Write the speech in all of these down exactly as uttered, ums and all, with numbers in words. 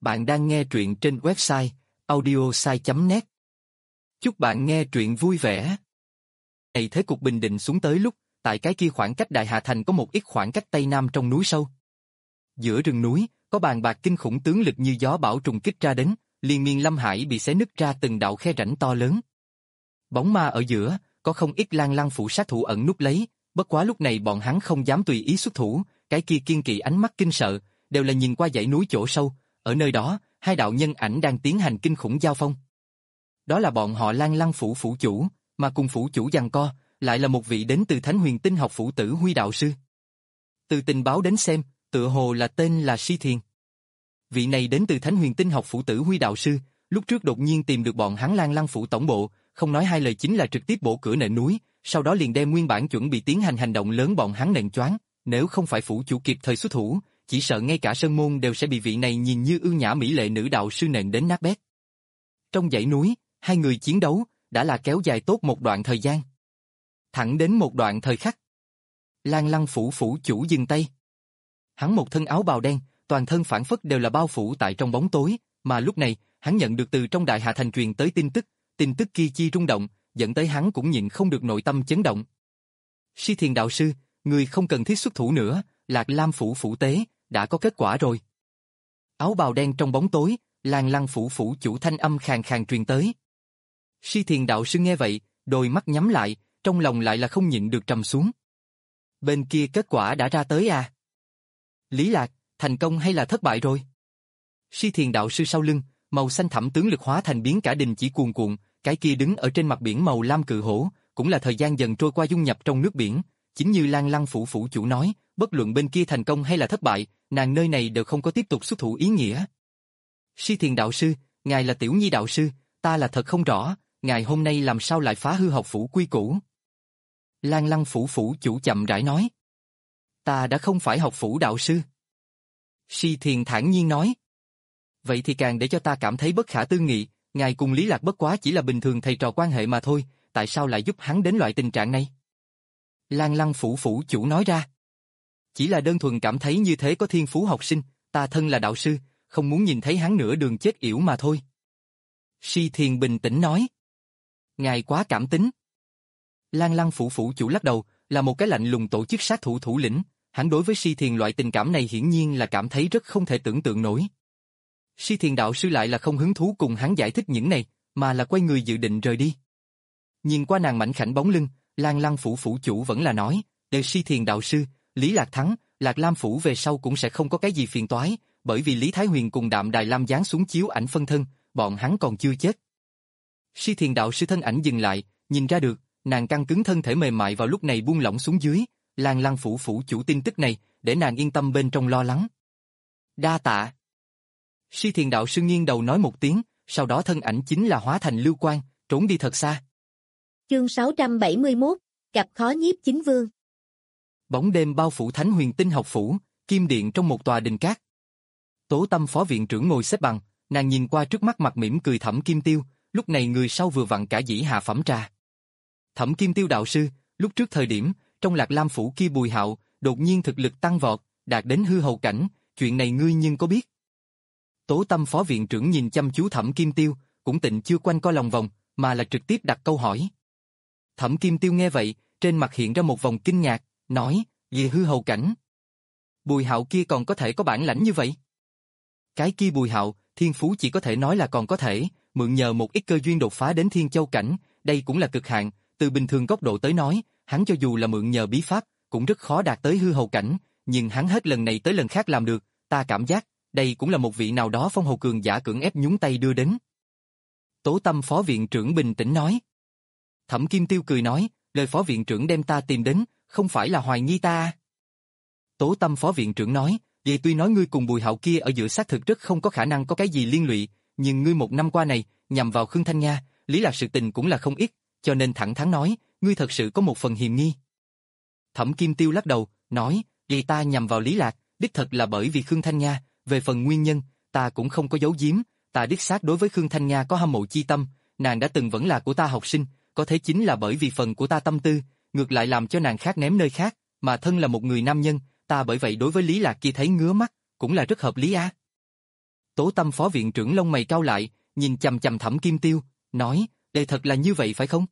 Bạn đang nghe truyện trên website audiosai chấm net. Chúc bạn nghe truyện vui vẻ. Này thế cục bình định xuống tới lúc, tại cái kia khoảng cách Đại Hà Thành có một ít khoảng cách tây nam trong núi sâu. Giữa rừng núi, có bàn bạc kinh khủng tướng lực như gió bão trùng kích ra đến, liên miên lâm hải bị xé nứt ra từng đạo khe rãnh to lớn. Bóng ma ở giữa, có không ít lang lăng phủ sát thủ ẩn núp lấy, bất quá lúc này bọn hắn không dám tùy ý xuất thủ, cái kia kiên kỵ ánh mắt kinh sợ, đều là nhìn qua dãy núi chỗ sâu, ở nơi đó, hai đạo nhân ảnh đang tiến hành kinh khủng giao phong. Đó là bọn họ Lang Lăng phủ phủ chủ, mà cùng phủ chủ giằng co, lại là một vị đến từ Thánh Huyền Tinh học phủ Tử Huy đạo sư. Từ tình báo đến xem, tựa hồ là tên là Si Thiền. Vị này đến từ Thánh Huyền Tinh học phủ Tử Huy đạo sư, lúc trước đột nhiên tìm được bọn hắn Lang Lăng phủ tổng bộ, không nói hai lời chính là trực tiếp bổ cửa nện núi, sau đó liền đem nguyên bản chuẩn bị tiến hành hành động lớn bọn hắn nện choáng, nếu không phải phủ chủ kịp thời xuất thủ, chỉ sợ ngay cả sơn môn đều sẽ bị vị này nhìn như ưu nhã mỹ lệ nữ đạo sư nện đến nát bét. Trong dãy núi, hai người chiến đấu, đã là kéo dài tốt một đoạn thời gian. Thẳng đến một đoạn thời khắc. Lang Lăng phủ phủ chủ dừng tay. Hắn một thân áo bào đen, toàn thân phản phất đều là bao phủ tại trong bóng tối, mà lúc này, hắn nhận được từ trong Đại Hà Thành truyền tới tin tức, tin tức kia chi rung động, dẫn tới hắn cũng nhịn không được nội tâm chấn động. Si Thiền đạo sư, người không cần thiết xuất thủ nữa, Lạc Lam phủ phủ tế, đã có kết quả rồi. Áo bào đen trong bóng tối, Lang Lăng phủ phủ chủ thanh âm khàn khàn truyền tới. Si Thiền đạo sư nghe vậy, đôi mắt nhắm lại, trong lòng lại là không nhịn được trầm xuống. Bên kia kết quả đã ra tới à? Lý Lạc, thành công hay là thất bại rồi? Si Thiền đạo sư sau lưng, màu xanh thẳm tướng lực hóa thành biến cả đình chỉ cuồn cuộn, cái kia đứng ở trên mặt biển màu lam cự hổ, cũng là thời gian dần trôi qua dung nhập trong nước biển, chính như Lang Lăng phủ phủ chủ nói, bất luận bên kia thành công hay là thất bại, nàng nơi này đều không có tiếp tục xuất thủ ý nghĩa. Si Thiền đạo sư, ngài là Tiểu Nhi đạo sư, ta là thật không rõ, ngài hôm nay làm sao lại phá hư học phủ quy củ? Lang Lăng phủ phủ chủ chậm rãi nói. Ta đã không phải học phủ đạo sư. Si Thiền thản nhiên nói. Vậy thì càng để cho ta cảm thấy bất khả tư nghị, ngài cùng Lý Lạc bất quá chỉ là bình thường thầy trò quan hệ mà thôi, tại sao lại giúp hắn đến loại tình trạng này? Lang Lăng phủ phủ chủ nói ra. Chỉ là đơn thuần cảm thấy như thế có thiên phú học sinh, ta thân là đạo sư, không muốn nhìn thấy hắn nửa đường chết yểu mà thôi. Si Thiền bình tĩnh nói. Ngài quá cảm tính. Lang Lăng phủ phủ chủ lắc đầu, là một cái lạnh lùng tổ chức sát thủ thủ lĩnh, hắn đối với Si Thiền loại tình cảm này hiển nhiên là cảm thấy rất không thể tưởng tượng nổi. Si Thiền đạo sư lại là không hứng thú cùng hắn giải thích những này, mà là quay người dự định rời đi. Nhìn qua nàng mảnh khảnh bóng lưng, Lang Lăng phủ phủ chủ vẫn là nói, để Si Thiền đạo sư, Lý Lạc thắng, Lạc Lam phủ về sau cũng sẽ không có cái gì phiền toái, bởi vì Lý Thái Huyền cùng Đạm Đài Lam giáng xuống chiếu ảnh phân thân, bọn hắn còn chưa chết. Si Thiền đạo sư thân ảnh dừng lại, nhìn ra được, nàng căng cứng thân thể mềm mại vào lúc này buông lỏng xuống dưới, Lang Lăng phủ phủ chủ tin tức này, để nàng yên tâm bên trong lo lắng. Đa tạ. Si Thiền đạo sư nghiêng đầu nói một tiếng, sau đó thân ảnh chính là hóa thành lưu quang, trốn đi thật xa. Chương sáu trăm bảy mươi mốt, gặp khó nhiếp chính vương. Bóng đêm bao phủ Thánh Huyền Tinh học phủ, kim điện trong một tòa đình cát. Tố Tâm phó viện trưởng ngồi xếp bằng, nàng nhìn qua trước mắt mặt mỉm cười Thẩm Kim Tiêu, lúc này người sau vừa vặn cả dĩ hạ phẩm trà. Thẩm Kim Tiêu đạo sư, lúc trước thời điểm, trong Lạc Lam phủ kia Bùi Hạo, đột nhiên thực lực tăng vọt, đạt đến hư hầu cảnh, chuyện này ngươi nhưng có biết? Tố Tâm phó viện trưởng nhìn chăm chú Thẩm Kim Tiêu, cũng tịnh chưa quanh co lòng vòng, mà là trực tiếp đặt câu hỏi. Thẩm Kim Tiêu nghe vậy, trên mặt hiện ra một vòng kinh ngạc, nói, về hư hầu cảnh. Bùi Hạo kia còn có thể có bản lãnh như vậy? Cái kia Bùi Hạo, thiên phú chỉ có thể nói là còn có thể, mượn nhờ một ít cơ duyên đột phá đến Thiên Châu cảnh, đây cũng là cực hạn, từ bình thường góc độ tới nói, hắn cho dù là mượn nhờ bí pháp, cũng rất khó đạt tới hư hầu cảnh, nhưng hắn hết lần này tới lần khác làm được, ta cảm giác, đây cũng là một vị nào đó phong hầu cường giả cưỡng ép nhúng tay đưa đến. Tố Tâm phó viện trưởng bình tĩnh nói. Thẩm Kim Tiêu cười nói, lời phó viện trưởng đem ta tìm đến, không phải là hoài nghi ta. Tố Tâm phó viện trưởng nói, vậy tuy nói ngươi cùng Bùi Hạo kia ở giữa xác thực rất không có khả năng có cái gì liên lụy, nhưng ngươi một năm qua này, nhằm vào Khương Thanh Nga, Lý Lạc sự tình cũng là không ít, cho nên thẳng thắn nói, ngươi thật sự có một phần hiềm nghi. Thẩm Kim Tiêu lắc đầu, nói, vậy ta nhằm vào Lý Lạc, đích thật là bởi vì Khương Thanh Nga, về phần nguyên nhân, ta cũng không có giấu giếm, ta đích xác đối với Khương Thanh Nga có hâm mộ chi tâm, nàng đã từng vẫn là của ta học sinh, có thể chính là bởi vì phần của ta tâm tư, ngược lại làm cho nàng khác ném nơi khác, mà thân là một người nam nhân, ta bởi vậy đối với Lý Lạc kia thấy ngứa mắt, cũng là rất hợp lý á. Tố Tâm phó viện trưởng lông mày cau lại, nhìn chằm chằm Thẩm Kim Tiêu, nói, "Đây thật là như vậy phải không?"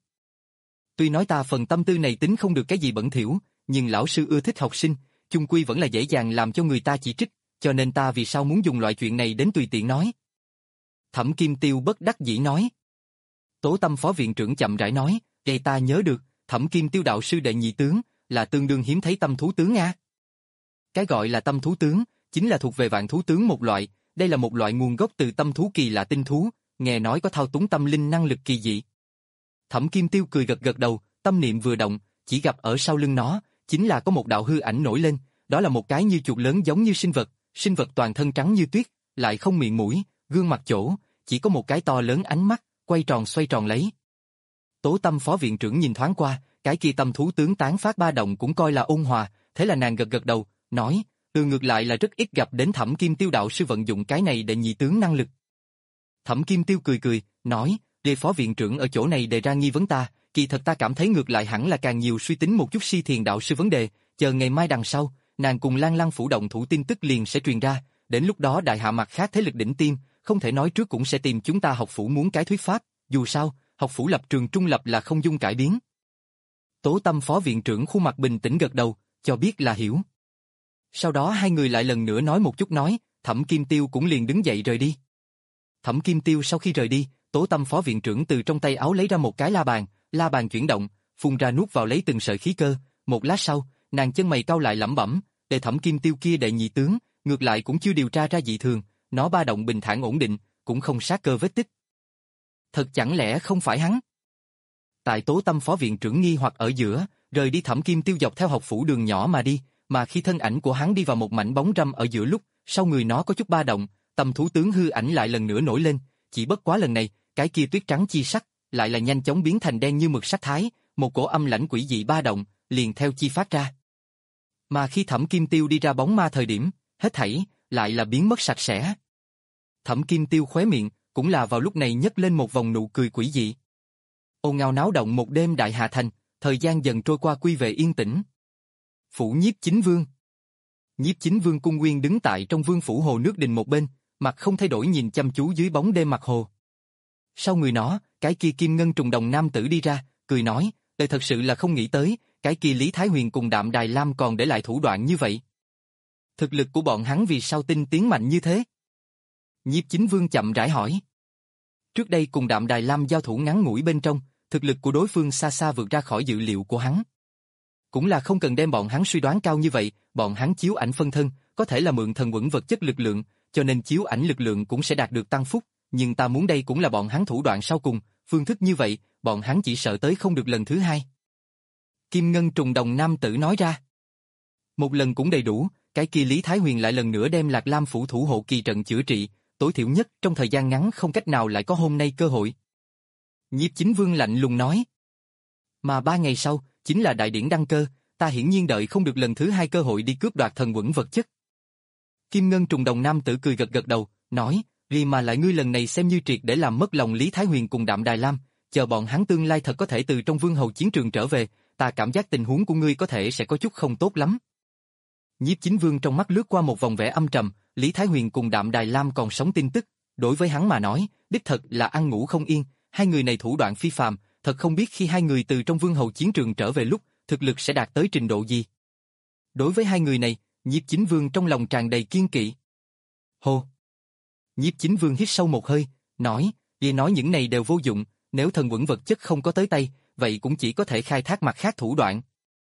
Tuy nói ta phần tâm tư này tính không được cái gì bẩn thỉu, nhưng lão sư ưa thích học sinh, chung quy vẫn là dễ dàng làm cho người ta chỉ trích, cho nên ta vì sao muốn dùng loại chuyện này đến tùy tiện nói. Thẩm Kim Tiêu bất đắc dĩ nói. Tố Tâm phó viện trưởng chậm rãi nói, "Vậy ta nhớ được, Thẩm Kim Tiêu đạo sư đệ nhị tướng, là tương đương hiếm thấy tâm thú tướng a." Cái gọi là tâm thú tướng, chính là thuộc về vạn thú tướng một loại, đây là một loại nguồn gốc từ tâm thú kỳ lạ tinh thú, nghe nói có thao túng tâm linh năng lực kỳ dị. Thẩm Kim Tiêu cười gật gật đầu, tâm niệm vừa động, chỉ gặp ở sau lưng nó, chính là có một đạo hư ảnh nổi lên, đó là một cái như chuột lớn giống như sinh vật, sinh vật toàn thân trắng như tuyết, lại không miệng mũi, gương mặt chỗ, chỉ có một cái to lớn ánh mắt, quay tròn xoay tròn lấy. Tố Tâm phó viện trưởng nhìn thoáng qua, cái kia tâm thú tướng tán phát ba động cũng coi là ôn hòa, thế là nàng gật gật đầu, nói, từ ngược lại là rất ít gặp đến Thẩm Kim Tiêu đạo sư vận dụng cái này để nhị tướng năng lực. Thẩm Kim Tiêu cười cười, nói, đề phó viện trưởng ở chỗ này đề ra nghi vấn ta, kỳ thật ta cảm thấy ngược lại hẳn là càng nhiều suy tính một chút Si Thiền đạo sư vấn đề, chờ ngày mai đằng sau, nàng cùng Lan Lăng phủ động thủ tin tức liền sẽ truyền ra, đến lúc đó đại hạ mặt khác thế lực đỉnh tiêm, không thể nói trước cũng sẽ tìm chúng ta học phủ muốn cái thuyết pháp, dù sao, học phủ lập trường trung lập là không dung cải biến. Tố Tâm phó viện trưởng khuôn mặt bình tĩnh gật đầu, cho biết là hiểu. Sau đó hai người lại lần nữa nói một chút nói, Thẩm Kim Tiêu cũng liền đứng dậy rời đi. Thẩm Kim Tiêu sau khi rời đi, Tố Tâm phó viện trưởng từ trong tay áo lấy ra một cái la bàn, la bàn chuyển động, phun ra nuốt vào lấy từng sợi khí cơ, một lát sau, nàng chân mày cau lại lẩm bẩm, để Thẩm Kim Tiêu kia đệ nhị tướng, ngược lại cũng chưa điều tra ra dị thường, nó ba động bình thản ổn định, cũng không sát cơ vết tích. Thật chẳng lẽ không phải hắn? Tại Tố Tâm phó viện trưởng nghi hoặc ở giữa, rời đi Thẩm Kim Tiêu dọc theo học phủ đường nhỏ mà đi, mà khi thân ảnh của hắn đi vào một mảnh bóng râm ở giữa lúc, sau người nó có chút ba động, tâm thú tướng hư ảnh lại lần nữa nổi lên, chỉ bất quá lần này, cái kia tuyết trắng chi sắc, lại là nhanh chóng biến thành đen như mực sắc thái, một cổ âm lãnh quỷ dị ba động, liền theo chi phát ra. Mà khi Thẩm Kim Tiêu đi ra bóng ma thời điểm, hết thảy, lại là biến mất sạch sẽ. Thẩm Kim Tiêu khóe miệng, cũng là vào lúc này nhấc lên một vòng nụ cười quỷ dị. Ồn ào náo động một đêm Đại Hà Thành, thời gian dần trôi qua quy về yên tĩnh. Phủ Nhiếp Chính Vương. Nhiếp Chính Vương cung nguyên đứng tại trong vương phủ hồ nước đình một bên, mặt không thay đổi nhìn chăm chú dưới bóng đêm mặt hồ. Sau người nó, cái kia kim ngân trùng đồng nam tử đi ra, cười nói, đời thật sự là không nghĩ tới, cái kia Lý Thái Huyền cùng Đạm Đài Lam còn để lại thủ đoạn như vậy. Thực lực của bọn hắn vì sao tinh tiến mạnh như thế? Nhiếp Chính Vương chậm rãi hỏi. Trước đây cùng Đạm Đài Lam giao thủ ngắn ngủi bên trong, thực lực của đối phương xa xa vượt ra khỏi dự liệu của hắn. Cũng là không cần đem bọn hắn suy đoán cao như vậy, bọn hắn chiếu ảnh phân thân, có thể là mượn thần quẩn vật chất lực lượng, cho nên chiếu ảnh lực lượng cũng sẽ đạt được tăng phúc, nhưng ta muốn đây cũng là bọn hắn thủ đoạn sau cùng, phương thức như vậy, bọn hắn chỉ sợ tới không được lần thứ hai. Kim ngân trùng đồng nam tử nói ra. Một lần cũng đầy đủ, cái kia Lý Thái Huyền lại lần nữa đem Lạc Lam phủ thủ hộ kỳ trận chữa trị, tối thiểu nhất trong thời gian ngắn không cách nào lại có hôm nay cơ hội. Nhiếp Chính Vương lạnh lùng nói. Mà ba ngày sau, chính là đại điển đăng cơ, ta hiển nhiên đợi không được lần thứ hai cơ hội đi cướp đoạt thần quẩn vật chất. Kim ngân trùng đồng nam tử cười gật gật đầu, nói, vì mà lại ngươi lần này xem như triệt để làm mất lòng Lý Thái Huyền cùng Đạm Đài Lam, chờ bọn hắn tương lai thật có thể từ trong vương hầu chiến trường trở về, ta cảm giác tình huống của ngươi có thể sẽ có chút không tốt lắm. Nhiếp Chính Vương trong mắt lướt qua một vòng vẻ âm trầm, Lý Thái Huyền cùng Đạm Đài Lam còn sống tin tức, đối với hắn mà nói, đích thật là ăn ngủ không yên, hai người này thủ đoạn phi phàm, thật không biết khi hai người từ trong vương hầu chiến trường trở về lúc, thực lực sẽ đạt tới trình độ gì. Đối với hai người này, Nhiếp Chính Vương trong lòng tràn đầy kiên kỵ. Hô! Nhiếp Chính Vương hít sâu một hơi, nói, vì nói những này đều vô dụng, nếu thần quẩn vật chất không có tới tay, vậy cũng chỉ có thể khai thác mặt khác thủ đoạn.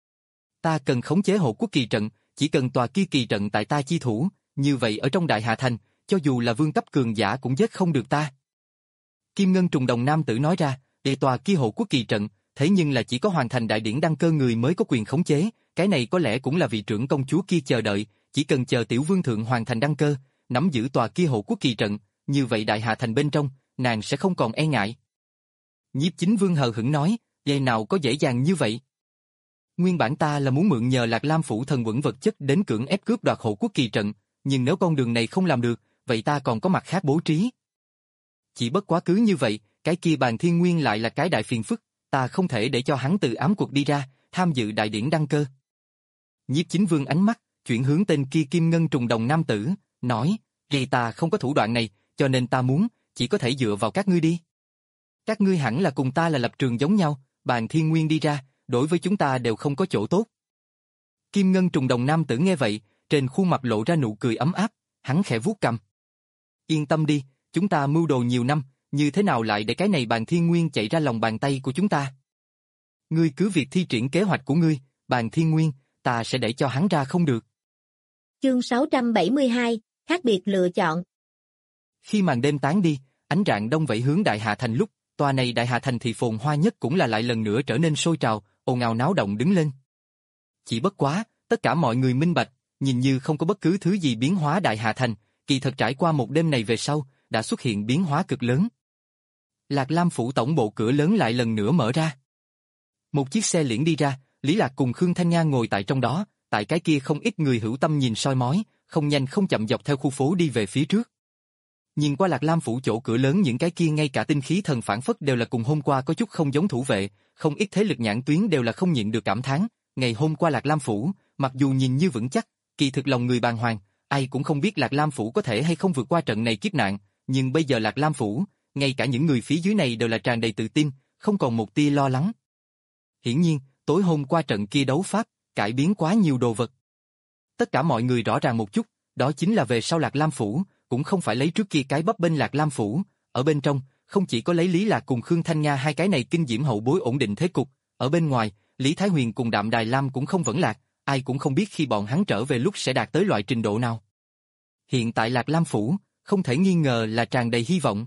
Ta cần khống chế hộ quốc kỳ trận, chỉ cần tòa kia kỳ trận tại ta chi thủ, như vậy ở trong Đại Hà Thành, cho dù là vương cấp cường giả cũng giết không được ta. Kim ngân trùng đồng nam tử nói ra, để tòa kia hộ quốc kỳ trận, thế nhưng là chỉ có hoàn thành đại điển đăng cơ người mới có quyền khống chế, cái này có lẽ cũng là vị trưởng công chúa kia chờ đợi, chỉ cần chờ tiểu vương thượng hoàn thành đăng cơ, nắm giữ tòa kia hộ quốc kỳ trận, như vậy Đại Hà Thành bên trong, nàng sẽ không còn e ngại. Nhiếp Chính Vương hờ hững nói, vậy nào có dễ dàng như vậy? Nguyên bản ta là muốn mượn nhờ Lạc Lam phủ thần quẩn vật chất đến cưỡng ép cướp đoạt hộ quốc kỳ trận, nhưng nếu con đường này không làm được, vậy ta còn có mặt khác bố trí. Chỉ bất quá cứ như vậy, cái kia Bàn Thiên Nguyên lại là cái đại phiền phức, ta không thể để cho hắn từ ám cuộc đi ra, tham dự đại điển đăng cơ. Nhiếp Chính Vương ánh mắt chuyển hướng tên kia kim ngân trùng đồng nam tử, nói, Vì ta không có thủ đoạn này, cho nên ta muốn, chỉ có thể dựa vào các ngươi đi. Các ngươi hẳn là cùng ta là lập trường giống nhau, Bàn Thiên Nguyên đi ra, đối với chúng ta đều không có chỗ tốt. Kim Ngân Trùng Đồng nam tử nghe vậy, trên khuôn mặt lộ ra nụ cười ấm áp, hắn khẽ vuốt cằm. Yên tâm đi, chúng ta mưu đồ nhiều năm, như thế nào lại để cái này Bàn Thiên Nguyên chạy ra lòng bàn tay của chúng ta? Ngươi cứ việc thi triển kế hoạch của ngươi, Bàn Thiên Nguyên, ta sẽ để cho hắn ra không được. Chương sáu trăm bảy mươi hai, khác biệt lựa chọn. Khi màn đêm tán đi, ánh rạng đông vẫy hướng Đại Hà Thành lúc, tòa này Đại Hà Thành thì phồn hoa nhất cũng là lại lần nữa trở nên sôi trào, ồn ào náo động đứng lên. Chỉ bất quá, tất cả mọi người minh bạch, nhìn như không có bất cứ thứ gì biến hóa Đại Hà Thành, kỳ thật trải qua một đêm này về sau, đã xuất hiện biến hóa cực lớn. Lạc Lam phủ tổng bộ cửa lớn lại lần nữa mở ra. Một chiếc xe liễn đi ra, Lý Lạc cùng Khương Thanh Nga ngồi tại trong đó, tại cái kia không ít người hữu tâm nhìn soi mói, không nhanh không chậm dọc theo khu phố đi về phía trước. Nhìn qua Lạc Lam phủ chỗ cửa lớn những cái kia ngay cả tinh khí thần phản phất đều là cùng hôm qua có chút không giống thủ vệ, không ít thế lực nhãn tuyến đều là không nhịn được cảm thán, ngày hôm qua Lạc Lam phủ, mặc dù nhìn như vững chắc, kỳ thực lòng người bàng hoàng, ai cũng không biết Lạc Lam phủ có thể hay không vượt qua trận này kiếp nạn, nhưng bây giờ Lạc Lam phủ, ngay cả những người phía dưới này đều là tràn đầy tự tin, không còn một tia lo lắng. Hiển nhiên, tối hôm qua trận kia đấu pháp, cải biến quá nhiều đồ vật. Tất cả mọi người rõ ràng một chút, đó chính là về sau Lạc Lam phủ, cũng không phải lấy trước kia cái bấp bênh Lạc Lam phủ, ở bên trong, không chỉ có lấy Lý Lạc cùng Khương Thanh Nga hai cái này kinh diễm hậu bối ổn định thế cục, ở bên ngoài, Lý Thái Huyền cùng Đạm Đài Lam cũng không vẫn lạc, ai cũng không biết khi bọn hắn trở về lúc sẽ đạt tới loại trình độ nào. Hiện tại Lạc Lam phủ, không thể nghi ngờ là tràn đầy hy vọng.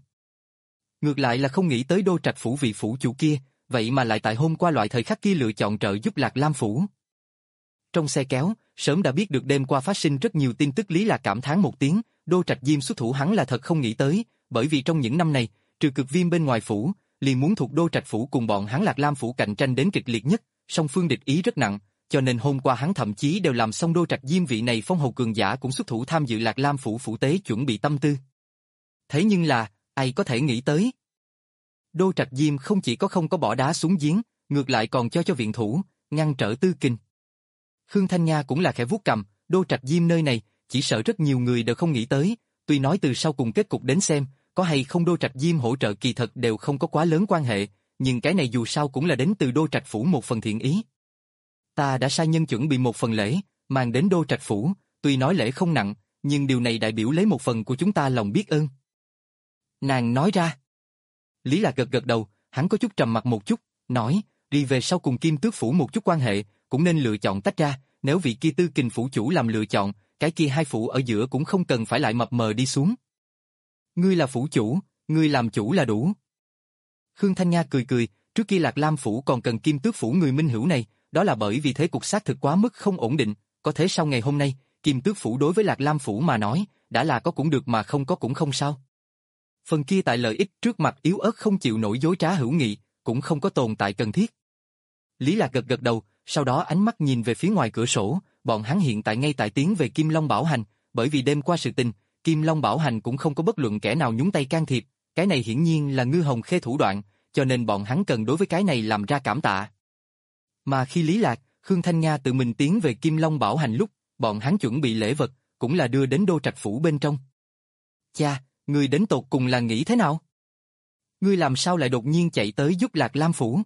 Ngược lại là không nghĩ tới Đô Trạch phủ vị phủ chủ kia, vậy mà lại tại hôm qua loại thời khắc kia lựa chọn trợ giúp Lạc Lam phủ. Trong xe kéo, sớm đã biết được đêm qua phát sinh rất nhiều tin tức, Lý Lạc cảm thán một tiếng, Đô Trạch Diêm xuất thủ hắn là thật không nghĩ tới, bởi vì trong những năm này, trừ Cực Viêm bên ngoài phủ, liền muốn thuộc Đô Trạch phủ cùng bọn hắn Lạc Lam phủ cạnh tranh đến kịch liệt nhất, song phương địch ý rất nặng, cho nên hôm qua hắn thậm chí đều làm xong Đô Trạch Diêm vị này phong hầu cường giả cũng xuất thủ tham dự Lạc Lam phủ phủ tế chuẩn bị tâm tư. Thế nhưng là, ai có thể nghĩ tới? Đô Trạch Diêm không chỉ có không có bỏ đá xuống giếng, ngược lại còn cho cho viện thủ, ngăn trở Tư Kình. Khương Thanh Nga cũng là khẽ vuốt cằm, Đô Trạch Diêm nơi này, chỉ sợ rất nhiều người đều không nghĩ tới, tuy nói từ sau cùng kết cục đến xem, có hay không Đô Trạch Diêm hỗ trợ kỳ thật đều không có quá lớn quan hệ, nhưng cái này dù sao cũng là đến từ Đô Trạch phủ một phần thiện ý. Ta đã sai nhân chuẩn bị một phần lễ, mang đến Đô Trạch phủ, tuy nói lễ không nặng, nhưng điều này đại biểu lấy một phần của chúng ta lòng biết ơn. Nàng nói ra. Lý Lạc gật gật đầu, hắn có chút trầm mặt một chút, nói, đi về sau cùng Kim Tước phủ một chút quan hệ, cũng nên lựa chọn tách ra, nếu vị kia Tư Kình phủ chủ làm lựa chọn, cái kia hai phủ ở giữa cũng không cần phải lại mập mờ đi xuống. Ngươi là phủ chủ, ngươi làm chủ là đủ. Khương Thanh Nga cười cười, trước kia Lạc Lam phủ còn cần Kim Tước phủ người minh hữu này, đó là bởi vì thế cục xác thực quá mức không ổn định, có thế sau ngày hôm nay, Kim Tước phủ đối với Lạc Lam phủ mà nói, đã là có cũng được mà không có cũng không sao. Phần kia tại lợi ích trước mặt yếu ớt không chịu nổi dối trá hữu nghị, cũng không có tồn tại cần thiết. Lý Lạc gật gật đầu, sau đó ánh mắt nhìn về phía ngoài cửa sổ, bọn hắn hiện tại ngay tại tiến về Kim Long Bảo Hành, bởi vì đêm qua sự tình, Kim Long Bảo Hành cũng không có bất luận kẻ nào nhúng tay can thiệp, cái này hiển nhiên là Ngư Hồng Khê thủ đoạn, cho nên bọn hắn cần đối với cái này làm ra cảm tạ. Mà khi Lý Lạc, Khương Thanh Nga tự mình tiến về Kim Long Bảo Hành lúc, bọn hắn chuẩn bị lễ vật, cũng là đưa đến Đô Trạch phủ bên trong. Cha, ngươi đến tột cùng là nghĩ thế nào? Ngươi làm sao lại đột nhiên chạy tới giúp Lạc Lam phủ?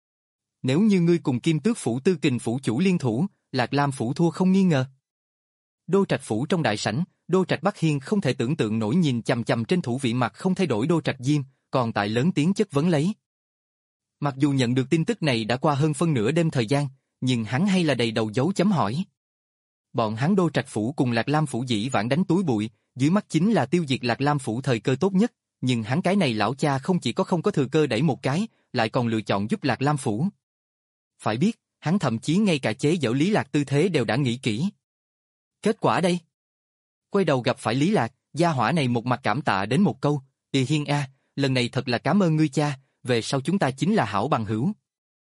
Nếu như ngươi cùng Kim Tước phủ Tư Kình phủ chủ liên thủ, Lạc Lam phủ thua không nghi ngờ. Đô Trạch phủ trong đại sảnh, Đô Trạch Bắc Hiên không thể tưởng tượng nổi nhìn chằm chằm trên thủ vị mặt không thay đổi Đô Trạch Diêm, còn tại lớn tiếng chất vấn lấy. Mặc dù nhận được tin tức này đã qua hơn phân nửa đêm thời gian, nhưng hắn hay là đầy đầu dấu chấm hỏi. Bọn hắn Đô Trạch phủ cùng Lạc Lam phủ dĩ vãng đánh túi bụi, dưới mắt chính là tiêu diệt Lạc Lam phủ thời cơ tốt nhất, nhưng hắn cái này lão cha không chỉ có không có thừa cơ đẩy một cái, lại còn lựa chọn giúp Lạc Lam phủ. Phải biết, hắn thậm chí ngay cả chế giễu Lý Lạc tư thế đều đã nghĩ kỹ. Kết quả đây? Quay đầu gặp phải Lý Lạc, gia hỏa này một mặt cảm tạ đến một câu, Ì Hiên a, lần này thật là cảm ơn ngươi cha, về sau chúng ta chính là hảo bằng hữu.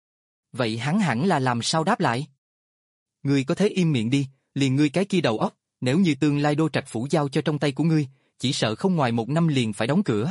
Vậy hắn hẳn là làm sao đáp lại? Ngươi có thế im miệng đi, liền ngươi cái kia đầu óc, nếu như tương lai Đô Trạch phủ giao cho trong tay của ngươi, chỉ sợ không ngoài một năm liền phải đóng cửa.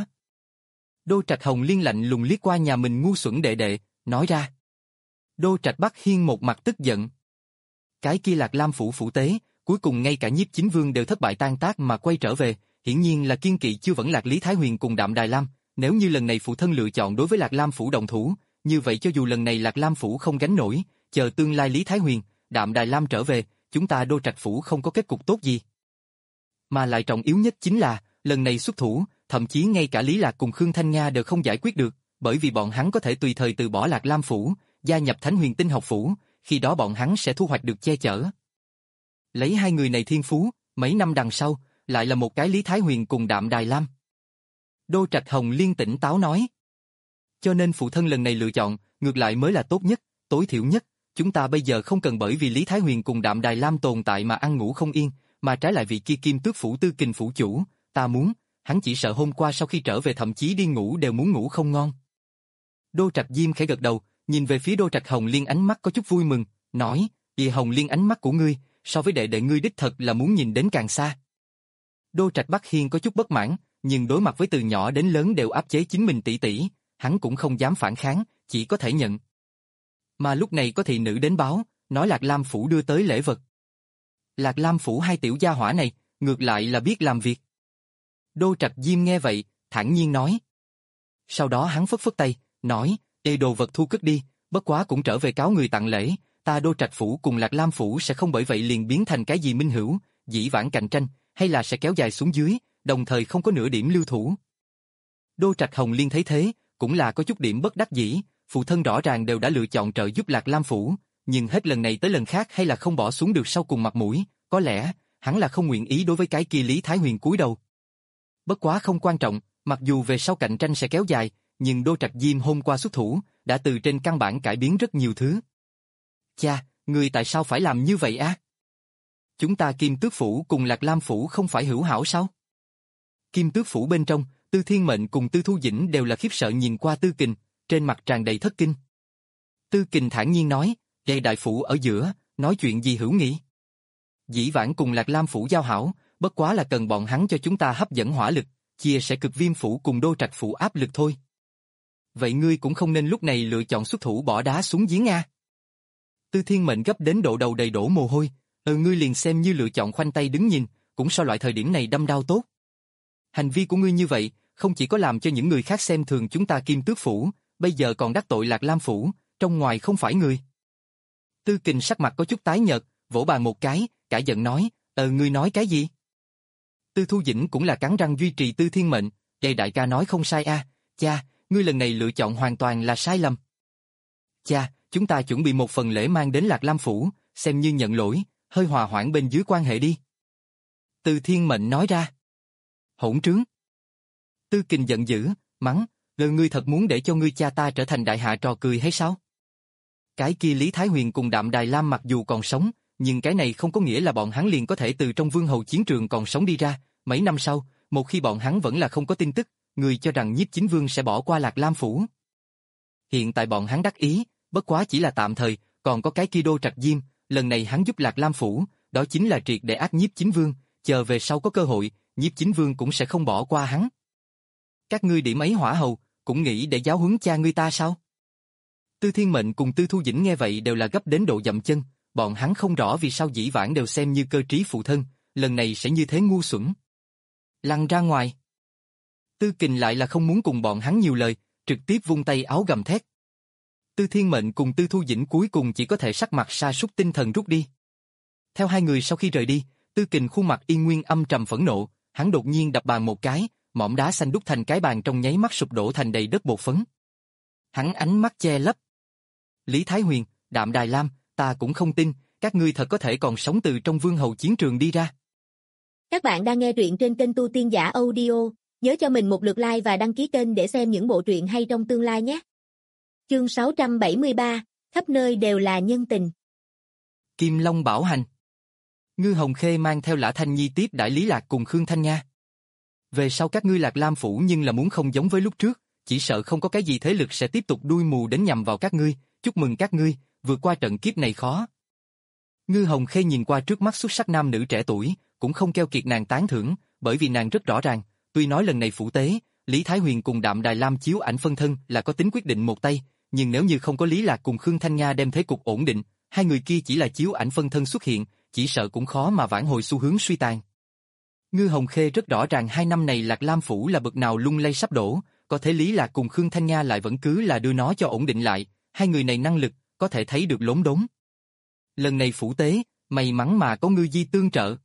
Đô Trạch Hồng Liên lạnh lùng liếc qua nhà mình ngu xuẩn đệ đệ, nói ra. Đô Trạch Bắc Hiên một mặt tức giận. Cái kia Lạc Lam phủ phủ tế, cuối cùng ngay cả Nhiếp Chính Vương đều thất bại tan tác mà quay trở về, hiển nhiên là kiên kỵ chưa vẫn Lạc Lý Thái Huyền cùng Đạm Đài Lam, nếu như lần này phụ thân lựa chọn đối với Lạc Lam phủ đồng thủ, như vậy cho dù lần này Lạc Lam phủ không gánh nổi, chờ tương lai Lý Thái Huyền, Đạm Đài Lam trở về, chúng ta Đô Trạch phủ không có kết cục tốt gì. Mà lại trọng yếu nhất chính là, lần này xuất thủ, thậm chí ngay cả Lý Lạc cùng Khương Thanh Nga đều không giải quyết được, bởi vì bọn hắn có thể tùy thời từ bỏ Lạc Lam phủ, gia nhập Thánh Huyền Tinh học phủ, khi đó bọn hắn sẽ thu hoạch được che chở. Lấy hai người này thiên phú, mấy năm đằng sau, lại là một cái Lý Thái Huyền cùng Đạm Đài Lam. Đô Trạch Hồng Liên tỉnh táo nói. Cho nên phụ thân lần này lựa chọn, ngược lại mới là tốt nhất, tối thiểu nhất, chúng ta bây giờ không cần bởi vì Lý Thái Huyền cùng Đạm Đài Lam tồn tại mà ăn ngủ không yên, mà trái lại vị kia Kim Tước phủ Tư Kình phủ chủ, ta muốn, hắn chỉ sợ hôm qua sau khi trở về thậm chí đi ngủ đều muốn ngủ không ngon. Đô Trạch Diêm khẽ gật đầu, nhìn về phía Đô Trạch Hồng Liên ánh mắt có chút vui mừng, nói, "Vì Hồng Liên ánh mắt của ngươi, so với đệ đệ ngươi đích thật là muốn nhìn đến càng xa." Đô Trạch Bắc Hiên có chút bất mãn, nhưng đối mặt với từ nhỏ đến lớn đều áp chế chính mình tỷ tỷ, hắn cũng không dám phản kháng, chỉ có thể nhận. Mà lúc này có thị nữ đến báo, nói Lạc Lam phủ đưa tới lễ vật. Lạc Lam phủ hai tiểu gia hỏa này, ngược lại là biết làm việc. Đô Trạch Diêm nghe vậy, thản nhiên nói. Sau đó hắn phất phất tay, nói, "Ê đồ vật thu cất đi, bất quá cũng trở về cáo người tặng lễ, ta Đô Trạch phủ cùng Lạc Lam phủ sẽ không bởi vậy liền biến thành cái gì minh hữu, dĩ vãng cạnh tranh, hay là sẽ kéo dài xuống dưới, đồng thời không có nửa điểm lưu thủ." Đô Trạch Hồng Liên thấy thế, cũng là có chút điểm bất đắc dĩ, phụ thân rõ ràng đều đã lựa chọn trợ giúp Lạc Lam phủ, nhưng hết lần này tới lần khác hay là không bỏ xuống được sau cùng mặt mũi, có lẽ hắn là không nguyện ý đối với cái kia Lý Thái Huyền cúi đầu. Bất quá không quan trọng, mặc dù về sau cạnh tranh sẽ kéo dài, nhưng Đô Trạch Diêm hôm qua xuất thủ, đã từ trên căn bản cải biến rất nhiều thứ. Cha, người tại sao phải làm như vậy á? Chúng ta Kim Tước phủ cùng Lạc Lam phủ không phải hữu hảo sao? Kim Tước phủ bên trong, Tư Thiên Mệnh cùng Tư Thu Dĩnh đều là khiếp sợ nhìn qua Tư Kình, trên mặt tràn đầy thất kinh. Tư Kình thản nhiên nói, "Gây đại phủ ở giữa, nói chuyện gì hữu nghị? Dĩ vãng cùng Lạc Lam phủ giao hảo, bất quá là cần bọn hắn cho chúng ta hấp dẫn hỏa lực, chia sẻ Cực Viêm phủ cùng Đô Trạch phủ áp lực thôi. Vậy ngươi cũng không nên lúc này lựa chọn xuất thủ bỏ đá xuống giếng a." Tư Thiên Mệnh gấp đến độ đầu đầy đổ mồ hôi, "Ừ, ngươi liền xem như lựa chọn khoanh tay đứng nhìn, cũng so loại thời điểm này đâm đau tốt. Hành vi của ngươi như vậy, không chỉ có làm cho những người khác xem thường chúng ta Kim Tước phủ, bây giờ còn đắc tội Lạc Lam phủ, trong ngoài không phải người." Tư Kình sắc mặt có chút tái nhợt, vỗ bàn một cái, cả giận nói, "Ờ ngươi nói cái gì?" Tư Thu Dĩnh cũng là cắn răng duy trì Tư Thiên Mệnh, "Đây đại ca nói không sai a, cha, ngươi lần này lựa chọn hoàn toàn là sai lầm. Cha, chúng ta chuẩn bị một phần lễ mang đến Lạc Lam phủ, xem như nhận lỗi, hơi hòa hoãn bên dưới quan hệ đi." Tư Thiên Mệnh nói ra. Hỗn trướng. Tư Kình giận dữ, mắng, "Lời ngươi thật muốn để cho ngươi cha ta trở thành đại hạ trò cười hay sao? Cái kia Lý Thái Huyền cùng Đạm Đài Lam mặc dù còn sống, nhưng cái này không có nghĩa là bọn hắn liền có thể từ trong vương hầu chiến trường còn sống đi ra. Mấy năm sau, một khi bọn hắn vẫn là không có tin tức, người cho rằng Nhiếp Chính Vương sẽ bỏ qua Lạc Lam phủ. Hiện tại bọn hắn đắc ý, bất quá chỉ là tạm thời, còn có cái kia Đô Trạch Diêm, lần này hắn giúp Lạc Lam phủ, đó chính là triệt để ác Nhiếp Chính Vương, chờ về sau có cơ hội, Nhiếp Chính Vương cũng sẽ không bỏ qua hắn. Các ngươi điểm ấy hỏa hầu, cũng nghĩ để giáo huấn cha ngươi ta sao?" Tư Thiên Mệnh cùng Tư Thu Dĩnh nghe vậy đều là gấp đến độ dậm chân, bọn hắn không rõ vì sao dĩ vãng đều xem như cơ trí phụ thân, lần này sẽ như thế ngu xuẩn. Lăn ra ngoài. Tư Kình lại là không muốn cùng bọn hắn nhiều lời, trực tiếp vung tay áo gầm thét. Tư Thiên Mệnh cùng Tư Thu Dĩnh cuối cùng chỉ có thể sắc mặt sa sút tinh thần rút đi. Theo hai người sau khi rời đi, Tư Kình khuôn mặt y nguyên âm trầm phẫn nộ, hắn đột nhiên đập bàn một cái, mỏm đá xanh đúc thành cái bàn trong nháy mắt sụp đổ thành đầy đất bột phấn. Hắn ánh mắt che lấp. "Lý Thái Huyền, Đạm Đài Lam, ta cũng không tin, các ngươi thật có thể còn sống từ trong vương hầu chiến trường đi ra." Các bạn đang nghe truyện trên kênh Tu Tiên Giả Audio, nhớ cho mình một lượt like và đăng ký kênh để xem những bộ truyện hay trong tương lai nhé. Chương sáu trăm bảy mươi ba, khắp nơi đều là nhân tình. Kim Long Bảo Hành. Ngư Hồng Khê mang theo Lã Thanh Nhi tiếp đãi Lý Lạc cùng Khương Thanh Nga. Về sau các ngươi Lạc Lam phủ nhưng là muốn không giống với lúc trước, chỉ sợ không có cái gì thế lực sẽ tiếp tục đuôi mù đến nhằm vào các ngươi, chúc mừng các ngươi, vượt qua trận kiếp này khó. Ngư Hồng Khê nhìn qua trước mắt xuất sắc nam nữ trẻ tuổi, cũng không keo kiệt nàng tán thưởng, bởi vì nàng rất rõ ràng, tuy nói lần này phủ tế, Lý Thái Huyền cùng Đạm Đài Lam chiếu ảnh phân thân là có tính quyết định một tay, nhưng nếu như không có Lý Lạc cùng Khương Thanh Nga đem thế cục ổn định, hai người kia chỉ là chiếu ảnh phân thân xuất hiện, chỉ sợ cũng khó mà vãn hồi xu hướng suy tàn. Ngư Hồng Khê rất rõ ràng hai năm này Lạc Lam Phủ là bậc nào lung lay sắp đổ, có thể Lý Lạc cùng Khương Thanh Nha lại vẫn cứ là đưa nó cho ổn định lại, hai người này năng lực, có thể thấy được lốm đốm. Lần này phủ tế, may mắn mà có Ngư Di tương trợ.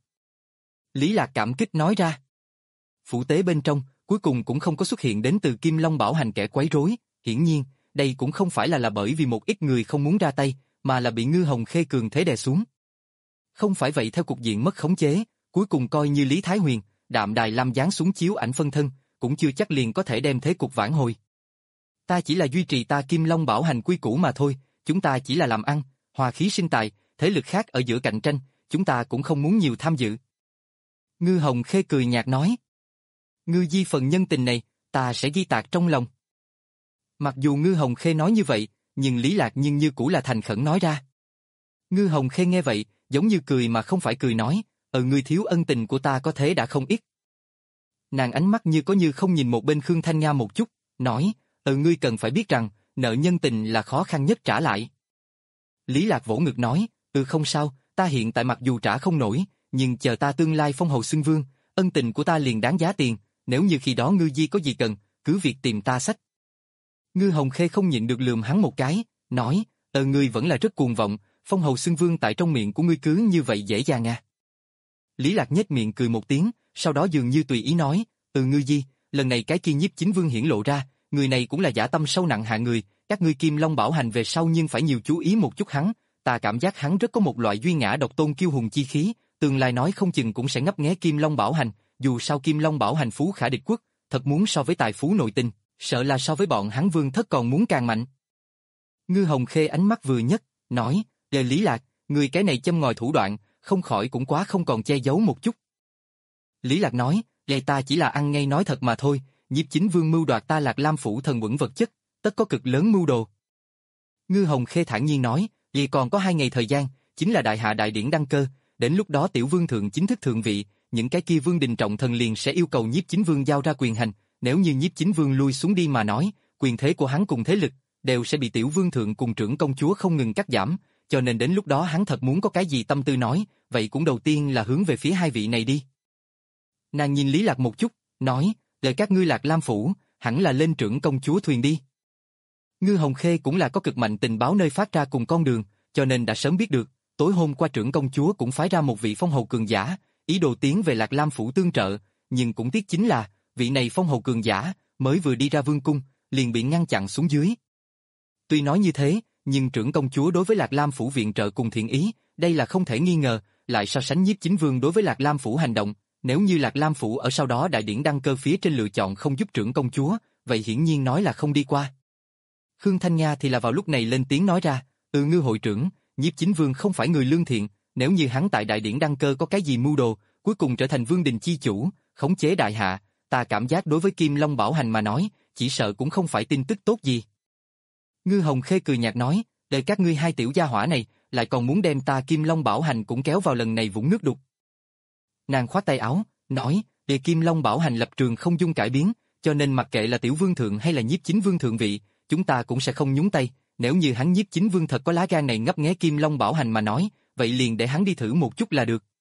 Lý Lạc cảm kích nói ra. Phủ tế bên trong, cuối cùng cũng không có xuất hiện đến từ Kim Long Bảo Hành kẻ quấy rối, hiển nhiên, đây cũng không phải là là bởi vì một ít người không muốn ra tay, mà là bị Ngư Hồng Khê cường thế đè xuống. Không phải vậy theo cục diện mất khống chế, cuối cùng coi như Lý Thái Huyền, Đạm Đài Lam giáng xuống chiếu ảnh phân thân, cũng chưa chắc liền có thể đem thế cục vãn hồi. Ta chỉ là duy trì ta Kim Long Bảo Hành quy củ mà thôi, chúng ta chỉ là làm ăn, hòa khí sinh tài, thế lực khác ở giữa cạnh tranh, chúng ta cũng không muốn nhiều tham dự. Ngư Hồng Khê cười nhạt nói. Ngư Di phần nhân tình này, ta sẽ ghi tạc trong lòng. Mặc dù Ngư Hồng Khê nói như vậy, nhưng Lý Lạc nhưng như cũ là thành khẩn nói ra. Ngư Hồng Khê nghe vậy, giống như cười mà không phải cười nói, ờ ngươi thiếu ân tình của ta có thế đã không ít. Nàng ánh mắt như có như không nhìn một bên Khương Thanh Nga một chút, nói, ờ ngươi cần phải biết rằng, nợ nhân tình là khó khăn nhất trả lại. Lý Lạc vỗ ngực nói, ừ không sao, ta hiện tại mặc dù trả không nổi, nhưng chờ ta tương lai phong hầu xưng vương, ân tình của ta liền đáng giá tiền, nếu như khi đó Ngư Di có gì cần, cứ việc tìm ta xách. Ngư Hồng Khê không nhịn được lườm hắn một cái, nói, ờ ngươi vẫn là rất cuồng vọng, phong hầu xưng vương tại trong miệng của ngươi cứ như vậy dễ dàng à. Lý Lạc nhếch miệng cười một tiếng, sau đó dường như tùy ý nói, ừ Ngư Di, lần này cái kia nhiếp chính vương hiển lộ ra, người này cũng là dã tâm sâu nặng hạ người, các ngươi Kim Long Bảo Hành về sau nhưng phải nhiều chú ý một chút hắn, ta cảm giác hắn rất có một loại duy ngã độc tôn kiêu hùng chi khí, tương lai nói không chừng cũng sẽ ngấp nghé Kim Long Bảo Hành, dù sao Kim Long Bảo Hành phú khả địch quốc, thật muốn so với tài phú nội tình, sợ là so với bọn hắn vương thất còn muốn càng mạnh. Ngư Hồng Khê ánh mắt vừa nhấc, nói, lời Lý Lạc, người cái này châm ngòi thủ đoạn, không khỏi cũng quá không còn che giấu một chút. Lý Lạc nói, vậy ta chỉ là ăn ngay nói thật mà thôi, nhiếp chính vương mưu đoạt ta Lạc Lam Phủ thần quẩn vật chất, tất có cực lớn mưu đồ. Ngư Hồng Khê thản nhiên nói, vì còn có hai ngày thời gian, chính là đại hạ đại điển đăng cơ, đến lúc đó tiểu vương thượng chính thức thượng vị, những cái kia vương đình trọng thần liền sẽ yêu cầu nhiếp chính vương giao ra quyền hành, nếu như nhiếp chính vương lui xuống đi mà nói, quyền thế của hắn cùng thế lực, đều sẽ bị tiểu vương thượng cùng trưởng công chúa không ngừng cắt giảm, cho nên đến lúc đó hắn thật muốn có cái gì tâm tư nói, vậy cũng đầu tiên là hướng về phía hai vị này đi. Nàng nhìn Lý Lạc một chút, nói, lời các ngươi Lạc Lam Phủ, hẳn là lên trưởng công chúa thuyền đi. Ngư Hồng Khê cũng là có cực mạnh tình báo nơi phát ra cùng con đường, cho nên đã sớm biết được, tối hôm qua trưởng công chúa cũng phái ra một vị phong hầu cường giả, ý đồ tiến về Lạc Lam Phủ tương trợ, nhưng cũng tiếc chính là, vị này phong hầu cường giả, mới vừa đi ra vương cung, liền bị ngăn chặn xuống dưới. Tuy nói như thế, nhưng trưởng công chúa đối với Lạc Lam Phủ viện trợ cùng thiện ý, đây là không thể nghi ngờ, lại so sánh nhiếp chính vương đối với Lạc Lam Phủ hành động, nếu như Lạc Lam Phủ ở sau đó đại điển đăng cơ phía trên lựa chọn không giúp trưởng công chúa, vậy hiển nhiên nói là không đi qua. Khương Thanh Nga thì là vào lúc này lên tiếng nói ra, ừ Ngư hội trưởng, nhiếp chính vương không phải người lương thiện, nếu như hắn tại đại điển đăng cơ có cái gì mưu đồ, cuối cùng trở thành vương đình chi chủ, khống chế đại hạ, ta cảm giác đối với Kim Long Bảo Hành mà nói, chỉ sợ cũng không phải tin tức tốt gì. Ngư Hồng Khê cười nhạt nói, đời các ngươi hai tiểu gia hỏa này, lại còn muốn đem ta Kim Long Bảo Hành cũng kéo vào lần này vũng nước đục. Nàng khoát tay áo, nói, đề Kim Long Bảo Hành lập trường không dung cải biến, cho nên mặc kệ là tiểu vương thượng hay là nhiếp chính vương thượng vị, chúng ta cũng sẽ không nhúng tay, nếu như hắn nhiếp chính vương thật có lá gan này ngấp nghé Kim Long Bảo Hành mà nói, vậy liền để hắn đi thử một chút là được.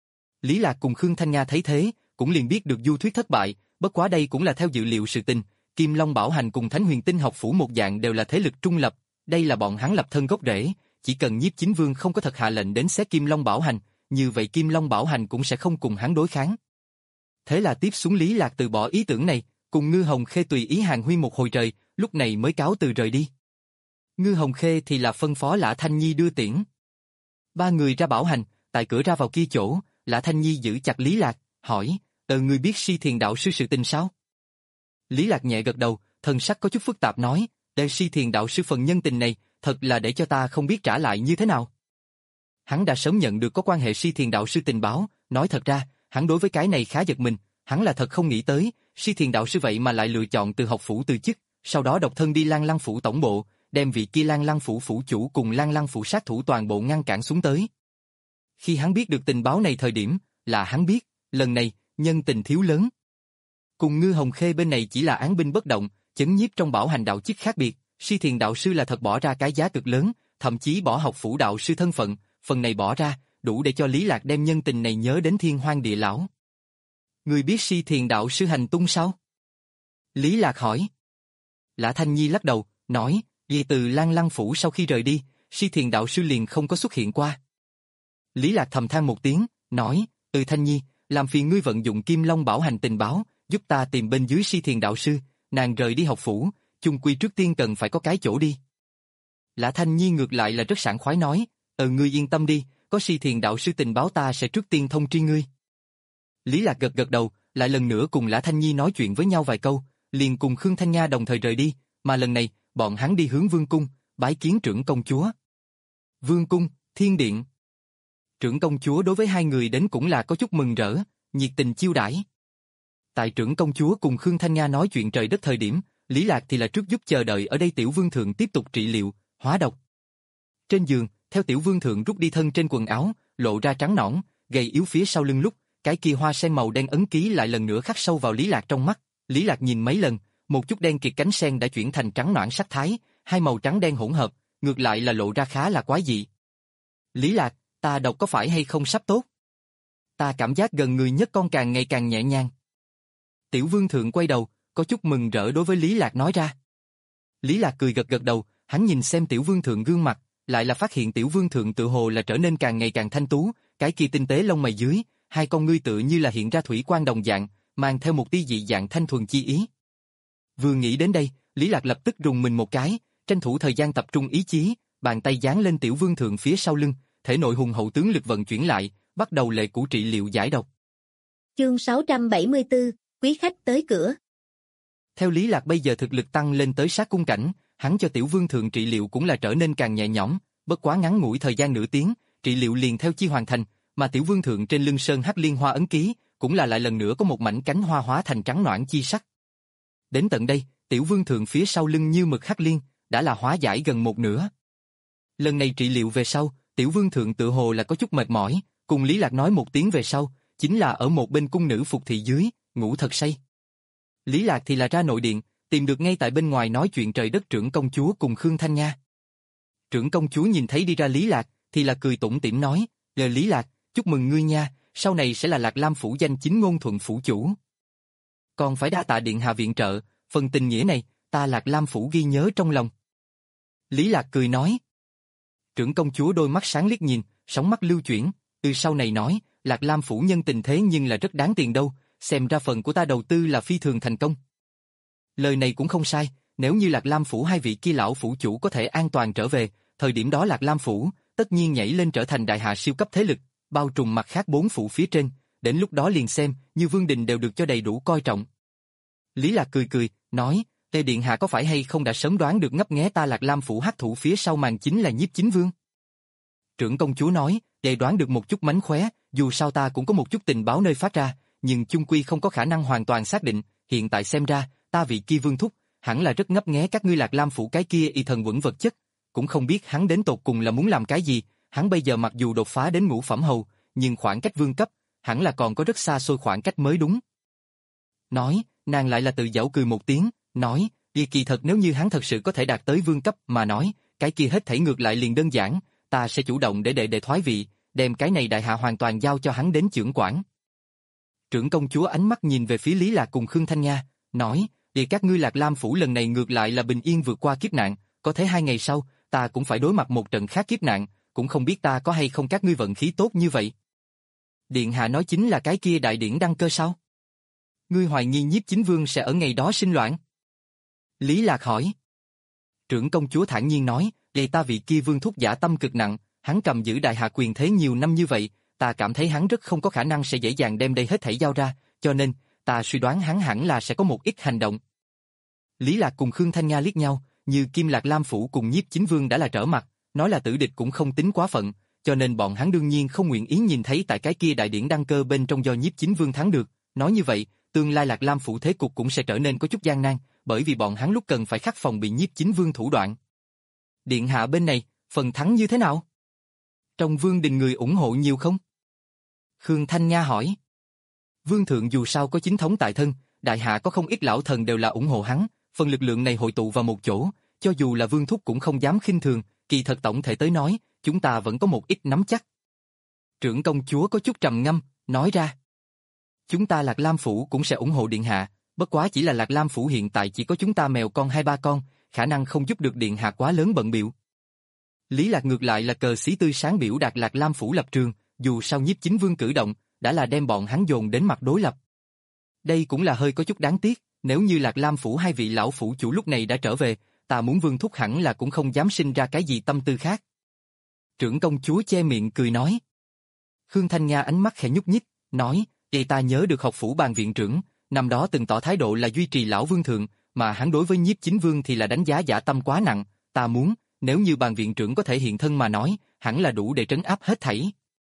Lý Lạc cùng Khương Thanh Nga thấy thế, cũng liền biết được du thuyết thất bại, bất quá đây cũng là theo dự liệu sự tình, Kim Long Bảo Hành cùng Thánh Huyền Tinh học phủ một dạng đều là thế lực trung lập, đây là bọn hắn lập thân gốc rễ, chỉ cần nhiếp chính vương không có thật hạ lệnh đến xé Kim Long Bảo Hành, như vậy Kim Long Bảo Hành cũng sẽ không cùng hắn đối kháng. Thế là tiếp xuống Lý Lạc từ bỏ ý tưởng này, cùng Ngư Hồng Khê tùy ý hàng huy một hồi trời, lúc này mới cáo từ rời đi. Ngư Hồng Khê thì là phân phó Lã Thanh Nhi đưa tiễn. Ba người ra Bảo Hành, tại cửa ra vào kia chỗ, Lã Thanh Nhi giữ chặt Lý Lạc, hỏi, ờ người biết Si Thiền đạo sư sự tình sao? Lý Lạc nhẹ gật đầu, thần sắc có chút phức tạp nói, để Si Thiền đạo sư phần nhân tình này, thật là để cho ta không biết trả lại như thế nào. Hắn đã sớm nhận được có quan hệ Si Thiền đạo sư tình báo, nói thật ra, hắn đối với cái này khá giật mình, hắn là thật không nghĩ tới, Si Thiền đạo sư vậy mà lại lựa chọn từ học phủ từ chức, sau đó độc thân đi Lan Lăng phủ tổng bộ, đem vị kia Lan Lăng phủ phủ chủ cùng Lan Lăng phủ sát thủ toàn bộ ngăn cản xuống tới. Khi hắn biết được tình báo này thời điểm, là hắn biết, lần này, nhân tình thiếu lớn. Cùng Ngư Hồng Khê bên này chỉ là án binh bất động, chấn nhiếp trong Bảo Hành đạo chức khác biệt, Si Thiền đạo sư là thật bỏ ra cái giá cực lớn, thậm chí bỏ học phủ đạo sư thân phận, phần này bỏ ra, đủ để cho Lý Lạc đem nhân tình này nhớ đến thiên hoang địa lão. Ngươi biết Si Thiền đạo sư hành tung sao? Lý Lạc hỏi. Lã Thanh Nhi lắc đầu, nói, vì từ Lan Lăng phủ sau khi rời đi, Si Thiền đạo sư liền không có xuất hiện qua. Lý Lạc thầm than một tiếng, nói, ừ Thanh Nhi, làm phiền ngươi vận dụng Kim Long Bảo hành tình báo, giúp ta tìm bên dưới Si Thiền đạo sư, nàng rời đi học phủ, chung quy trước tiên cần phải có cái chỗ đi. Lã Thanh Nhi ngược lại là rất sảng khoái nói, ờ ngươi yên tâm đi, có Si Thiền đạo sư tình báo ta sẽ trước tiên thông tri ngươi. Lý Lạc gật gật đầu, lại lần nữa cùng Lã Thanh Nhi nói chuyện với nhau vài câu, liền cùng Khương Thanh Nha đồng thời rời đi, mà lần này, bọn hắn đi hướng Vương cung, bái kiến trưởng công chúa. Vương cung, Thiên điện. Trưởng công chúa đối với hai người đến cũng là có chút mừng rỡ, nhiệt tình chiêu đãi. Tại trưởng công chúa cùng Khương Thanh Nha nói chuyện trời đất thời điểm, Lý Lạc thì là trước giúp chờ đợi ở đây tiểu vương thượng tiếp tục trị liệu, hóa độc. Trên giường, theo tiểu vương thượng rút đi thân trên quần áo, lộ ra trắng nõn, gầy yếu phía sau lưng lúc, cái kia hoa sen màu đen ấn ký lại lần nữa khắc sâu vào Lý Lạc trong mắt. Lý Lạc nhìn mấy lần, một chút đen kịt cánh sen đã chuyển thành trắng nõn sắc thái, hai màu trắng đen hỗn hợp, ngược lại là lộ ra khá là quái dị. Lý Lạc, ta độc có phải hay không sắp tốt? Ta cảm giác gần người nhất con càng ngày càng nhẹ nhàng. Tiểu vương thượng quay đầu, có chút mừng rỡ đối với Lý Lạc nói ra. Lý Lạc cười gật gật đầu, hắn nhìn xem tiểu vương thượng gương mặt, lại là phát hiện tiểu vương thượng tự hồ là trở nên càng ngày càng thanh tú, cái kia tinh tế lông mày dưới, hai con ngươi tựa như là hiện ra thủy quang đồng dạng, mang theo một tia dị dạng thanh thuần chi ý. Vừa nghĩ đến đây, Lý Lạc lập tức rùng mình một cái, tranh thủ thời gian tập trung ý chí, bàn tay giáng lên tiểu vương thượng phía sau lưng, thể nội hùng hậu tướng lực vận chuyển lại, bắt đầu lệ cũ trị liệu giải độc. Chương sáu trăm bảy mươi tư, quý khách tới cửa. Theo Lý Lạc bây giờ thực lực tăng lên tới sát cung cảnh, hắn cho tiểu vương thượng trị liệu cũng là trở nên càng nhẹ nhõm, bất quá ngắn ngủi thời gian nửa tiếng, trị liệu liền theo chi hoàn thành, mà tiểu vương thượng trên lưng sơn hắc liên hoa ấn ký, cũng là lại lần nữa có một mảnh cánh hoa hóa thành trắng nõn chi sắc. Đến tận đây, tiểu vương thượng phía sau lưng như mực hắc liên, đã là hóa giải gần một nửa. Lần này trị liệu về sau, tiểu vương thượng tự hồ là có chút mệt mỏi, cùng Lý Lạc nói một tiếng về sau, chính là ở một bên cung nữ phục thị dưới, ngủ thật say. Lý Lạc thì là ra nội điện, tìm được ngay tại bên ngoài nói chuyện trời đất trưởng công chúa cùng Khương Thanh Nha. Trưởng công chúa nhìn thấy đi ra Lý Lạc, thì là cười tủm tỉm nói, lời Lý Lạc, chúc mừng ngươi nha, sau này sẽ là Lạc Lam phủ danh chính ngôn thuận phủ chủ. Còn phải đa tạ điện hạ viện trợ, phần tình nghĩa này, ta Lạc Lam phủ ghi nhớ trong lòng. Lý Lạc cười nói. Trưởng công chúa đôi mắt sáng liếc nhìn, sóng mắt lưu chuyển, từ sau này nói, Lạc Lam phủ nhân tình thế nhưng là rất đáng tiền đâu, xem ra phần của ta đầu tư là phi thường thành công. Lời này cũng không sai, nếu như Lạc Lam phủ hai vị kia lão phủ chủ có thể an toàn trở về, thời điểm đó Lạc Lam phủ tất nhiên nhảy lên trở thành đại hạ siêu cấp thế lực, bao trùm mặt khác bốn phủ phía trên, đến lúc đó liền xem, như Vương Đình đều được cho đầy đủ coi trọng. Lý Lạc cười cười, nói, Tề điện hạ có phải hay không đã sớm đoán được ngấp nghé ta Lạc Lam phủ hắc thủ phía sau màn chính là Nhiếp Chính Vương? Trưởng công chúa nói, Tề đoán được một chút mánh khóe, dù sao ta cũng có một chút tình báo nơi phát ra, nhưng chung quy không có khả năng hoàn toàn xác định, hiện tại xem ra, ta vị kia Vương thúc, hẳn là rất ngấp nghé các ngươi Lạc Lam phủ cái kia y thần vững vật chất, cũng không biết hắn đến tột cùng là muốn làm cái gì, hắn bây giờ mặc dù đột phá đến ngũ phẩm hầu, nhưng khoảng cách vương cấp, hẳn là còn có rất xa xôi khoảng cách mới đúng. Nói, nàng lại là tự giễu cười một tiếng, nói, vì kỳ thật nếu như hắn thật sự có thể đạt tới vương cấp mà nói, cái kia hết thảy ngược lại liền đơn giản, ta sẽ chủ động để đệ đệ thoái vị, đem cái này đại hạ hoàn toàn giao cho hắn đến chưởng quản. Trưởng công chúa ánh mắt nhìn về phía Lý Lạc cùng Khương Thanh Nha, nói, vì các ngươi Lạc Lam phủ lần này ngược lại là bình yên vượt qua kiếp nạn, có thể hai ngày sau, ta cũng phải đối mặt một trận khác kiếp nạn, cũng không biết ta có hay không các ngươi vận khí tốt như vậy. Điện hạ nói chính là cái kia đại điển đăng cơ sao? Ngươi hoài nghi Nhiếp Chính Vương sẽ ở ngày đó sinh loạn? Lý Lạc hỏi. Trưởng công chúa thản nhiên nói, vậy ta vị kia vương thúc giả tâm cực nặng, hắn cầm giữ đại hạ quyền thế nhiều năm như vậy, ta cảm thấy hắn rất không có khả năng sẽ dễ dàng đem đây hết thảy giao ra, cho nên, ta suy đoán hắn hẳn là sẽ có một ít hành động. Lý Lạc cùng Khương Thanh Nga liếc nhau, như Kim Lạc Lam phủ cùng Nhiếp Chính Vương đã là trở mặt, nói là tử địch cũng không tính quá phận, cho nên bọn hắn đương nhiên không nguyện ý nhìn thấy tại cái kia đại điển đăng cơ bên trong do Nhiếp Chính Vương thắng được, nói như vậy, tương lai Lạc Lam phủ thế cục cũng sẽ trở nên có chút gian nan, bởi vì bọn hắn lúc cần phải khắc phòng bị Nhiếp Chính Vương thủ đoạn. Điện hạ bên này, phần thắng như thế nào? Trong Vương đình người ủng hộ nhiều không? Khương Thanh Nga hỏi. Vương thượng dù sao có chính thống tại thân, đại hạ có không ít lão thần đều là ủng hộ hắn, phần lực lượng này hội tụ vào một chỗ, cho dù là Vương thúc cũng không dám khinh thường, kỳ thật tổng thể tới nói, chúng ta vẫn có một ít nắm chắc. Trưởng công chúa có chút trầm ngâm, nói ra. Chúng ta Lạc Lam Phủ cũng sẽ ủng hộ điện hạ, bất quá chỉ là Lạc Lam Phủ hiện tại chỉ có chúng ta mèo con hai ba con, khả năng không giúp được điện hạ quá lớn bận bịu. Lý Lạc ngược lại là cờ xí tươi sáng biểu đạt Lạc Lam Phủ lập trường, dù sao Nhiếp Chính Vương cử động, đã là đem bọn hắn dồn đến mặt đối lập. Đây cũng là hơi có chút đáng tiếc, nếu như Lạc Lam Phủ hai vị lão phủ chủ lúc này đã trở về, ta muốn Vương thúc hẳn là cũng không dám sinh ra cái gì tâm tư khác. Trưởng công chúa che miệng cười nói. Khương Thanh Nga ánh mắt khẽ nhúc nhích, nói, vậy ta nhớ được học phủ Bàn viện trưởng, năm đó từng tỏ thái độ là duy trì lão vương thượng, mà hắn đối với Nhiếp Chính Vương thì là đánh giá dã tâm quá nặng, ta muốn, nếu như Bàn viện trưởng có thể hiện thân mà nói, hẳn là đủ để trấn áp hết thảy.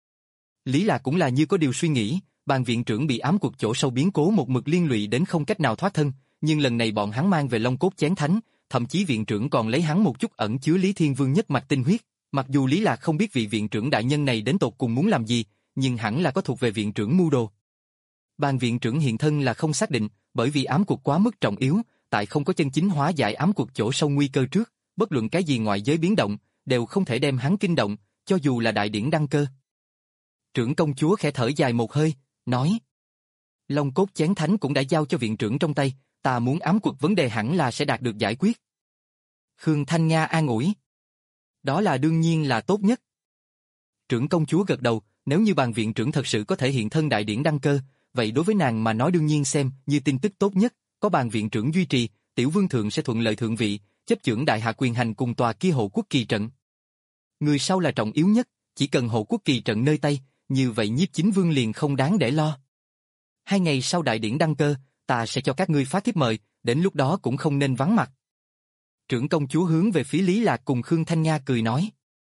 Lý Lạc cũng là như có điều suy nghĩ, Bàn viện trưởng bị ám cuộc chỗ sâu biến cố một mực liên lụy đến không cách nào thoát thân, nhưng lần này bọn hắn mang về Long Cốt Chén Thánh, thậm chí viện trưởng còn lấy hắn một chút ẩn chứa Lý Thiên Vương nhất mạch tinh huyết. Mặc dù Lý Lạc không biết vị viện trưởng đại nhân này đến tột cùng muốn làm gì, nhưng hẳn là có thuộc về viện trưởng mưu đồ. Bàn viện trưởng hiện thân là không xác định, bởi vì ám cuộc quá mức trọng yếu, tại không có chân chính hóa giải ám cuộc chỗ sâu nguy cơ trước, bất luận cái gì ngoại giới biến động, đều không thể đem hắn kinh động, cho dù là đại điển đăng cơ. Trưởng công chúa khẽ thở dài một hơi, nói: Long Cốt Chén Thánh cũng đã giao cho viện trưởng trong tay, ta muốn ám cuộc vấn đề hẳn là sẽ đạt được giải quyết. Khương Thanh Nga an ủi: Đó là đương nhiên là tốt nhất. Trưởng công chúa gật đầu, nếu như Bàn viện trưởng thật sự có thể hiện thân đại điển đăng cơ, vậy đối với nàng mà nói đương nhiên xem như tin tức tốt nhất, có Bàn viện trưởng duy trì, tiểu vương thượng sẽ thuận lợi thượng vị, chấp chưởng đại hạ quyền hành cùng tòa kia hộ quốc kỳ trận. Người sau là trọng yếu nhất, chỉ cần hộ quốc kỳ trận nơi tay, như vậy Nhiếp Chính Vương liền không đáng để lo. Hai ngày sau đại điển đăng cơ, ta sẽ cho các ngươi phát thiếp mời, đến lúc đó cũng không nên vắng mặt. Trưởng công chúa hướng về phía Lý Lạc cùng Khương Thanh Nga cười nói.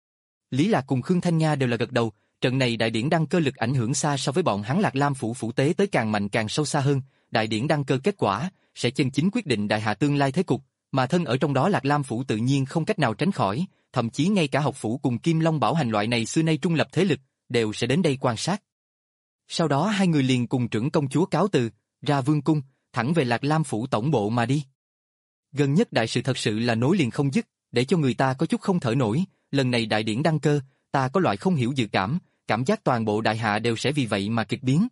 Lý Lạc cùng Khương Thanh Nga đều là gật đầu, trận này đại điển đăng cơ lực ảnh hưởng xa so với bọn hắn Lạc Lam phủ phủ tế tới càng mạnh càng sâu xa hơn, đại điển đăng cơ kết quả sẽ chân chính quyết định đại hạ tương lai thế cục, mà thân ở trong đó Lạc Lam phủ tự nhiên không cách nào tránh khỏi, thậm chí ngay cả học phủ cùng Kim Long Bảo Hành loại này xưa nay trung lập thế lực đều sẽ đến đây quan sát. Sau đó hai người liền cùng trưởng công chúa cáo từ, ra vương cung, thẳng về Lạc Lam phủ tổng bộ mà đi. Gần nhất đại sự thật sự là nối liền không dứt, để cho người ta có chút không thở nổi, lần này đại điển đăng cơ, ta có loại không hiểu dự cảm, cảm giác toàn bộ đại hạ đều sẽ vì vậy mà kịch biến.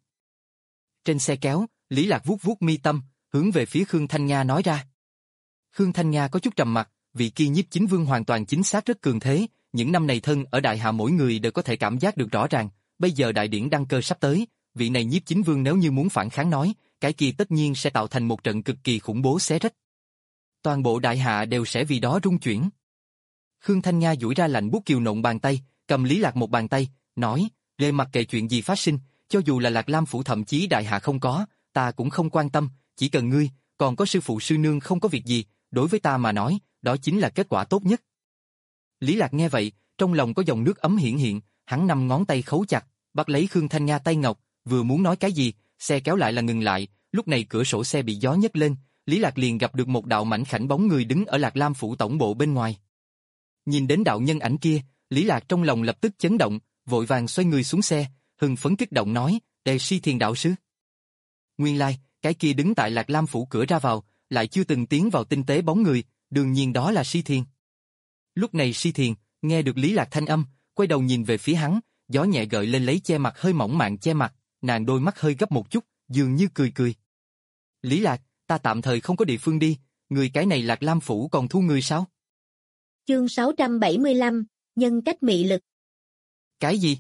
Trên xe kéo, Lý Lạc vuốt vuốt mi tâm, hướng về phía Khương Thanh Nga nói ra. Khương Thanh Nga có chút trầm mặt, vị kia Nhiếp Chính Vương hoàn toàn chính xác rất cường thế, những năm này thân ở đại hạ mỗi người đều có thể cảm giác được rõ ràng, bây giờ đại điển đăng cơ sắp tới, vị này Nhiếp Chính Vương nếu như muốn phản kháng nói, cái kia tất nhiên sẽ tạo thành một trận cực kỳ khủng bố xé rách. Toàn bộ đại hạ đều sẽ vì đó rung chuyển. Khương Thanh Nga duỗi ra lạnh buốt kiều nộn bàn tay, cầm Lý Lạc một bàn tay, nói, về mặc kệ chuyện gì phát sinh, cho dù là Lạc Lam phủ thậm chí đại hạ không có, ta cũng không quan tâm, chỉ cần ngươi, còn có sư phụ sư nương không có việc gì, đối với ta mà nói, đó chính là kết quả tốt nhất. Lý Lạc nghe vậy, trong lòng có dòng nước ấm hiển hiện, hắn năm ngón tay khấu chặt, bắt lấy Khương Thanh Nga tay ngọc, vừa muốn nói cái gì, xe kéo lại là ngừng lại, lúc này cửa sổ xe bị gió nhấc lên, Lý Lạc liền gặp được một đạo mảnh khảnh bóng người đứng ở Lạc Lam phủ tổng bộ bên ngoài. Nhìn đến đạo nhân ảnh kia, Lý Lạc trong lòng lập tức chấn động, vội vàng xoay người xuống xe, hưng phấn kích động nói, Đề Si Thiền đạo sư. Nguyên lai, cái kia đứng tại Lạc Lam phủ cửa ra vào, lại chưa từng tiến vào tinh tế bóng người, đương nhiên đó là Si Thiền. Lúc này Si Thiền, nghe được Lý Lạc thanh âm, quay đầu nhìn về phía hắn, gió nhẹ gợi lên lấy che mặt hơi mỏng mạn che mặt, nàng đôi mắt hơi gấp một chút, dường như cười cười. Lý Lạc, ta tạm thời không có địa phương đi, người cái này Lạc Lam phủ còn thu người sao? Chương sáu trăm bảy mươi lăm, nhân cách mị lực. Cái gì?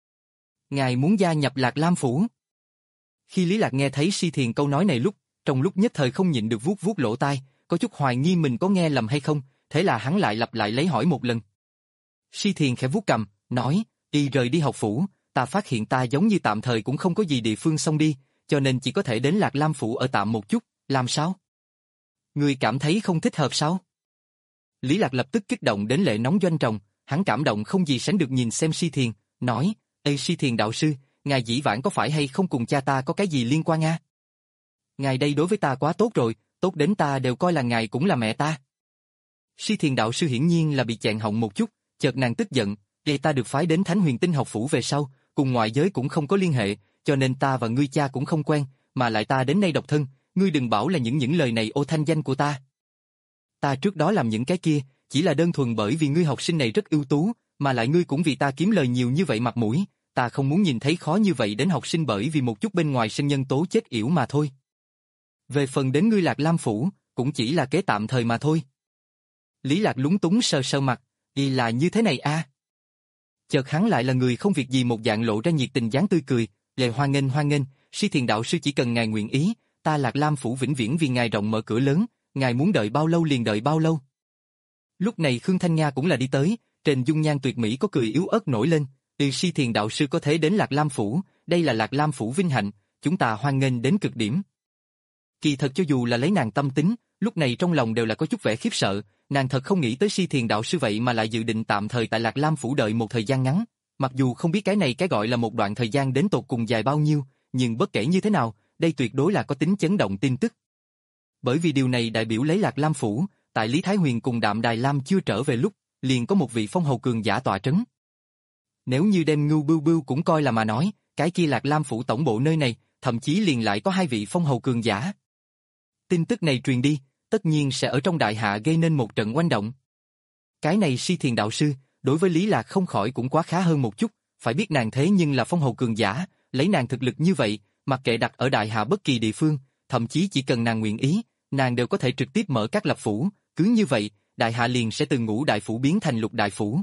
Ngài muốn gia nhập Lạc Lam phủ? Khi Lý Lạc nghe thấy Si Thiền câu nói này lúc, trong lúc nhất thời không nhịn được vuốt vuốt lỗ tai, có chút hoài nghi mình có nghe lầm hay không, thế là hắn lại lặp lại lấy hỏi một lần. Si Thiền khẽ vuốt cằm, nói, đi rời đi học phủ, ta phát hiện ta giống như tạm thời cũng không có gì địa phương xong đi, cho nên chỉ có thể đến Lạc Lam phủ ở tạm một chút, làm sao? Người cảm thấy không thích hợp sao? Lý Lạc lập tức kích động đến lệ nóng doanh tròng, hắn cảm động không gì sánh được nhìn xem Si Thiền, nói, ê Si Thiền đạo sư, ngài dĩ vãng có phải hay không cùng cha ta có cái gì liên quan à? Ngài đây đối với ta quá tốt rồi, tốt đến ta đều coi là ngài cũng là mẹ ta. Si Thiền đạo sư hiển nhiên là bị chẹn họng một chút, chợt nàng tức giận, để ta được phái đến Thánh Huyền Tinh học phủ về sau, cùng ngoại giới cũng không có liên hệ, cho nên ta và ngươi cha cũng không quen, mà lại ta đến đây độc thân, ngươi đừng bảo là những những lời này ô thanh danh của ta. Ta trước đó làm những cái kia, chỉ là đơn thuần bởi vì ngươi học sinh này rất ưu tú, mà lại ngươi cũng vì ta kiếm lời nhiều như vậy mặt mũi, ta không muốn nhìn thấy khó như vậy đến học sinh bởi vì một chút bên ngoài sân nhân tố chết yểu mà thôi. Về phần đến ngươi Lạc Lam Phủ, cũng chỉ là kế tạm thời mà thôi. Lý Lạc lúng túng sờ sờ mặt, y là như thế này a. À? Chợt hắn lại là người không việc gì một dạng lộ ra nhiệt tình dáng tươi cười, lề hoan nghênh hoan nghênh, Si Thiền đạo sư chỉ cần ngài nguyện ý, ta Lạc Lam Phủ vĩnh viễn vì ngài rộng mở cửa lớn, ngài muốn đợi bao lâu liền đợi bao lâu. Lúc này Khương Thanh Nga cũng là đi tới, trên dung nhan tuyệt mỹ có cười yếu ớt nổi lên, từ Si Thiền đạo sư có thể đến Lạc Lam Phủ, đây là Lạc Lam Phủ vinh hạnh, chúng ta hoan nghênh đến cực điểm. Kỳ thật cho dù là lấy nàng tâm tính, lúc này trong lòng đều là có chút vẻ khiếp sợ, nàng thật không nghĩ tới Si Thiền đạo sư vậy mà lại dự định tạm thời tại Lạc Lam Phủ đợi một thời gian ngắn, mặc dù không biết cái này cái gọi là một đoạn thời gian đến tột cùng dài bao nhiêu, nhưng bất kể như thế nào, đây tuyệt đối là có tính chấn động tin tức. Bởi vì điều này đại biểu lấy Lạc Lam Phủ, tại Lý Thái Huyền cùng Đạm Đài Lam chưa trở về lúc, liền có một vị phong hầu cường giả tọa trấn. Nếu như đem Ngưu Bưu Bưu cũng coi là mà nói, cái kia Lạc Lam Phủ tổng bộ nơi này, thậm chí liền lại có hai vị phong hầu cường giả. Tin tức này truyền đi, tất nhiên sẽ ở trong đại hạ gây nên một trận oanh động. Cái này Si Thiền đạo sư, đối với Lý Lạc không khỏi cũng quá khá hơn một chút, phải biết nàng thế nhưng là phong hầu cường giả, lấy nàng thực lực như vậy, mặc kệ đặt ở đại hạ bất kỳ địa phương, thậm chí chỉ cần nàng nguyện ý, nàng đều có thể trực tiếp mở các lập phủ, cứ như vậy, đại hạ liền sẽ từ ngũ đại phủ biến thành lục đại phủ.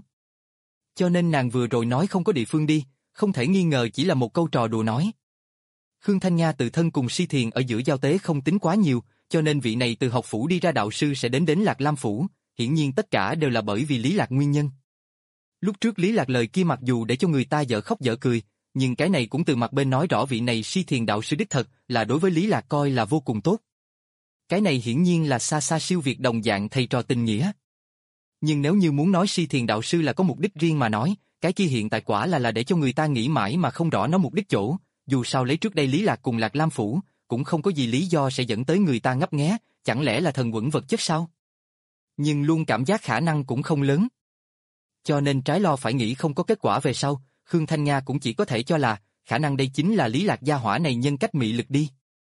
Cho nên nàng vừa rồi nói không có địa phương đi, không thể nghi ngờ chỉ là một câu trò đùa nói. Khương Thanh Nga tự thân cùng Si Thiền ở giữa giao tế không tính quá nhiều, cho nên vị này từ học phủ đi ra đạo sư sẽ đến đến Lạc Lam Phủ, hiển nhiên tất cả đều là bởi vì Lý Lạc nguyên nhân. Lúc trước Lý Lạc lời kia mặc dù để cho người ta dở khóc dở cười, nhưng cái này cũng từ mặt bên nói rõ vị này Si Thiền đạo sư đích thật là đối với Lý Lạc coi là vô cùng tốt. Cái này hiển nhiên là xa xa siêu việt đồng dạng thầy trò tình nghĩa. Nhưng nếu như muốn nói Si Thiền đạo sư là có mục đích riêng mà nói, cái kia hiện tại quả là là để cho người ta nghĩ mãi mà không rõ nó mục đích chỗ, dù sao lấy trước đây Lý Lạc cùng Lạc Lam Phủ, cũng không có gì lý do sẽ dẫn tới người ta ngấp nghé, chẳng lẽ là thần quẩn vật chất sao? Nhưng luôn cảm giác khả năng cũng không lớn. Cho nên trái lo phải nghĩ không có kết quả về sau, Khương Thanh Nga cũng chỉ có thể cho là, khả năng đây chính là Lý Lạc gia hỏa này nhân cách mị lực đi.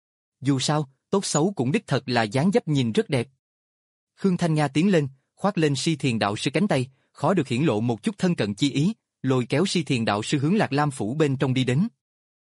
Dù sao, tốt xấu cũng đích thật là dáng dấp nhìn rất đẹp. Khương Thanh Nga tiến lên, khoác lên Si Thiền đạo sư cánh tay, khó được hiển lộ một chút thân cận chi ý, lôi kéo Si Thiền đạo sư hướng Lạc Lam Phủ bên trong đi đến.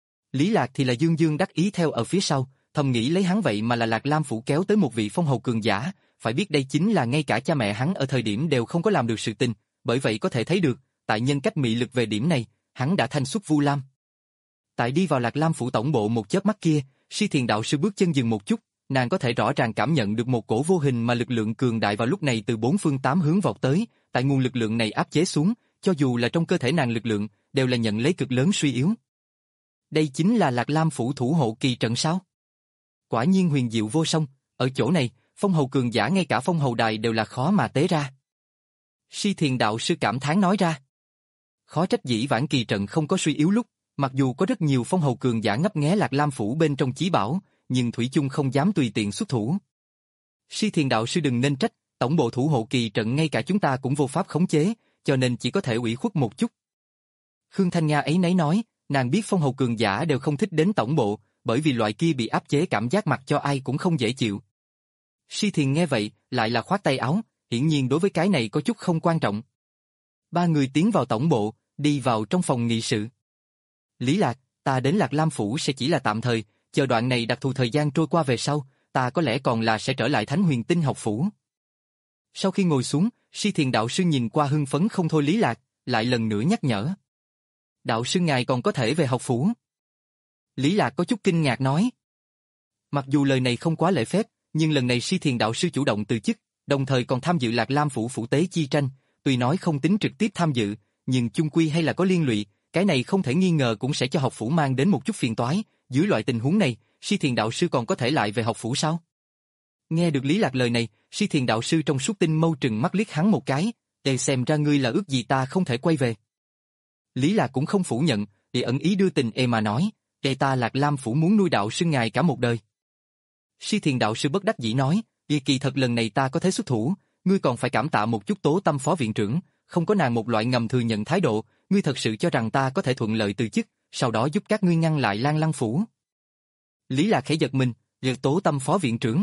Lý Lạc thì là dương dương đắc ý theo ở phía sau, thầm nghĩ lấy hắn vậy mà là Lạc Lam Phủ kéo tới một vị phong hầu cường giả, phải biết đây chính là ngay cả cha mẹ hắn ở thời điểm đều không có làm được sự tình, bởi vậy có thể thấy được, tại nhân cách mị lực về điểm này, hắn đã thanh xuất Vu Lam. Tại đi vào Lạc Lam Phủ tổng bộ một chớp mắt kia, Si Thiền đạo sư bước chân dừng một chút, nàng có thể rõ ràng cảm nhận được một cổ vô hình mà lực lượng cường đại vào lúc này từ bốn phương tám hướng vọt tới, tại nguồn lực lượng này áp chế xuống, cho dù là trong cơ thể nàng lực lượng, đều là nhận lấy cực lớn suy yếu. Đây chính là Lạc Lam Phủ thủ hộ kỳ trận sao? Quả nhiên huyền diệu vô song, ở chỗ này, phong hầu cường giả ngay cả phong hầu đài đều là khó mà tế ra. Si Thiền đạo sư cảm thán nói ra. Khó trách dĩ vãng kỳ trận không có suy yếu lúc, mặc dù có rất nhiều phong hầu cường giả ngấp nghé Lạc Lam Phủ bên trong chí bảo, nhưng thủy chung không dám tùy tiện xuất thủ. Si Thiền đạo sư đừng nên trách, tổng bộ thủ hộ kỳ trận ngay cả chúng ta cũng vô pháp khống chế, cho nên chỉ có thể ủy khuất một chút. Khương Thanh Nga ấy nấy nói, nàng biết phong hầu cường giả đều không thích đến tổng bộ, bởi vì loại kia bị áp chế cảm giác mặc cho ai cũng không dễ chịu. Si Thiền nghe vậy, lại là khoát tay áo, hiển nhiên đối với cái này có chút không quan trọng. Ba người tiến vào tổng bộ, đi vào trong phòng nghị sự. Lý Lạc, ta đến Lạc Lam Phủ sẽ chỉ là tạm thời, chờ đoạn này đặc thù thời gian trôi qua về sau, ta có lẽ còn là sẽ trở lại Thánh Huyền Tinh học phủ. Sau khi ngồi xuống, Si Thiền đạo sư nhìn qua hưng phấn không thôi Lý Lạc, lại lần nữa nhắc nhở. Đạo sư ngài còn có thể về học phủ. Lý Lạc có chút kinh ngạc nói. Mặc dù lời này không quá lễ phép, nhưng lần này Si Thiền đạo sư chủ động từ chức, đồng thời còn tham dự Lạc Lam Phủ phủ tế chi tranh, tuy nói không tính trực tiếp tham dự, nhưng chung quy hay là có liên lụy, cái này không thể nghi ngờ cũng sẽ cho học phủ mang đến một chút phiền toái, dưới loại tình huống này, Si Thiền đạo sư còn có thể lại về học phủ sao? Nghe được Lý Lạc lời này, Si Thiền đạo sư trong suốt tinh mâu trừng mắt liếc hắn một cái, để xem ra ngươi là ước gì ta không thể quay về. Lý Lạc cũng không phủ nhận, thì ẩn ý đưa tình ê mà nói, để ta Lạc Lam Phủ muốn nuôi đạo sư ngài cả một đời. Si Thiền đạo sư bất đắc dĩ nói, vì kỳ thật lần này ta có thể xuất thủ, ngươi còn phải cảm tạ một chút Tố Tâm phó viện trưởng, không có nàng một loại ngầm thừa nhận thái độ, ngươi thật sự cho rằng ta có thể thuận lợi từ chức, sau đó giúp các ngươi ngăn lại Lan Lăng Phủ. Lý Lạc khẽ giật mình, việc Tố Tâm phó viện trưởng.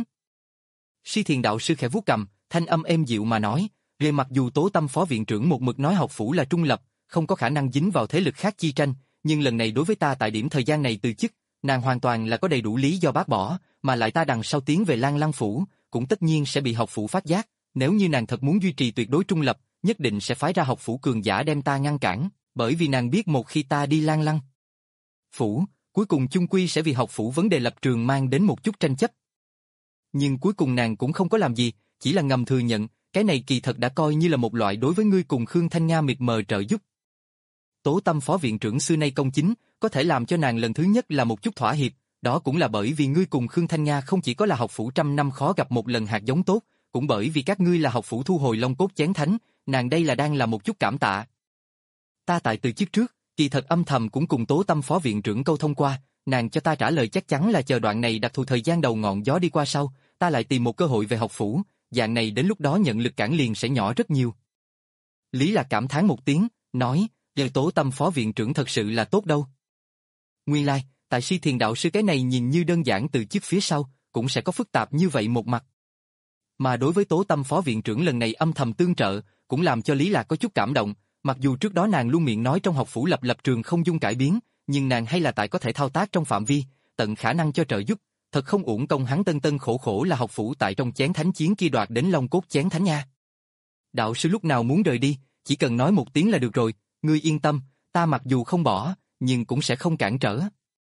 Si Thiền đạo sư khẽ vuốt cầm, thanh âm êm dịu mà nói, về mặc dù Tố Tâm phó viện trưởng một mực nói học phủ là trung lập, không có khả năng dính vào thế lực khác chi tranh, nhưng lần này đối với ta tại điểm thời gian này từ chức, nàng hoàn toàn là có đầy đủ lý do bác bỏ, mà lại ta đằng sau tiến về Lan Lăng phủ, cũng tất nhiên sẽ bị học phủ phát giác, nếu như nàng thật muốn duy trì tuyệt đối trung lập, nhất định sẽ phái ra học phủ cường giả đem ta ngăn cản, bởi vì nàng biết một khi ta đi Lan Lăng phủ, cuối cùng chung quy sẽ vì học phủ vấn đề lập trường mang đến một chút tranh chấp. Nhưng cuối cùng nàng cũng không có làm gì, chỉ là ngầm thừa nhận, cái này kỳ thật đã coi như là một loại đối với ngươi cùng Khương Thanh Nga mịt mờ trợ giúp. Tố Tâm phó viện trưởng xưa nay công chính, có thể làm cho nàng lần thứ nhất là một chút thỏa hiệp, đó cũng là bởi vì ngươi cùng Khương Thanh Nga không chỉ có là học phủ trăm năm khó gặp một lần hạt giống tốt, cũng bởi vì các ngươi là học phủ thu hồi Long Cốt Chén Thánh, nàng đây là đang là một chút cảm tạ. Ta tại từ chức trước, kỳ thật âm thầm cũng cùng Tố Tâm phó viện trưởng câu thông qua, nàng cho ta trả lời chắc chắn là chờ đoạn này đặc thù thời gian đầu ngọn gió đi qua sau, ta lại tìm một cơ hội về học phủ, dạng này đến lúc đó nhận lực cản liền sẽ nhỏ rất nhiều. Lý Lạc cảm thán một tiếng, nói, giờ Tố Tâm phó viện trưởng thật sự là tốt đâu. Nguyên lai, tại Si Thiền đạo sư cái này nhìn như đơn giản từ chức phía sau, cũng sẽ có phức tạp như vậy một mặt. Mà đối với Tố Tâm phó viện trưởng lần này âm thầm tương trợ, cũng làm cho Lý Lạc có chút cảm động, mặc dù trước đó nàng luôn miệng nói trong học phủ lập lập trường không dung cải biến, nhưng nàng hay là tại có thể thao tác trong phạm vi, tận khả năng cho trợ giúp, thật không uổng công hắn tân tân khổ khổ là học phủ tại trong chén thánh chiến kia đoạt đến Long Cốt Chén Thánh nha. Đạo sư lúc nào muốn rời đi, chỉ cần nói một tiếng là được rồi, ngươi yên tâm, ta mặc dù không bỏ, nhưng cũng sẽ không cản trở.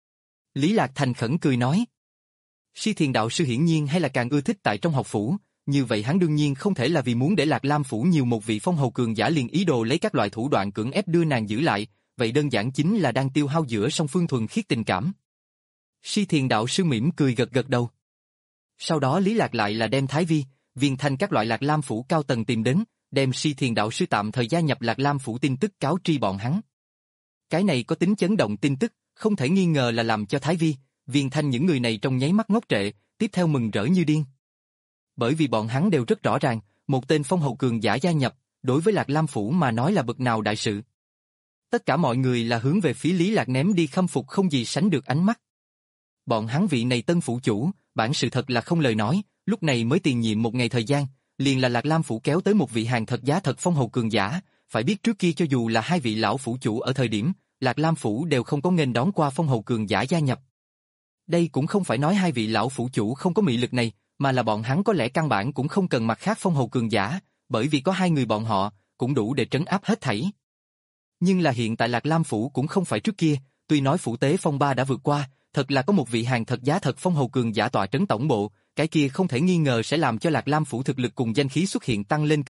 Lý Lạc thành khẩn cười nói. Si Thiền đạo sư hiển nhiên hay là càng ưa thích tại trong học phủ, như vậy hắn đương nhiên không thể là vì muốn để Lạc Lam phủ nhiều một vị phong hầu cường giả liền ý đồ lấy các loại thủ đoạn cưỡng ép đưa nàng giữ lại, vậy đơn giản chính là đang tiêu hao giữa song phương thuần khiết tình cảm. Si Thiền đạo sư mỉm cười gật gật đầu. Sau đó Lý Lạc lại là đem Thái Vi, Viên Thanh các loại Lạc Lam phủ cao tầng tìm đến, đem Si Thiền đạo sư tạm thời gia nhập Lạc Lam phủ tin tức cáo tri bọn hắn. Cái này có tính chấn động tin tức, không thể nghi ngờ là làm cho Thái Vi, Viên Thanh những người này trong nháy mắt ngốc trệ, tiếp theo mừng rỡ như điên. Bởi vì bọn hắn đều rất rõ ràng, một tên phong hầu cường giả gia nhập, đối với Lạc Lam phủ mà nói là bực nào đại sự. Tất cả mọi người là hướng về phía Lý Lạc ném đi khâm phục không gì sánh được ánh mắt. Bọn hắn vị này tân phủ chủ, bản sự thật là không lời nói, lúc này mới tiền nhiệm một ngày thời gian, liền là Lạc Lam phủ kéo tới một vị hàng thật giá thật phong hầu cường giả, phải biết trước kia cho dù là hai vị lão phủ chủ ở thời điểm, Lạc Lam phủ đều không có nghênh đón qua phong hầu cường giả gia nhập. Đây cũng không phải nói hai vị lão phủ chủ không có mị lực này, mà là bọn hắn có lẽ căn bản cũng không cần mặt khác phong hầu cường giả, bởi vì có hai người bọn họ, cũng đủ để trấn áp hết thảy. Nhưng là hiện tại Lạc Lam phủ cũng không phải trước kia, tuy nói phủ tế phong ba đã vượt qua, thật là có một vị hàng thật giá thật phong hầu cường giả tọa trấn tổng bộ, cái kia không thể nghi ngờ sẽ làm cho Lạc Lam phủ thực lực cùng danh khí xuất hiện tăng lên.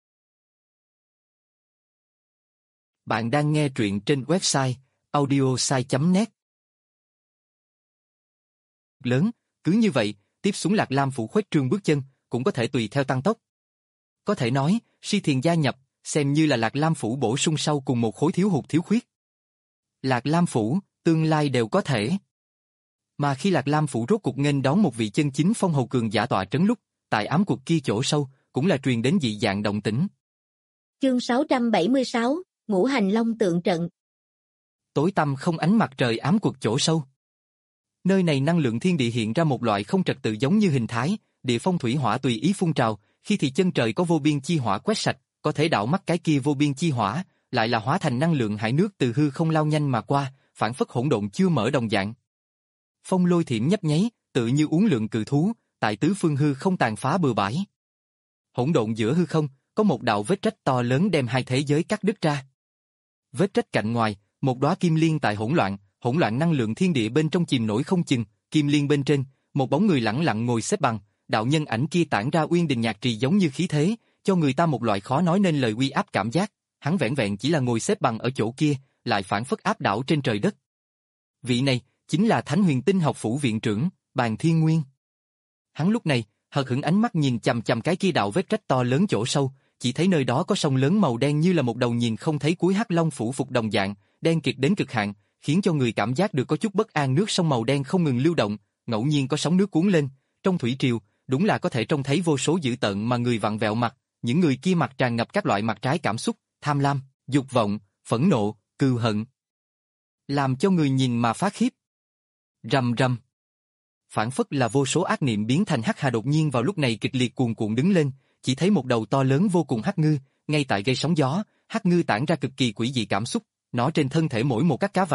Bạn đang nghe truyện trên website audiosai chấm net. Lớn, cứ như vậy, tiếp xuống Lạc Lam phủ khuếch trương bước chân, cũng có thể tùy theo tăng tốc. Có thể nói, Si Thiền gia nhập, xem như là Lạc Lam phủ bổ sung sau cùng một khối thiếu hụt thiếu khuyết. Lạc Lam phủ, tương lai đều có thể. Mà khi Lạc Lam phủ rốt cuộc nghênh đón một vị chân chính phong hầu cường giả tọa trấn lúc, tại ám cuộc kia chỗ sâu, cũng là truyền đến dị dạng động tĩnh. Chương sáu trăm bảy mươi sáu, Ngũ Hành Long tượng trận. Tối tăm không ánh mặt trời ám cuộc chỗ sâu. Nơi này năng lượng thiên địa hiện ra một loại không trật tự giống như hình thái, địa phong thủy hỏa tùy ý phun trào, khi thì chân trời có vô biên chi hỏa quét sạch, có thể đảo mắt cái kia vô biên chi hỏa, lại là hóa thành năng lượng hải nước từ hư không lao nhanh mà qua, phản phất hỗn độn chưa mở đồng dạng. Phong lôi thiểm nhấp nháy, tự như uốn lượn cự thú, tại tứ phương hư không tàn phá bừa bãi. Hỗn độn giữa hư không, có một đạo vết rách to lớn đem hai thế giới cắt đứt ra. Vết rách cạnh ngoài, một đóa kim liên tại hỗn loạn, hỗn loạn năng lượng thiên địa bên trong chìm nổi không chừng, kim liên bên trên, một bóng người lẳng lặng ngồi xếp bằng, đạo nhân ảnh kia tản ra uyên đình nhạc trì giống như khí thế, cho người ta một loại khó nói nên lời uy áp cảm giác, hắn vẻn vẹn chỉ là ngồi xếp bằng ở chỗ kia, lại phản phất áp đảo trên trời đất. Vị này, chính là Thánh Huyền Tinh học phủ viện trưởng, Bàn Thiên Nguyên. Hắn lúc này, hờ hững ánh mắt nhìn chằm chằm cái kia đạo vết rách to lớn chỗ sâu, chỉ thấy nơi đó có sông lớn màu đen như là một đầu nhìn không thấy cuối hắc long phủ phục đồng dạng, đen kịt đến cực hạn, khiến cho người cảm giác được có chút bất an. Nước sông màu đen không ngừng lưu động, ngẫu nhiên có sóng nước cuốn lên, trong thủy triều, đúng là có thể trông thấy vô số dữ tợn mà người vặn vẹo mặt, những người kia mặt tràn ngập các loại mặt trái cảm xúc, tham lam, dục vọng, phẫn nộ, cừu hận, làm cho người nhìn mà phát khiếp. Rầm rầm. Phản phất là vô số ác niệm biến thành hắc hà đột nhiên vào lúc này kịch liệt cuồn cuộn đứng lên, chỉ thấy một đầu to lớn vô cùng hắc ngư, ngay tại gây sóng gió, hắc ngư tản ra cực kỳ quỷ dị cảm xúc, nó trên thân thể mỗi một các cá vảy,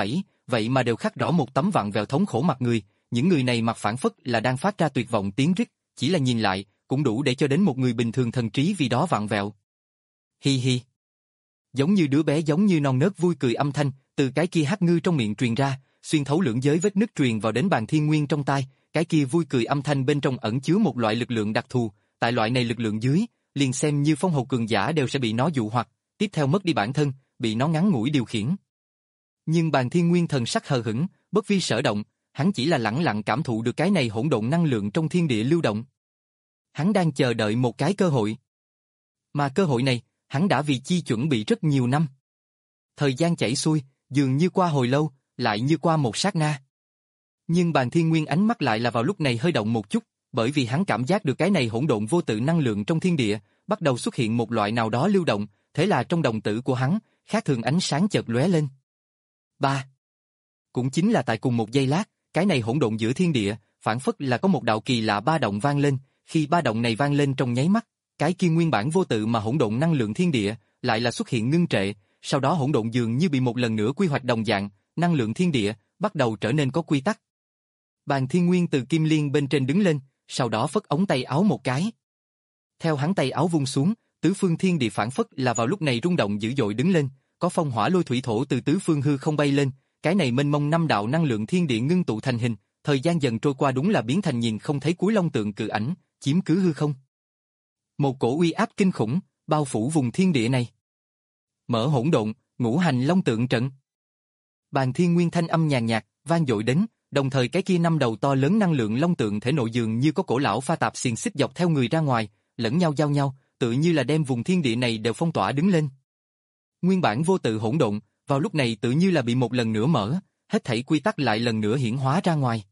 vậy mà đều khắc rõ một tấm vặn vẹo thống khổ mặt người, những người này mặt phản phất là đang phát ra tuyệt vọng tiếng rít, chỉ là nhìn lại, cũng đủ để cho đến một người bình thường thần trí vì đó vặn vẹo. Hi hi. Giống như đứa bé giống như non nớt vui cười âm thanh, từ cái kia hắc ngư trong miệng truyền ra, xuyên thấu lưỡng giới vết nứt truyền vào đến Bàn Thiên Nguyên trong tai, cái kia vui cười âm thanh bên trong ẩn chứa một loại lực lượng đặc thù, tại loại này lực lượng dưới, liền xem như phong hầu cường giả đều sẽ bị nó dụ hoặc, tiếp theo mất đi bản thân, bị nó ngắn ngủi điều khiển. Nhưng Bàn Thiên Nguyên thần sắc hờ hững, bất vi sở động, hắn chỉ là lẳng lặng cảm thụ được cái này hỗn độn năng lượng trong thiên địa lưu động. Hắn đang chờ đợi một cái cơ hội. Mà cơ hội này, hắn đã vì chi chuẩn bị rất nhiều năm. Thời gian chảy xuôi, dường như qua hồi lâu, lại như qua một sát na. Nhưng Bàn Thiên Nguyên ánh mắt lại là vào lúc này hơi động một chút, bởi vì hắn cảm giác được cái này hỗn độn vô tự năng lượng trong thiên địa, bắt đầu xuất hiện một loại nào đó lưu động, thế là trong đồng tử của hắn, khác thường ánh sáng chợt lóe lên. Ba. Cũng chính là tại cùng một giây lát, cái này hỗn độn giữa thiên địa, phản phất là có một đạo kỳ lạ ba động vang lên, khi ba động này vang lên trong nháy mắt, cái kia nguyên bản vô tự mà hỗn độn năng lượng thiên địa, lại là xuất hiện ngưng trệ, sau đó hỗn độn dường như bị một lần nữa quy hoạch đồng dạng, năng lượng thiên địa, bắt đầu trở nên có quy tắc. Bàn Thiên Nguyên từ kim liên bên trên đứng lên, sau đó phất ống tay áo một cái. Theo hắn tay áo vung xuống, tứ phương thiên địa phản phất là vào lúc này rung động dữ dội đứng lên, có phong hỏa lôi thủy thổ từ tứ phương hư không bay lên, cái này mênh mông năm đạo năng lượng thiên địa ngưng tụ thành hình, thời gian dần trôi qua đúng là biến thành nhìn không thấy cuối long tượng cự ảnh, chiếm cứ hư không. Một cổ uy áp kinh khủng, bao phủ vùng thiên địa này. Mở hỗn độn, ngũ hành long tượng trận. Bàn Thiên Nguyên thanh âm nhàn nhạt, vang dội đến, đồng thời cái kia năm đầu to lớn năng lượng long tượng thể nội dường như có cổ lão pha tạp xiềng xích dọc theo người ra ngoài, lẫn nhau giao nhau, tự như là đem vùng thiên địa này đều phong tỏa đứng lên. Nguyên bản vô tự hỗn độn, vào lúc này tự như là bị một lần nữa mở, hết thảy quy tắc lại lần nữa hiển hóa ra ngoài.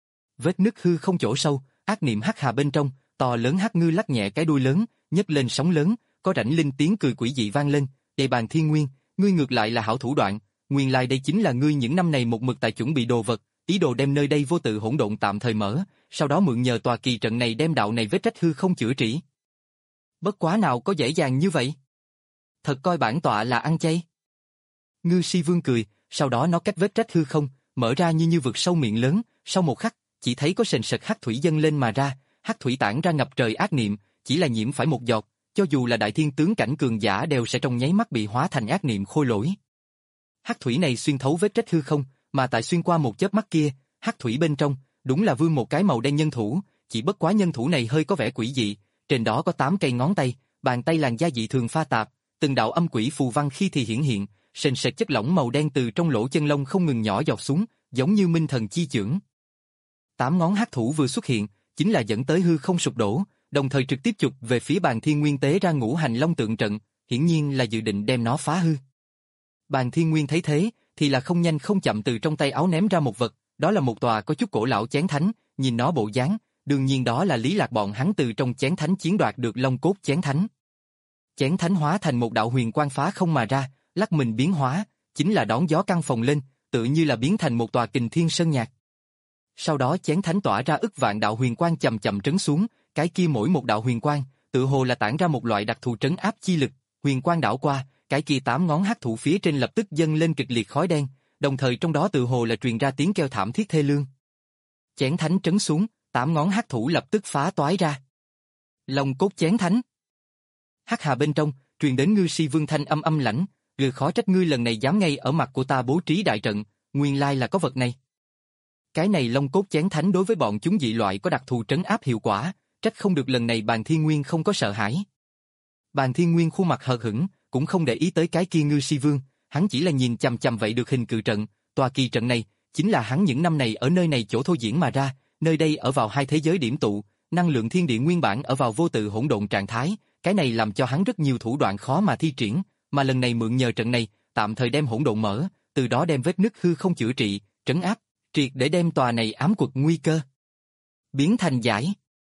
Vết nứt hư không chỗ sâu, ác niệm hắc hà bên trong, to lớn hắc ngư lắc nhẹ cái đuôi lớn, nhấc lên sóng lớn, có rãnh linh tiếng cười quỷ dị vang lên, "Đây Bàn Thiên Nguyên, ngươi ngược lại là hảo thủ đoạn, nguyên lai đây chính là ngươi những năm này một mực tại chuẩn bị đồ vật, ý đồ đem nơi đây vô tự hỗn độn tạm thời mở, sau đó mượn nhờ tòa kỳ trận này đem đạo này vết rách hư không chữa trị. Bất quá nào có dễ dàng như vậy? Thật coi bản tọa là ăn chay." Ngư Si Vương cười, sau đó nó cách vết rách hư không, mở ra như như vực sâu miệng lớn, sau một khắc, chỉ thấy có sền sệt hắc thủy dâng lên mà ra, hắc thủy tản ra ngập trời ác niệm, chỉ là nhiễm phải một giọt, cho dù là đại thiên tướng cảnh cường giả đều sẽ trong nháy mắt bị hóa thành ác niệm khôi lỗi. Hắc thủy này xuyên thấu vết rách hư không, mà tại xuyên qua một chớp mắt kia, hắc thủy bên trong, đúng là vương một cái màu đen nhân thủ, chỉ bất quá nhân thủ này hơi có vẻ quỷ dị, trên đó có tám cây ngón tay, bàn tay làn da dị thường pha tạp, từng đạo âm quỷ phù văn khi thì hiển hiện, sền sệt chất lỏng màu đen từ trong lỗ chân lông không ngừng nhỏ giọt xuống, giống như minh thần chi chưởng. Tám ngón hắc thủ vừa xuất hiện, chính là dẫn tới hư không sụp đổ, đồng thời trực tiếp chụp về phía Bàn Thiên Nguyên tế ra ngũ hành long tượng trận, hiển nhiên là dự định đem nó phá hư. Bàn Thiên Nguyên thấy thế, thì là không nhanh không chậm từ trong tay áo ném ra một vật, đó là một tòa có chút cổ lão chén thánh, nhìn nó bộ dáng, đương nhiên đó là Lý Lạc bọn hắn từ trong chén thánh chiến đoạt được long cốt chén thánh. Chén thánh hóa thành một đạo huyền quang phá không mà ra, lắc mình biến hóa, chính là đón gió căng phồng lên, tự như là biến thành một tòa kình thiên sơn nhạc. Sau đó chén thánh tỏa ra ức vạn đạo huyền quang chậm chậm trấn xuống, cái kia mỗi một đạo huyền quang, tự hồ là tản ra một loại đặc thù trấn áp chi lực, huyền quang đảo qua, cái kia tám ngón hắc thủ phía trên lập tức dâng lên kịch liệt khói đen, đồng thời trong đó tự hồ là truyền ra tiếng kêu thảm thiết thê lương. Chén thánh trấn xuống, tám ngón hắc thủ lập tức phá toái ra. Long cốt chén thánh. Hắc hà bên trong, truyền đến Ngư Si Vương thanh âm âm lãnh, "Lừa khó trách ngươi lần này dám ngay ở mặt của ta bố trí đại trận, nguyên lai là có vật này." Cái này long cốt chén thánh đối với bọn chúng dị loại có đặc thù trấn áp hiệu quả, trách không được lần này Bàn Thiên Nguyên không có sợ hãi. Bàn Thiên Nguyên khuôn mặt hờ hững, cũng không để ý tới cái kia Ngư Si Vương, hắn chỉ là nhìn chằm chằm vậy được hình cự trận, tòa kỳ trận này, chính là hắn những năm này ở nơi này chỗ thôi diễn mà ra, nơi đây ở vào hai thế giới điểm tụ, năng lượng thiên địa nguyên bản ở vào vô tự hỗn độn trạng thái, cái này làm cho hắn rất nhiều thủ đoạn khó mà thi triển, mà lần này mượn nhờ trận này, tạm thời đem hỗn độn mở, từ đó đem vết nứt hư không chữa trị, trấn áp, triệt để đem tòa này ám quật nguy cơ biến thành giải.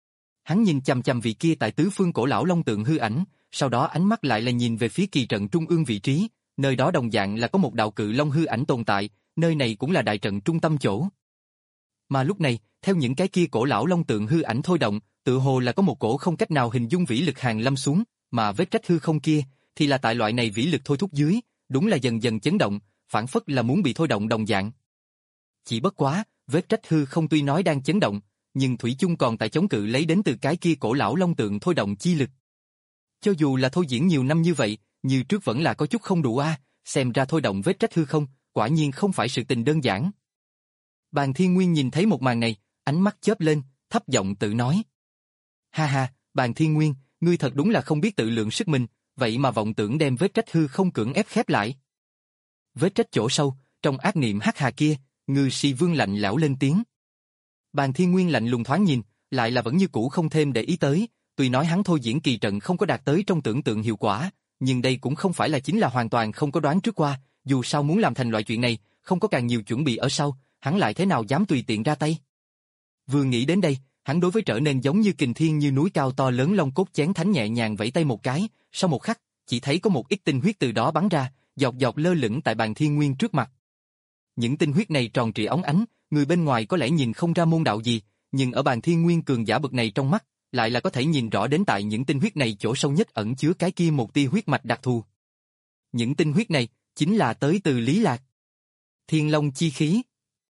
Hắn nhìn chằm chằm vị kia tại tứ phương cổ lão long tượng hư ảnh, sau đó ánh mắt lại là nhìn về phía kỳ trận trung ương vị trí, nơi đó đồng dạng là có một đạo cự long hư ảnh tồn tại, nơi này cũng là đại trận trung tâm chỗ. Mà lúc này, theo những cái kia cổ lão long tượng hư ảnh thôi động, tự hồ là có một cổ không cách nào hình dung vĩ lực hàng lâm xuống, mà vết rách hư không kia, thì là tại loại này vĩ lực thôi thúc dưới, đúng là dần dần chấn động, phản phất là muốn bị thôi động đồng dạng. Chỉ bất quá, vết rách hư không tuy nói đang chấn động, nhưng thủy chung còn tại chống cự lấy đến từ cái kia cổ lão long tượng thôi động chi lực. Cho dù là thôi diễn nhiều năm như vậy, như trước vẫn là có chút không đủ a, xem ra thôi động vết rách hư không, quả nhiên không phải sự tình đơn giản. Bàn Thiên Nguyên nhìn thấy một màn này, ánh mắt chớp lên, thấp giọng tự nói. Ha ha, Bàn Thiên Nguyên, ngươi thật đúng là không biết tự lượng sức mình, vậy mà vọng tưởng đem vết rách hư không cưỡng ép khép lại. Vết rách chỗ sâu, trong ác niệm hắc hà kia, Ngư Si Vương lạnh lẽo lên tiếng. Bàn Thiên Nguyên lạnh lùng thoáng nhìn, lại là vẫn như cũ không thêm để ý tới, tuy nói hắn thôi diễn kỳ trận không có đạt tới trong tưởng tượng hiệu quả, nhưng đây cũng không phải là chính là hoàn toàn không có đoán trước qua, dù sao muốn làm thành loại chuyện này, không có càng nhiều chuẩn bị ở sau, hắn lại thế nào dám tùy tiện ra tay. Vừa nghĩ đến đây, hắn đối với trở nên giống như kình thiên như núi cao to lớn long cốt chén thánh nhẹ nhàng vẫy tay một cái, sau một khắc, chỉ thấy có một ít tinh huyết từ đó bắn ra, giọt giọt lơ lửng tại Bàn Thiên Nguyên trước mặt. Những tinh huyết này tròn trịa óng ánh, người bên ngoài có lẽ nhìn không ra môn đạo gì, nhưng ở Bàn Thiên Nguyên cường giả bậc này trong mắt, lại là có thể nhìn rõ đến tại những tinh huyết này chỗ sâu nhất ẩn chứa cái kia một tia huyết mạch đặc thù. Những tinh huyết này chính là tới từ Lý Lạc. Thiên Long chi khí.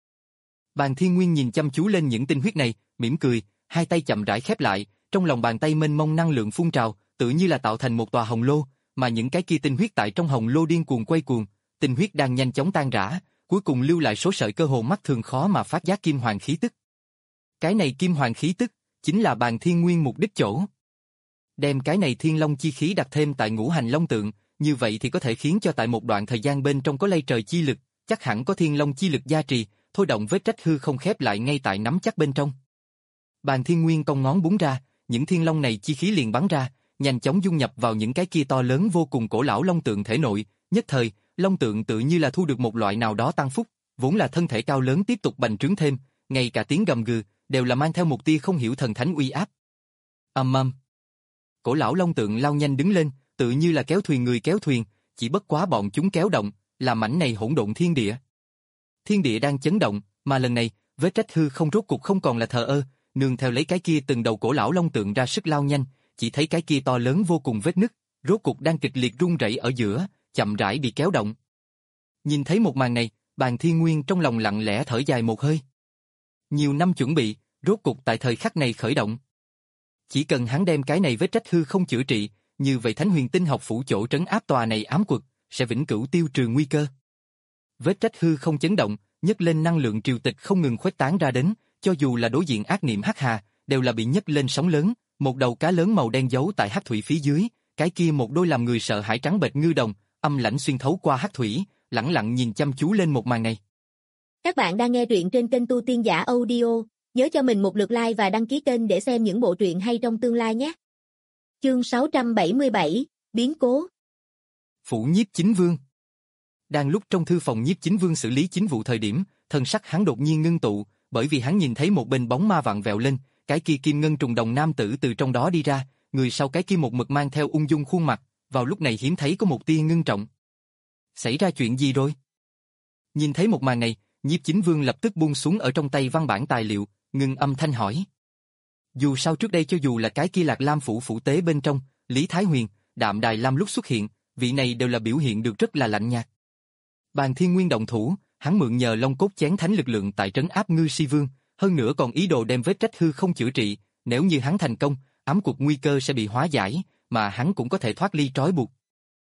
Bàn Thiên Nguyên nhìn chăm chú lên những tinh huyết này, mỉm cười, hai tay chậm rãi khép lại, trong lòng bàn tay mênh mông năng lượng phun trào, tự như là tạo thành một tòa hồng lô, mà những cái kia tinh huyết tại trong hồng lô điên cuồng quay cuồng, tinh huyết đang nhanh chóng tan rã, cuối cùng lưu lại số sợi cơ hồ mắt thường khó mà phát giác kim hoàng khí tức. Cái này kim hoàng khí tức chính là Bàn Thiên Nguyên mục đích chỗ. Đem cái này Thiên Long chi khí đặt thêm tại ngũ hành long tượng, như vậy thì có thể khiến cho tại một đoạn thời gian bên trong có lây trời chi lực, chắc hẳn có Thiên Long chi lực gia trì, thôi động vết rách hư không khép lại ngay tại nắm chắc bên trong. Bàn Thiên Nguyên cong ngón búng ra, những thiên long này chi khí liền bắn ra, nhanh chóng dung nhập vào những cái kia to lớn vô cùng cổ lão long tượng thể nội, nhất thời, long tượng tự như là thu được một loại nào đó tăng phúc, vốn là thân thể cao lớn tiếp tục bành trướng thêm, ngay cả tiếng gầm gừ đều là mang theo một tia không hiểu thần thánh uy áp. Ầm ầm. Cổ lão long tượng lao nhanh đứng lên, tự như là kéo thuyền người kéo thuyền, chỉ bất quá bọn chúng kéo động, làm mảnh này hỗn độn thiên địa. Thiên địa đang chấn động, mà lần này, vết rách hư không rốt cục không còn là thờ ơ, nương theo lấy cái kia từng đầu cổ lão long tượng ra sức lao nhanh, chỉ thấy cái kia to lớn vô cùng vết nứt, rốt cục đang kịch liệt rung rẩy ở giữa, chậm rãi bị kéo động. Nhìn thấy một màn này, Bàn Thiên Nguyên trong lòng lặng lẽ thở dài một hơi. Nhiều năm chuẩn bị, rốt cục tại thời khắc này khởi động. Chỉ cần hắn đem cái này vết rách hư không chữa trị, như vậy Thánh Huyền Tinh học phủ chỗ trấn áp tòa này ám quật, sẽ vĩnh cửu tiêu trừ nguy cơ. Vết rách hư không chấn động, nhấc lên năng lượng triều tịch không ngừng khuếch tán ra đến, cho dù là đối diện ác niệm hắc hà, đều là bị nhấc lên sóng lớn, một đầu cá lớn màu đen giấu tại hắc thủy phía dưới, cái kia một đôi làm người sợ hãi trắng bệch ngư đồng, âm lãnh xuyên thấu qua hắc thủy, lẳng lặng nhìn chăm chú lên một màn này. Các bạn đang nghe truyện trên kênh Tu Tiên Giả Audio, nhớ cho mình một lượt like và đăng ký kênh để xem những bộ truyện hay trong tương lai nhé. Chương sáu trăm bảy mươi bảy, biến cố. Phủ Nhiếp Chính Vương. Đang lúc trong thư phòng Nhiếp Chính Vương xử lý chính vụ thời điểm, thần sắc hắn đột nhiên ngưng tụ, bởi vì hắn nhìn thấy một bên bóng ma vặn vẹo lên, cái kia kim ngân trùng đồng nam tử từ trong đó đi ra, người sau cái kia một mực mang theo ung dung khuôn mặt, vào lúc này hiếm thấy có một tia ngưng trọng. Xảy ra chuyện gì rồi? Nhìn thấy một màn này, Nhiếp Chính Vương lập tức buông xuống ở trong tay văn bản tài liệu, ngưng âm thanh hỏi. Dù sao trước đây cho dù là cái kia Lạc Lam phủ phủ tế bên trong, Lý Thái Huyền, Đạm Đài Lam lúc xuất hiện, vị này đều là biểu hiện được rất là lạnh nhạt. Bàn Thiên Nguyên động thủ, hắn mượn nhờ long cốt chén thánh lực lượng tại trấn áp Ngư Si Vương, hơn nữa còn ý đồ đem vết rách hư không chữa trị, nếu như hắn thành công, ám cuộc nguy cơ sẽ bị hóa giải, mà hắn cũng có thể thoát ly trói buộc.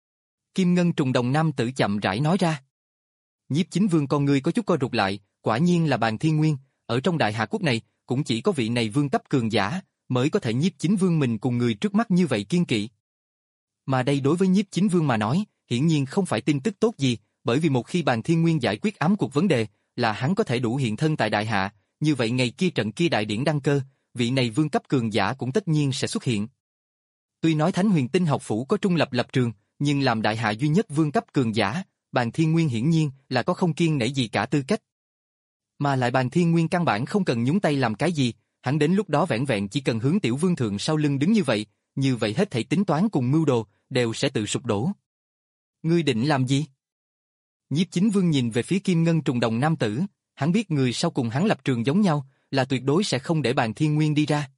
Kim ngân trùng đồng nam tử chậm rãi nói ra. Nhiếp Chính Vương con người có chút co rụt lại, quả nhiên là Bàn Thiên Nguyên, ở trong Đại Hạ quốc này, cũng chỉ có vị này vương cấp cường giả, mới có thể Nhiếp Chính Vương mình cùng người trước mắt như vậy kiên kỵ. Mà đây đối với Nhiếp Chính Vương mà nói, hiển nhiên không phải tin tức tốt gì, bởi vì một khi Bàn Thiên Nguyên giải quyết ám cuộc vấn đề, là hắn có thể đủ hiện thân tại Đại Hạ, như vậy ngày kia trận kia đại điển đăng cơ, vị này vương cấp cường giả cũng tất nhiên sẽ xuất hiện. Tuy nói Thánh Huyền Tinh học phủ có trung lập lập trường, nhưng làm Đại Hạ duy nhất vương cấp cường giả, Bàn Thiên Nguyên hiển nhiên là có không kiêng nể gì cả tư cách. Mà lại Bàn Thiên Nguyên căn bản không cần nhúng tay làm cái gì, hắn đến lúc đó vẻn vẹn chỉ cần hướng tiểu vương thượng sau lưng đứng như vậy, như vậy hết thảy tính toán cùng mưu đồ đều sẽ tự sụp đổ. Ngươi định làm gì? Nhiếp Chính Vương nhìn về phía Kim Ngân trùng đồng nam tử, hắn biết người sau cùng hắn lập trường giống nhau, là tuyệt đối sẽ không để Bàn Thiên Nguyên đi ra.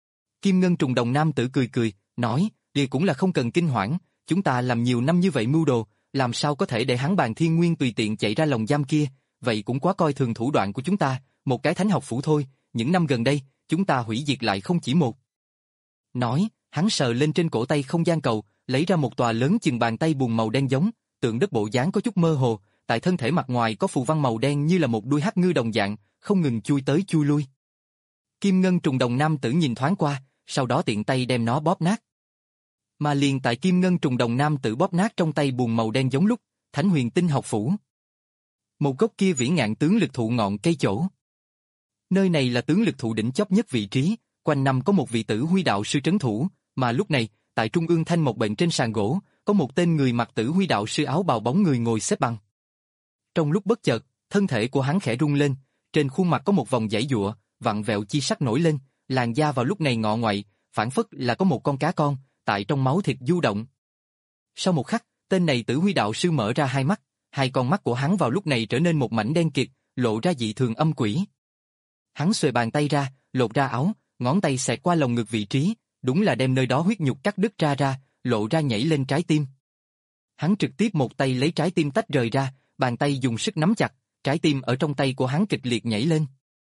Kim Ngân trùng đồng nam tử cười cười, nói, điều cũng là không cần kinh hoảng, chúng ta làm nhiều năm như vậy mưu đồ, làm sao có thể để hắn Bàn Thiên Nguyên tùy tiện chạy ra lồng giam kia, vậy cũng quá coi thường thủ đoạn của chúng ta, một cái thánh học phủ thôi, những năm gần đây, chúng ta hủy diệt lại không chỉ một. Nói, hắn sờ lên trên cổ tay không gian cầu, lấy ra một tòa lớn chừng bàn tay bùn màu đen giống, tượng đất bộ dáng có chút mơ hồ, tại thân thể mặt ngoài có phù văn màu đen như là một đuôi hắc ngư đồng dạng, không ngừng chui tới chui lui. Kim Ngân Trùng Đồng nam tử nhìn thoáng qua, sau đó tiện tay đem nó bóp nát. Mà liền tại Kim Ngân Trùng Đồng nam tử bóp nát trong tay bùn màu đen giống lúc, Thánh Huyền Tinh học phủ. Một gốc kia vĩ ngạn tướng lực thụ ngọn cây chỗ. Nơi này là tướng lực thụ đỉnh chóp nhất vị trí, quanh năm có một vị tử huy đạo sư trấn thủ, mà lúc này, tại trung ương thanh một bệnh trên sàn gỗ, có một tên người mặc tử huy đạo sư áo bào bóng người ngồi xếp bằng. Trong lúc bất chợt, thân thể của hắn khẽ rung lên, trên khuôn mặt có một vòng giãy giụa, vặn vẹo chi sắc nổi lên, làn da vào lúc này ngọ ngoại, phảng phất là có một con cá con, tại trong máu thịt du động. Sau một khắc, tên này tử huy đạo sư mở ra hai mắt, hai con mắt của hắn vào lúc này trở nên một mảnh đen kịt, lộ ra dị thường âm quỷ. Hắn xuề bàn tay ra, lột ra áo, ngón tay xẹt qua lồng ngực vị trí, đúng là đem nơi đó huyết nhục cắt đứt ra ra, lộ ra nhảy lên trái tim. Hắn trực tiếp một tay lấy trái tim tách rời ra, bàn tay dùng sức nắm chặt, trái tim ở trong tay của hắn kịch liệt nhảy lên.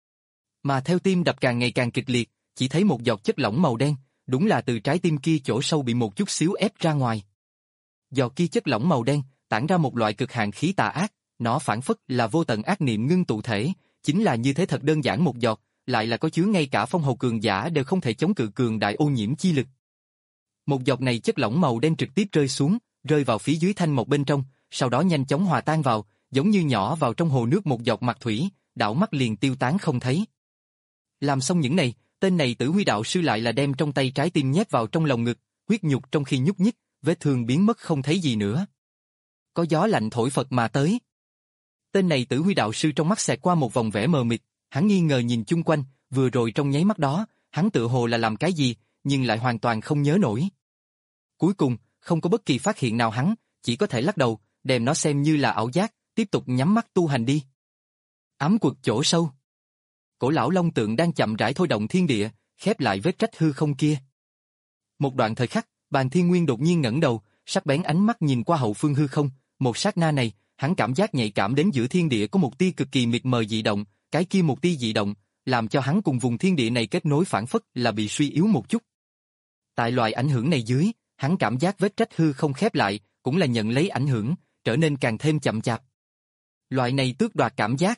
Mà theo tim đập càng ngày càng kịch liệt, chỉ thấy một giọt chất lỏng màu đen, đúng là từ trái tim kia chỗ sâu bị một chút xíu ép ra ngoài. Giọt kia chất lỏng màu đen, tản ra một loại cực hạn khí tà ác, nó phản phất là vô tận ác niệm ngưng tụ thể, chính là như thế thật đơn giản một giọt, lại là có chứa ngay cả phong hầu cường giả đều không thể chống cự cường đại ô nhiễm chi lực. Một giọt này chất lỏng màu đen trực tiếp rơi xuống, rơi vào phía dưới thanh mộc bên trong, sau đó nhanh chóng hòa tan vào, giống như nhỏ vào trong hồ nước một giọt mặt thủy, đảo mắt liền tiêu tán không thấy. Làm xong những này, tên này tử huy đạo sư lại là đem trong tay trái tim nhét vào trong lồng ngực, huyết nhục trong khi nhúc nhích, vết thương biến mất không thấy gì nữa. Có gió lạnh thổi phật mà tới. Tên này tử huy đạo sư trong mắt xẹt qua một vòng vẻ mờ mịt, hắn nghi ngờ nhìn chung quanh, vừa rồi trong nháy mắt đó, hắn tự hồ là làm cái gì, nhưng lại hoàn toàn không nhớ nổi. Cuối cùng, không có bất kỳ phát hiện nào hắn, chỉ có thể lắc đầu, đem nó xem như là ảo giác, tiếp tục nhắm mắt tu hành đi. Ám quật chỗ sâu. Cổ lão long tượng đang chậm rãi thôi động thiên địa, khép lại vết rách hư không kia. Một đoạn thời khắc, Bàn Thiên Nguyên đột nhiên ngẩng đầu, sắc bén ánh mắt nhìn qua hậu phương hư không, một sát na này, hắn cảm giác nhạy cảm đến giữa thiên địa có một tia cực kỳ mịt mờ dị động, cái kia một tia dị động, làm cho hắn cùng vùng thiên địa này kết nối phản phất là bị suy yếu một chút. Tại loại ảnh hưởng này dưới, hắn cảm giác vết rách hư không khép lại, cũng là nhận lấy ảnh hưởng, trở nên càng thêm chậm chạp. Loại này tước đoạt cảm giác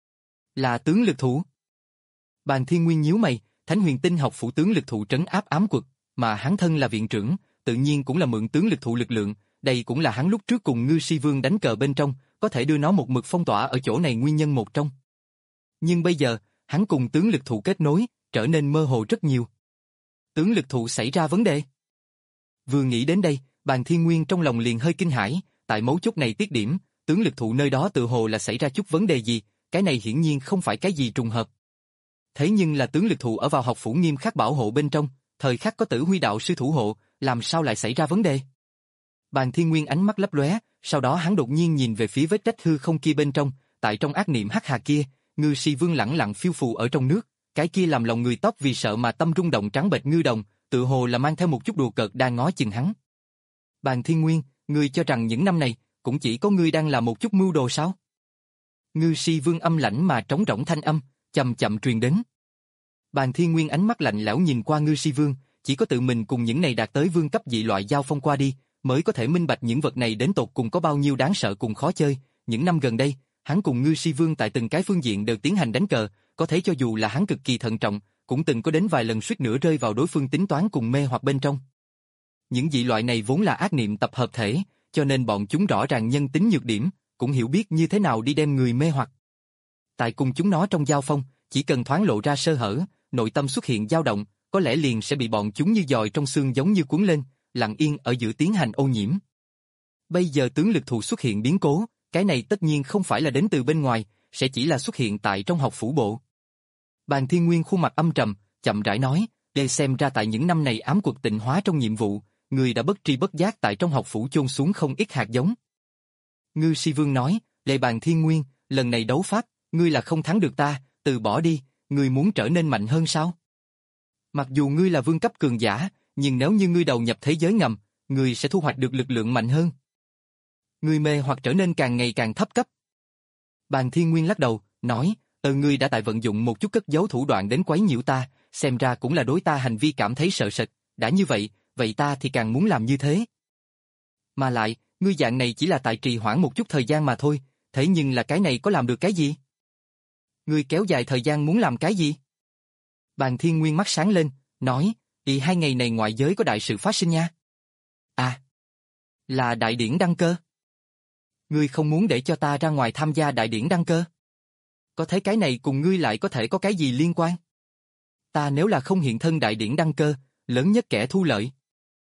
là tướng lực thủ. Bàn Thiên Nguyên nhíu mày, Thánh Huyền Tinh học phủ tướng lực thụ trấn áp ám quật, mà hắn thân là viện trưởng, tự nhiên cũng là mượn tướng lực thụ lực lượng, đây cũng là hắn lúc trước cùng Ngư Si Vương đánh cờ bên trong, có thể đưa nó một mực phong tỏa ở chỗ này nguyên nhân một trong. Nhưng bây giờ, hắn cùng tướng lực thụ kết nối, trở nên mơ hồ rất nhiều. Tướng lực thụ xảy ra vấn đề. Vừa nghĩ đến đây, Bàn Thiên Nguyên trong lòng liền hơi kinh hãi, tại mấu chốt này tiết điểm, tướng lực thụ nơi đó tự hồ là xảy ra chút vấn đề gì, cái này hiển nhiên không phải cái gì trùng hợp. Thế nhưng là tướng lực thụ ở vào học phủ nghiêm khắc bảo hộ bên trong, thời khắc có tử huy đạo sư thủ hộ, làm sao lại xảy ra vấn đề? Bàn Thiên Nguyên ánh mắt lấp lóe, sau đó hắn đột nhiên nhìn về phía vết rách hư không kia bên trong, tại trong ác niệm hắc hà kia, Ngư Si Vương lẳng lặng phiêu phù ở trong nước, cái kia làm lòng người tóc vì sợ mà tâm rung động trắng bệch ngư đồng, tự hồ là mang theo một chút đùa cợt đang ngó chừng hắn. Bàn Thiên Nguyên, ngươi cho rằng những năm này, cũng chỉ có ngươi đang làm một chút mưu đồ sao? Ngư Si Vương âm lãnh mà trống rỗng thanh âm, chậm chậm truyền đến. Bàn Thiên Nguyên ánh mắt lạnh lẽo nhìn qua Ngư Si Vương, chỉ có tự mình cùng những này đạt tới vương cấp dị loại giao phong qua đi, mới có thể minh bạch những vật này đến tột cùng có bao nhiêu đáng sợ cùng khó chơi. Những năm gần đây, hắn cùng Ngư Si Vương tại từng cái phương diện đều tiến hành đánh cờ, có thể cho dù là hắn cực kỳ thận trọng, cũng từng có đến vài lần suýt nữa rơi vào đối phương tính toán cùng mê hoặc bên trong. Những dị loại này vốn là ác niệm tập hợp thể, cho nên bọn chúng rõ ràng nhân tính nhược điểm, cũng hiểu biết như thế nào đi đem người mê hoặc. Tại cùng chúng nó trong giao phong, chỉ cần thoáng lộ ra sơ hở, nội tâm xuất hiện dao động, có lẽ liền sẽ bị bọn chúng như dòi trong xương giống như cuốn lên, lặng yên ở giữa tiến hành ô nhiễm. Bây giờ tướng lực thụ xuất hiện biến cố, cái này tất nhiên không phải là đến từ bên ngoài, sẽ chỉ là xuất hiện tại trong học phủ bộ. Bàn Thiên Nguyên khuôn mặt âm trầm, chậm rãi nói, để xem ra tại những năm này ám quật tịnh hóa trong nhiệm vụ, người đã bất tri bất giác tại trong học phủ chôn xuống không ít hạt giống. Ngư Si Vương nói, Lệ Bàn Thiên Nguyên, lần này đấu pháp, ngươi là không thắng được ta, từ bỏ đi, ngươi muốn trở nên mạnh hơn sao? Mặc dù ngươi là vương cấp cường giả, nhưng nếu như ngươi đầu nhập thế giới ngầm, ngươi sẽ thu hoạch được lực lượng mạnh hơn. Ngươi mê hoặc trở nên càng ngày càng thấp cấp. Bàn Thiên Nguyên lắc đầu, nói, ờ ngươi đã tại vận dụng một chút cất giấu thủ đoạn đến quấy nhiễu ta, xem ra cũng là đối ta hành vi cảm thấy sợ sệt, đã như vậy, vậy ta thì càng muốn làm như thế. Mà lại, ngươi dạng này chỉ là tại trì hoãn một chút thời gian mà thôi, thế nhưng là cái này có làm được cái gì? Ngươi kéo dài thời gian muốn làm cái gì? Bàn Thiên Nguyên mắt sáng lên, nói, ý hai ngày này ngoại giới có đại sự phát sinh nha. À, là đại điển đăng cơ. Ngươi không muốn để cho ta ra ngoài tham gia đại điển đăng cơ? Có thấy cái này cùng ngươi lại có thể có cái gì liên quan? Ta nếu là không hiện thân đại điển đăng cơ, lớn nhất kẻ thu lợi.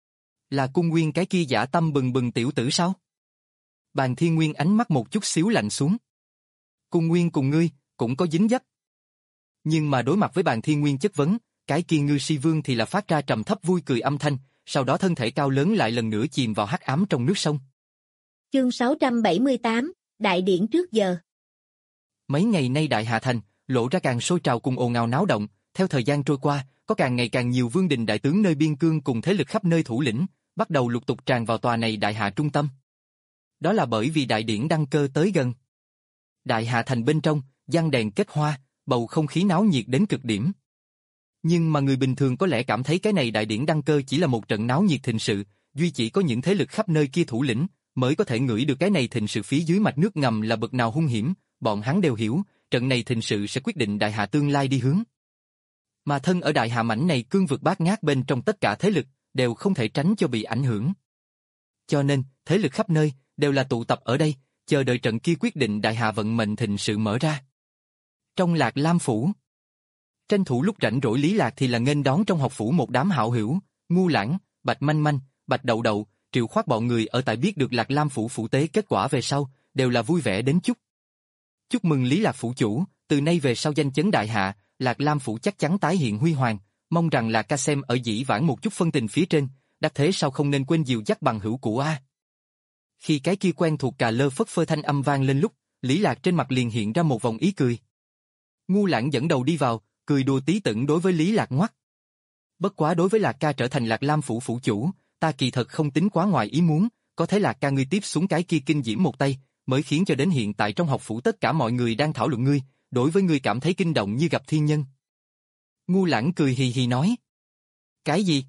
Là Cung Nguyên cái kia dã tâm bừng bừng tiểu tử sao? Bàn Thiên Nguyên ánh mắt một chút xíu lạnh xuống. Cung Nguyên cùng ngươi, cũng có dính dấp. Nhưng mà đối mặt với Bàn Thiên Nguyên chất vấn, cái kia Ngư Si Vương thì là phát ra trầm thấp vui cười âm thanh, sau đó thân thể cao lớn lại lần nữa chìm vào hắc ám trong nước sông. Chương sáu trăm bảy mươi tám, Đại điển trước giờ. Mấy ngày nay Đại Hà Thành, lộ ra càng sôi trào cùng ồn ào náo động, theo thời gian trôi qua, có càng ngày càng nhiều vương đình đại tướng nơi biên cương cùng thế lực khắp nơi thủ lĩnh, bắt đầu lục tục tràn vào tòa này Đại Hà trung tâm. Đó là bởi vì đại điển đăng cơ tới gần. Đại Hà Thành bên trong, giăng đèn kết hoa, bầu không khí náo nhiệt đến cực điểm. Nhưng mà người bình thường có lẽ cảm thấy cái này đại điển đăng cơ chỉ là một trận náo nhiệt thịnh sự, duy chỉ có những thế lực khắp nơi kia thủ lĩnh mới có thể ngửi được cái này thịnh sự phía dưới mạch nước ngầm là bậc nào hung hiểm, bọn hắn đều hiểu, trận này thịnh sự sẽ quyết định Đại Hà tương lai đi hướng. Mà thân ở Đại Hà mảnh này cương vực bát ngát bên trong tất cả thế lực đều không thể tránh cho bị ảnh hưởng. Cho nên, thế lực khắp nơi đều là tụ tập ở đây, chờ đợi trận kia quyết định Đại Hà vận mệnh thịnh sự mở ra. Trong Lạc Lam phủ, tranh thủ lúc rảnh rỗi Lý Lạc thì là nghênh đón trong học phủ một đám hảo hữu, Ngu Lãng, Bạch Manh Manh, Bạch Đậu Đậu, Triệu Khoát bọn người ở tại biết được Lạc Lam phủ phủ tế kết quả về sau, đều là vui vẻ đến chúc. Chúc mừng Lý Lạc phủ chủ, từ nay về sau danh chấn đại hạ, Lạc Lam phủ chắc chắn tái hiện huy hoàng, mong rằng là ca xem ở dĩ vãng một chút phân tình phía trên, đắc thế sao không nên quên dìu dắt bằng hữu của a. Khi cái kia quen thuộc cà lơ phất phơ thanh âm vang lên lúc, Lý Lạc trên mặt liền hiện ra một vòng ý cười. Ngu Lãng dẫn đầu đi vào, cười đùa tí tửng đối với Lý Lạc ngoắc. Bất quá đối với Lạc ca trở thành Lạc Lam phủ phủ chủ, ta kỳ thật không tính quá ngoài ý muốn, có thể Lạc ca ngươi tiếp xuống cái kia kinh diễm một tay, mới khiến cho đến hiện tại trong học phủ tất cả mọi người đang thảo luận ngươi, đối với ngươi cảm thấy kinh động như gặp thiên nhân. Ngu Lãng cười hì hì nói. Cái gì?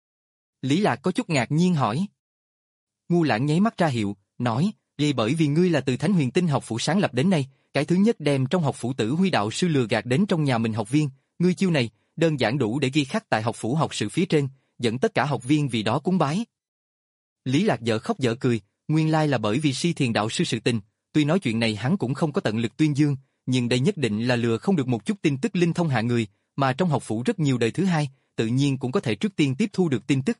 Lý Lạc có chút ngạc nhiên hỏi. Ngu Lãng nháy mắt ra hiệu, nói, vì bởi vì ngươi là từ Thánh Huyền Tinh học phủ sáng lập đến nay, cái thứ nhất đem trong học phủ Tử Huy đạo sư lừa gạt đến trong nhà mình học viên, ngươi chiêu này, đơn giản đủ để ghi khắc tại học phủ học sự phía trên, dẫn tất cả học viên vì đó cúng bái. Lý Lạc dở khóc dở cười, nguyên lai là bởi vì Si Thiền đạo sư sự tình, tuy nói chuyện này hắn cũng không có tận lực tuyên dương, nhưng đây nhất định là lừa không được một chút tin tức linh thông hạ người, mà trong học phủ rất nhiều đời thứ hai, tự nhiên cũng có thể trước tiên tiếp thu được tin tức.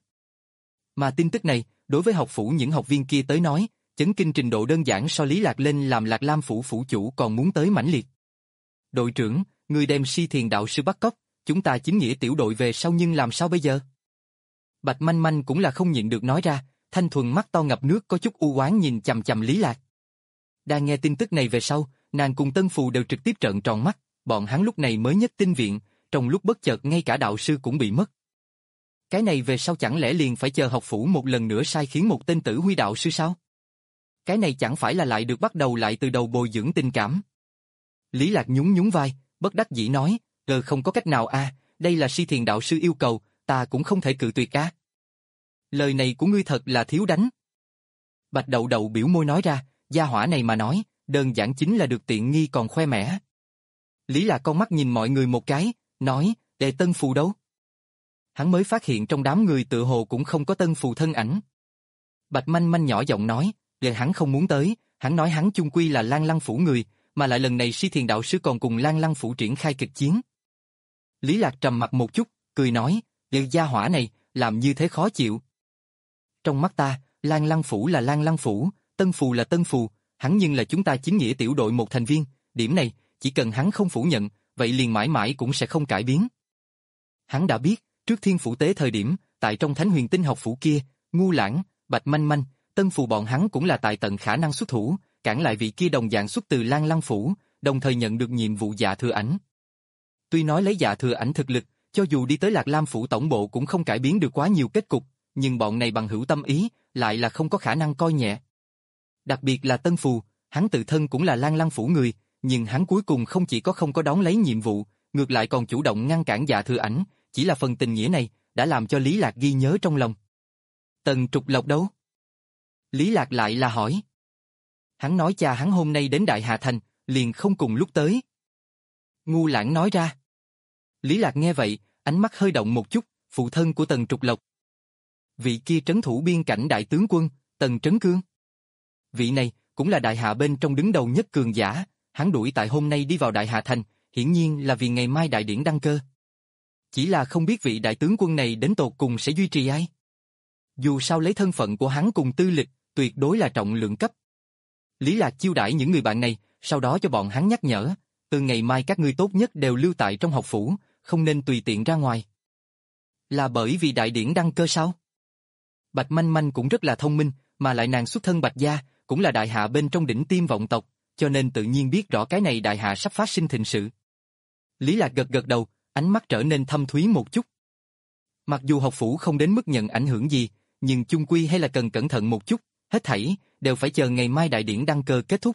Mà tin tức này, đối với học phủ những học viên kia tới nói, chấn kinh trình độ đơn giản so Lý Lạc lên làm Lạc Lam phủ phủ chủ còn muốn tới mãnh liệt. Đội trưởng, người đem Si Thiền đạo sư bắt cóc, chúng ta chính nghĩa tiểu đội về sau nhưng làm sao bây giờ? Bạch Manh Manh cũng là không nhịn được nói ra, thanh thuần mắt to ngập nước có chút u oán nhìn chằm chằm Lý Lạc. Đang nghe tin tức này về sau, nàng cùng Tân Phù đều trực tiếp trợn tròn mắt, bọn hắn lúc này mới nhất tinh viện, trong lúc bất chợt ngay cả đạo sư cũng bị mất. Cái này về sau chẳng lẽ liền phải chờ học phủ một lần nữa sai khiến một tên Tử Huy đạo sư sao? Cái này chẳng phải là lại được bắt đầu lại từ đầu bồi dưỡng tình cảm. Lý Lạc nhún nhún vai, bất đắc dĩ nói, ờ không có cách nào a, à, đây là Si Thiền đạo sư yêu cầu, ta cũng không thể cự tuyệt a. À. Lời này của ngươi thật là thiếu đánh. Bạch Đậu Đậu biểu môi nói ra, gia hỏa này mà nói, đơn giản chính là được tiện nghi còn khoe mẽ. Lý Lạc con mắt nhìn mọi người một cái, nói, để Tân Phù đâu? Hắn mới phát hiện trong đám người tựa hồ cũng không có Tân Phù thân ảnh. Bạch Manh Manh nhỏ giọng nói, để hắn không muốn tới, hắn nói hắn chung quy là Lan Lăng phủ người, mà lại lần này Si Thiền đạo sư còn cùng Lan Lăng phủ triển khai kịch chiến. Lý Lạc trầm mặt một chút, cười nói, để gia hỏa này, làm như thế khó chịu. Trong mắt ta, Lan Lăng phủ là Lan Lăng phủ, Tân Phù là Tân Phù, hắn nhưng là chúng ta chính nghĩa tiểu đội một thành viên, điểm này, chỉ cần hắn không phủ nhận, vậy liền mãi mãi cũng sẽ không cải biến. Hắn đã biết, trước Thiên phủ tế thời điểm, tại trong Thánh Huyền Tinh học phủ kia, Ngu Lãng, Bạch Manh Manh, Tân Phù bọn hắn cũng là tại tận khả năng xuất thủ, cản lại vị kia đồng dạng xuất từ Lan Lăng phủ, đồng thời nhận được nhiệm vụ Dạ Thừa Ảnh. Tuy nói lấy Dạ Thừa Ảnh thực lực, cho dù đi tới Lạc Lam phủ tổng bộ cũng không cải biến được quá nhiều kết cục, nhưng bọn này bằng hữu tâm ý, lại là không có khả năng coi nhẹ. Đặc biệt là Tân Phù, hắn tự thân cũng là Lan Lăng phủ người, nhưng hắn cuối cùng không chỉ có không có đón lấy nhiệm vụ, ngược lại còn chủ động ngăn cản Dạ Thừa Ảnh, chỉ là phần tình nghĩa này, đã làm cho Lý Lạc ghi nhớ trong lòng. Tần Trục Lộc đâu? Lý Lạc lại là hỏi. Hắn nói cha hắn hôm nay đến Đại Hà Thành, liền không cùng lúc tới. Ngu Lãng nói ra. Lý Lạc nghe vậy, ánh mắt hơi động một chút, phụ thân của Tần Trục Lộc. Vị kia trấn thủ biên cảnh đại tướng quân, Tần Trấn Cương. Vị này, cũng là Đại Hạ bên trong đứng đầu nhất cường giả, hắn đuổi tại hôm nay đi vào Đại Hà Thành, hiển nhiên là vì ngày mai đại điển đăng cơ. Chỉ là không biết vị đại tướng quân này đến tột cùng sẽ duy trì ai. Dù sao lấy thân phận của hắn cùng tư lịch, tuyệt đối là trọng lượng cấp. Lý Lạc chiêu đãi những người bạn này, sau đó cho bọn hắn nhắc nhở, từ ngày mai các ngươi tốt nhất đều lưu tại trong học phủ, không nên tùy tiện ra ngoài. Là bởi vì đại điển đăng cơ sao? Bạch Manh Manh cũng rất là thông minh, mà lại nàng xuất thân Bạch gia, cũng là Đại Hạ bên trong đỉnh tiêm vọng tộc, cho nên tự nhiên biết rõ cái này Đại Hạ sắp phát sinh thịnh sự. Lý Lạc gật gật đầu, ánh mắt trở nên thâm thúy một chút. Mặc dù học phủ không đến mức nhận ảnh hưởng gì, nhưng chung quy hay là cần cẩn thận một chút, hết thảy đều phải chờ ngày mai đại điển đăng cơ kết thúc.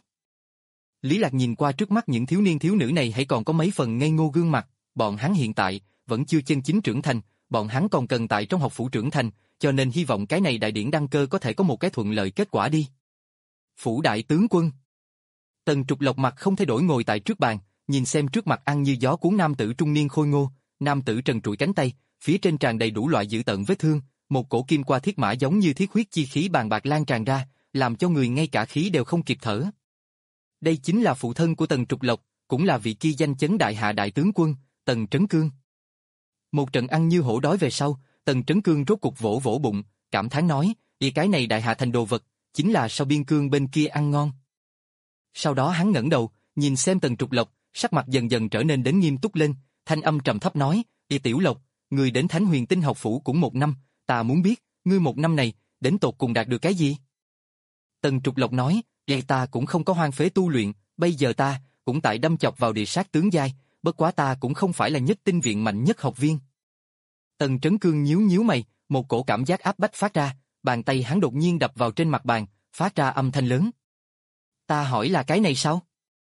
Lý Lạc nhìn qua trước mắt những thiếu niên thiếu nữ này hãy còn có mấy phần ngây ngô gương mặt, bọn hắn hiện tại vẫn chưa chân chính trưởng thành, bọn hắn còn cần tại trong học phủ trưởng thành, cho nên hy vọng cái này đại điển đăng cơ có thể có một cái thuận lợi kết quả đi. Phủ đại tướng quân. Tần Trục Lộc mặt không thay đổi ngồi tại trước bàn, nhìn xem trước mặt ăn như gió cuốn nam tử trung niên khôi ngô, nam tử trần trụi cánh tay, phía trên tràn đầy đủ loại dữ tợn vết thương, một cổ kim qua thiết mã giống như thiết huyết chi khí bàn bạc lan tràn ra, làm cho người ngay cả khí đều không kịp thở. Đây chính là phụ thân của Tần Trục Lộc, cũng là vị kia danh chấn Đại Hạ đại tướng quân, Tần Trấn Cương. Một trận ăn như hổ đói về sau, Tần Trấn Cương rốt cục vỗ vỗ bụng, cảm thán nói, "Ý cái này Đại Hạ Thành đồ vật, chính là sau biên cương bên kia ăn ngon." Sau đó hắn ngẩng đầu, nhìn xem Tần Trục Lộc, sắc mặt dần dần trở nên đến nghiêm túc lên, thanh âm trầm thấp nói, "Ý Tiểu Lộc, người đến Thánh Huyền Tinh học phủ cũng một năm, ta muốn biết, ngươi một năm này, đến tột cùng đạt được cái gì?" Tần Trục Lộc nói, "Vậy ta cũng không có hoang phế tu luyện, bây giờ ta cũng tại đâm chọc vào địa sát tướng giai, bất quá ta cũng không phải là nhất tinh viện mạnh nhất học viên." Tần Trấn Cương nhíu nhíu mày, một cổ cảm giác áp bách phát ra, bàn tay hắn đột nhiên đập vào trên mặt bàn, phát ra âm thanh lớn. "Ta hỏi là cái này sao?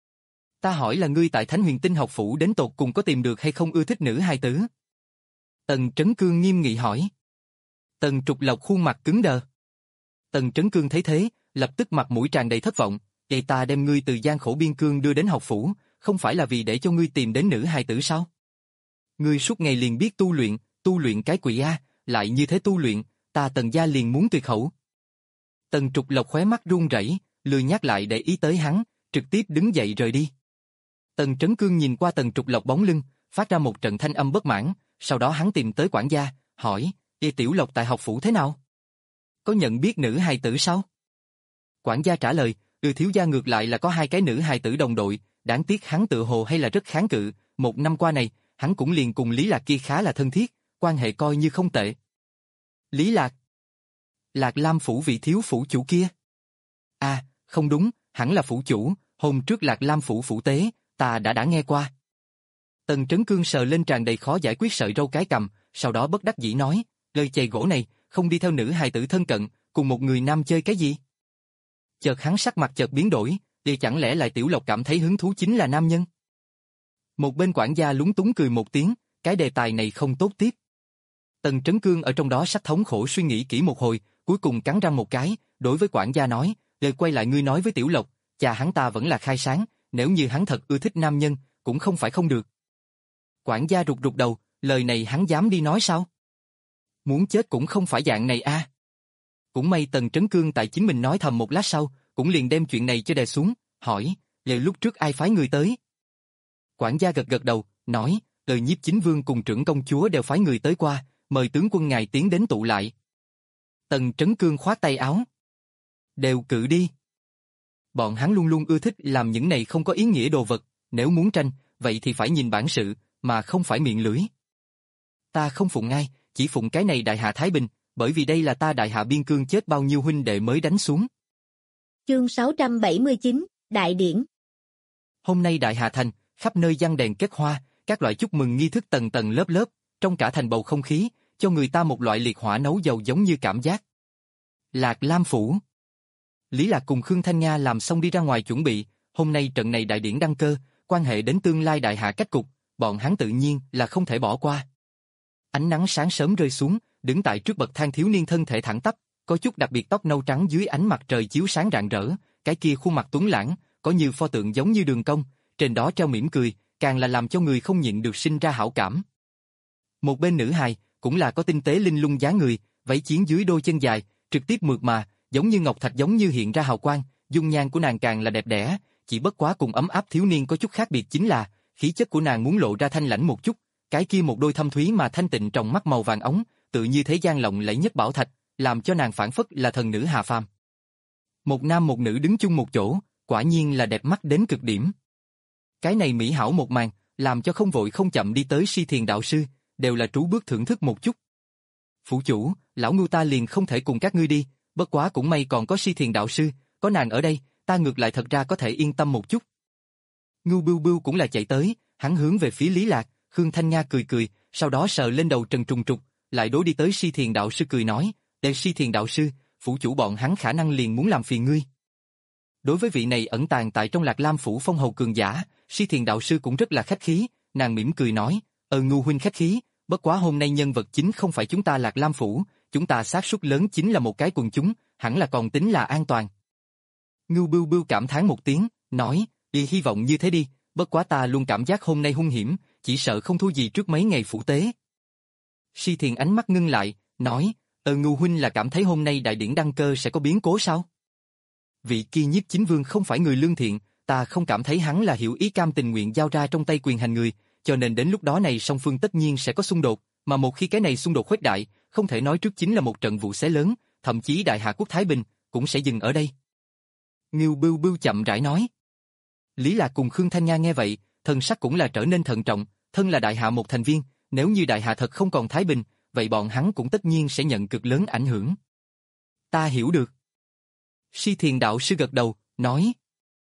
Ta hỏi là ngươi tại Thánh Huyền Tinh học phủ đến tột cùng có tìm được hay không ưa thích nữ hài tử?" Tần Trấn Cương nghiêm nghị hỏi. Tần Trục Lộc khuôn mặt cứng đờ. Tần Trấn Cương thấy thế, lập tức mặt mũi tràn đầy thất vọng, "Vậy ta đem ngươi từ gian khổ biên cương đưa đến học phủ, không phải là vì để cho ngươi tìm đến nữ hài tử sao? Ngươi suốt ngày liền biết tu luyện, tu luyện cái quỷ a, lại như thế tu luyện, ta Tần gia liền muốn tuyệt khẩu." Tần Trục Lộc khóe mắt run rẩy, lười nhắc lại để ý tới hắn, trực tiếp đứng dậy rời đi. Tần Trấn Cương nhìn qua Tần Trục Lộc bóng lưng, phát ra một trận thanh âm bất mãn, sau đó hắn tìm tới quản gia, hỏi, "Ê Tiểu Lộc tại học phủ thế nào? Có nhận biết nữ hài tử sao?" Quản gia trả lời, "Ừ thiếu gia ngược lại là có hai cái nữ hài tử đồng đội, đáng tiếc hắn tự hồ hay là rất kháng cự, một năm qua này, hắn cũng liền cùng Lý Lạc kia khá là thân thiết, quan hệ coi như không tệ." Lý Lạc? Lạc Lam phủ vị thiếu phủ chủ kia? À, không đúng, hẳn là phủ chủ, hôm trước Lạc Lam phủ phủ tế, ta đã đã nghe qua. Tần Trấn Cương sờ lên tràn đầy khó giải quyết sợi râu cái cằm, sau đó bất đắc dĩ nói, "Lời chày gỗ này, không đi theo nữ hài tử thân cận, cùng một người nam chơi cái gì?" Chợt hắn sắc mặt chợt biến đổi, thì chẳng lẽ lại Tiểu Lộc cảm thấy hứng thú chính là nam nhân? Một bên quản gia lúng túng cười một tiếng, cái đề tài này không tốt tiếp. Tần Trấn Cương ở trong đó sắc thống khổ suy nghĩ kỹ một hồi, cuối cùng cắn răng một cái, đối với quản gia nói, "Lời quay lại ngươi nói với Tiểu Lộc, cha hắn ta vẫn là khai sáng, nếu như hắn thật ưa thích nam nhân, cũng không phải không được." Quản gia rụt rụt đầu, lời này hắn dám đi nói sao? Muốn chết cũng không phải dạng này a. Cũng may Tần Trấn Cương tại chính mình nói thầm một lát sau, cũng liền đem chuyện này cho đè xuống, hỏi, "Lời lúc trước ai phái người tới?" Quản gia gật gật đầu, nói, "Lời Nhiếp Chính Vương cùng trưởng công chúa đều phái người tới qua, mời tướng quân ngài tiến đến tụ lại." Tần Trấn Cương khoát tay áo. "Đều cự đi." Bọn hắn luôn luôn ưa thích làm những này không có ý nghĩa đồ vật, nếu muốn tranh, vậy thì phải nhìn bản sự, mà không phải miệng lưỡi. Ta không phụng ai, chỉ phụng cái này Đại Hạ Thái Bình, bởi vì đây là ta Đại Hạ biên cương chết bao nhiêu huynh đệ mới đánh xuống. Chương sáu trăm bảy mươi chín, Đại Điển. Hôm nay Đại Hạ Thành, khắp nơi giăng đèn kết hoa, các loại chúc mừng nghi thức tầng tầng lớp lớp, trong cả thành bầu không khí, cho người ta một loại liệt hỏa nấu dầu giống như cảm giác. Lạc Lam phủ. Lý Lạc cùng Khương Thanh Nga làm xong đi ra ngoài chuẩn bị, hôm nay trận này đại điển đăng cơ, quan hệ đến tương lai đại hạ cách cục, bọn hắn tự nhiên là không thể bỏ qua. Ánh nắng sáng sớm rơi xuống, đứng tại trước bậc thang thiếu niên thân thể thẳng tắp, có chút đặc biệt tóc nâu trắng dưới ánh mặt trời chiếu sáng rạng rỡ, cái kia khuôn mặt tuấn lãng, có như pho tượng giống như đường cong, trên đó treo mỉm cười, càng là làm cho người không nhịn được sinh ra hảo cảm. Một bên nữ hài, cũng là có tinh tế linh lung dáng người, váy chiến dưới đôi chân dài, trực tiếp mượt mà, giống như ngọc thạch giống như hiện ra hào quang, dung nhan của nàng càng là đẹp đẽ, chỉ bất quá cùng ấm áp thiếu niên có chút khác biệt chính là, khí chất của nàng muốn lộ ra thanh lãnh một chút, cái kia một đôi thâm thúy mà thanh tịnh trong mắt màu vàng ống, tự như thế gian lộng lẫy nhất bảo thạch, làm cho nàng phảng phất là thần nữ hạ phàm. Một nam một nữ đứng chung một chỗ, quả nhiên là đẹp mắt đến cực điểm. Cái này mỹ hảo một màn, làm cho không vội không chậm đi tới Si Thiền đạo sư, đều là trú bước thưởng thức một chút. Phủ chủ, lão Ngưu ta liền không thể cùng các ngươi đi, bất quá cũng may còn có Si Thiền đạo sư, có nàng ở đây, ta ngược lại thật ra có thể yên tâm một chút. Ngưu Bưu Bưu cũng là chạy tới, hắn hướng về phía Lý Lạc, Khương Thanh Nga cười cười, sau đó sờ lên đầu Trần Trùng Trục, lại đối đi tới Si Thiền đạo sư cười nói, "Để Si Thiền đạo sư, phủ chủ bọn hắn khả năng liền muốn làm phiền ngươi." Đối với vị này ẩn tàng tại trong Lạc Lam phủ phong hầu cường giả, Si Thiền đạo sư cũng rất là khách khí, nàng mỉm cười nói, "Ờ Ngưu huynh khách khí, bất quá hôm nay nhân vật chính không phải chúng ta Lạc Lam phủ, chúng ta xác suất lớn chính là một cái quần chúng, hẳn là còn tính là an toàn." Ngưu Bưu Bưu cảm thán một tiếng, nói, "Đi hy vọng như thế đi, bất quá ta luôn cảm giác hôm nay hung hiểm, chỉ sợ không thua gì trước mấy ngày phủ tế." Si Thiền ánh mắt ngưng lại, nói, "Ờ Ngưu huynh là cảm thấy hôm nay đại điển đăng cơ sẽ có biến cố sao?" Vị kia Nhiếp Chính Vương không phải người lương thiện, ta không cảm thấy hắn là hiểu ý cam tình nguyện giao ra trong tay quyền hành người, cho nên đến lúc đó này song phương tất nhiên sẽ có xung đột, mà một khi cái này xung đột khuếch đại, không thể nói trước chính là một trận vụ xé lớn, thậm chí đại hạ quốc Thái Bình cũng sẽ dừng ở đây. Ngưu Bưu Bưu chậm rãi nói. Lý Lạc cùng Khương Thanh Nga nghe vậy, thần sắc cũng là trở nên thận trọng, thân là đại hạ một thành viên, nếu như đại hạ thật không còn Thái Bình, vậy bọn hắn cũng tất nhiên sẽ nhận cực lớn ảnh hưởng. Ta hiểu được. Si Thiền đạo sư gật đầu, nói.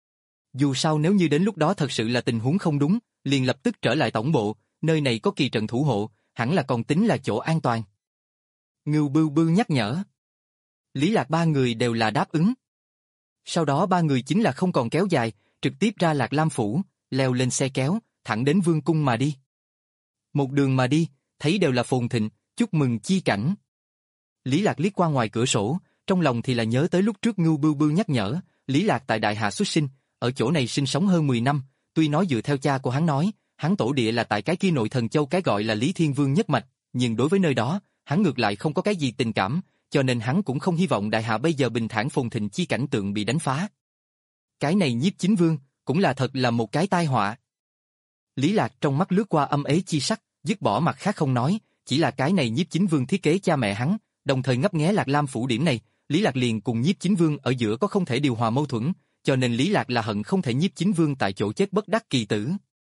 Dù sao nếu như đến lúc đó thật sự là tình huống không đúng, liền lập tức trở lại tổng bộ, nơi này có kỳ trận thủ hộ, hẳn là còn tính là chỗ an toàn. Ngưu Bưu Bưu nhắc nhở. Lý Lạc ba người đều là đáp ứng. Sau đó ba người chính là không còn kéo dài, trực tiếp ra Lạc Lam phủ, leo lên xe kéo, thẳng đến vương cung mà đi. Một đường mà đi, thấy đều là phồn thịnh, chúc mừng chi cảnh. Lý Lạc liếc qua ngoài cửa sổ, trong lòng thì là nhớ tới lúc trước Ngưu Bưu Bưu nhắc nhở, Lý Lạc tại đại hạ xuất sinh, ở chỗ này sinh sống hơn mười năm, tuy nói dựa theo cha của hắn nói, hắn tổ địa là tại cái kia nội thần châu cái gọi là Lý Thiên Vương nhất mạch, nhưng đối với nơi đó, hắn ngược lại không có cái gì tình cảm, cho nên hắn cũng không hy vọng đại hạ bây giờ bình thản phồn thịnh chi cảnh tượng bị đánh phá. Cái này Nhiếp Chính Vương, cũng là thật là một cái tai họa. Lý Lạc trong mắt lướt qua âm ế chi sắc, dứt bỏ mặt khác không nói, chỉ là cái này Nhiếp Chính Vương thiết kế cha mẹ hắn, đồng thời ngấp nghé Lạc Lam phủ điểm này, Lý Lạc liền cùng Nhiếp Chính Vương ở giữa có không thể điều hòa mâu thuẫn, cho nên Lý Lạc là hận không thể Nhiếp Chính Vương tại chỗ chết bất đắc kỳ tử.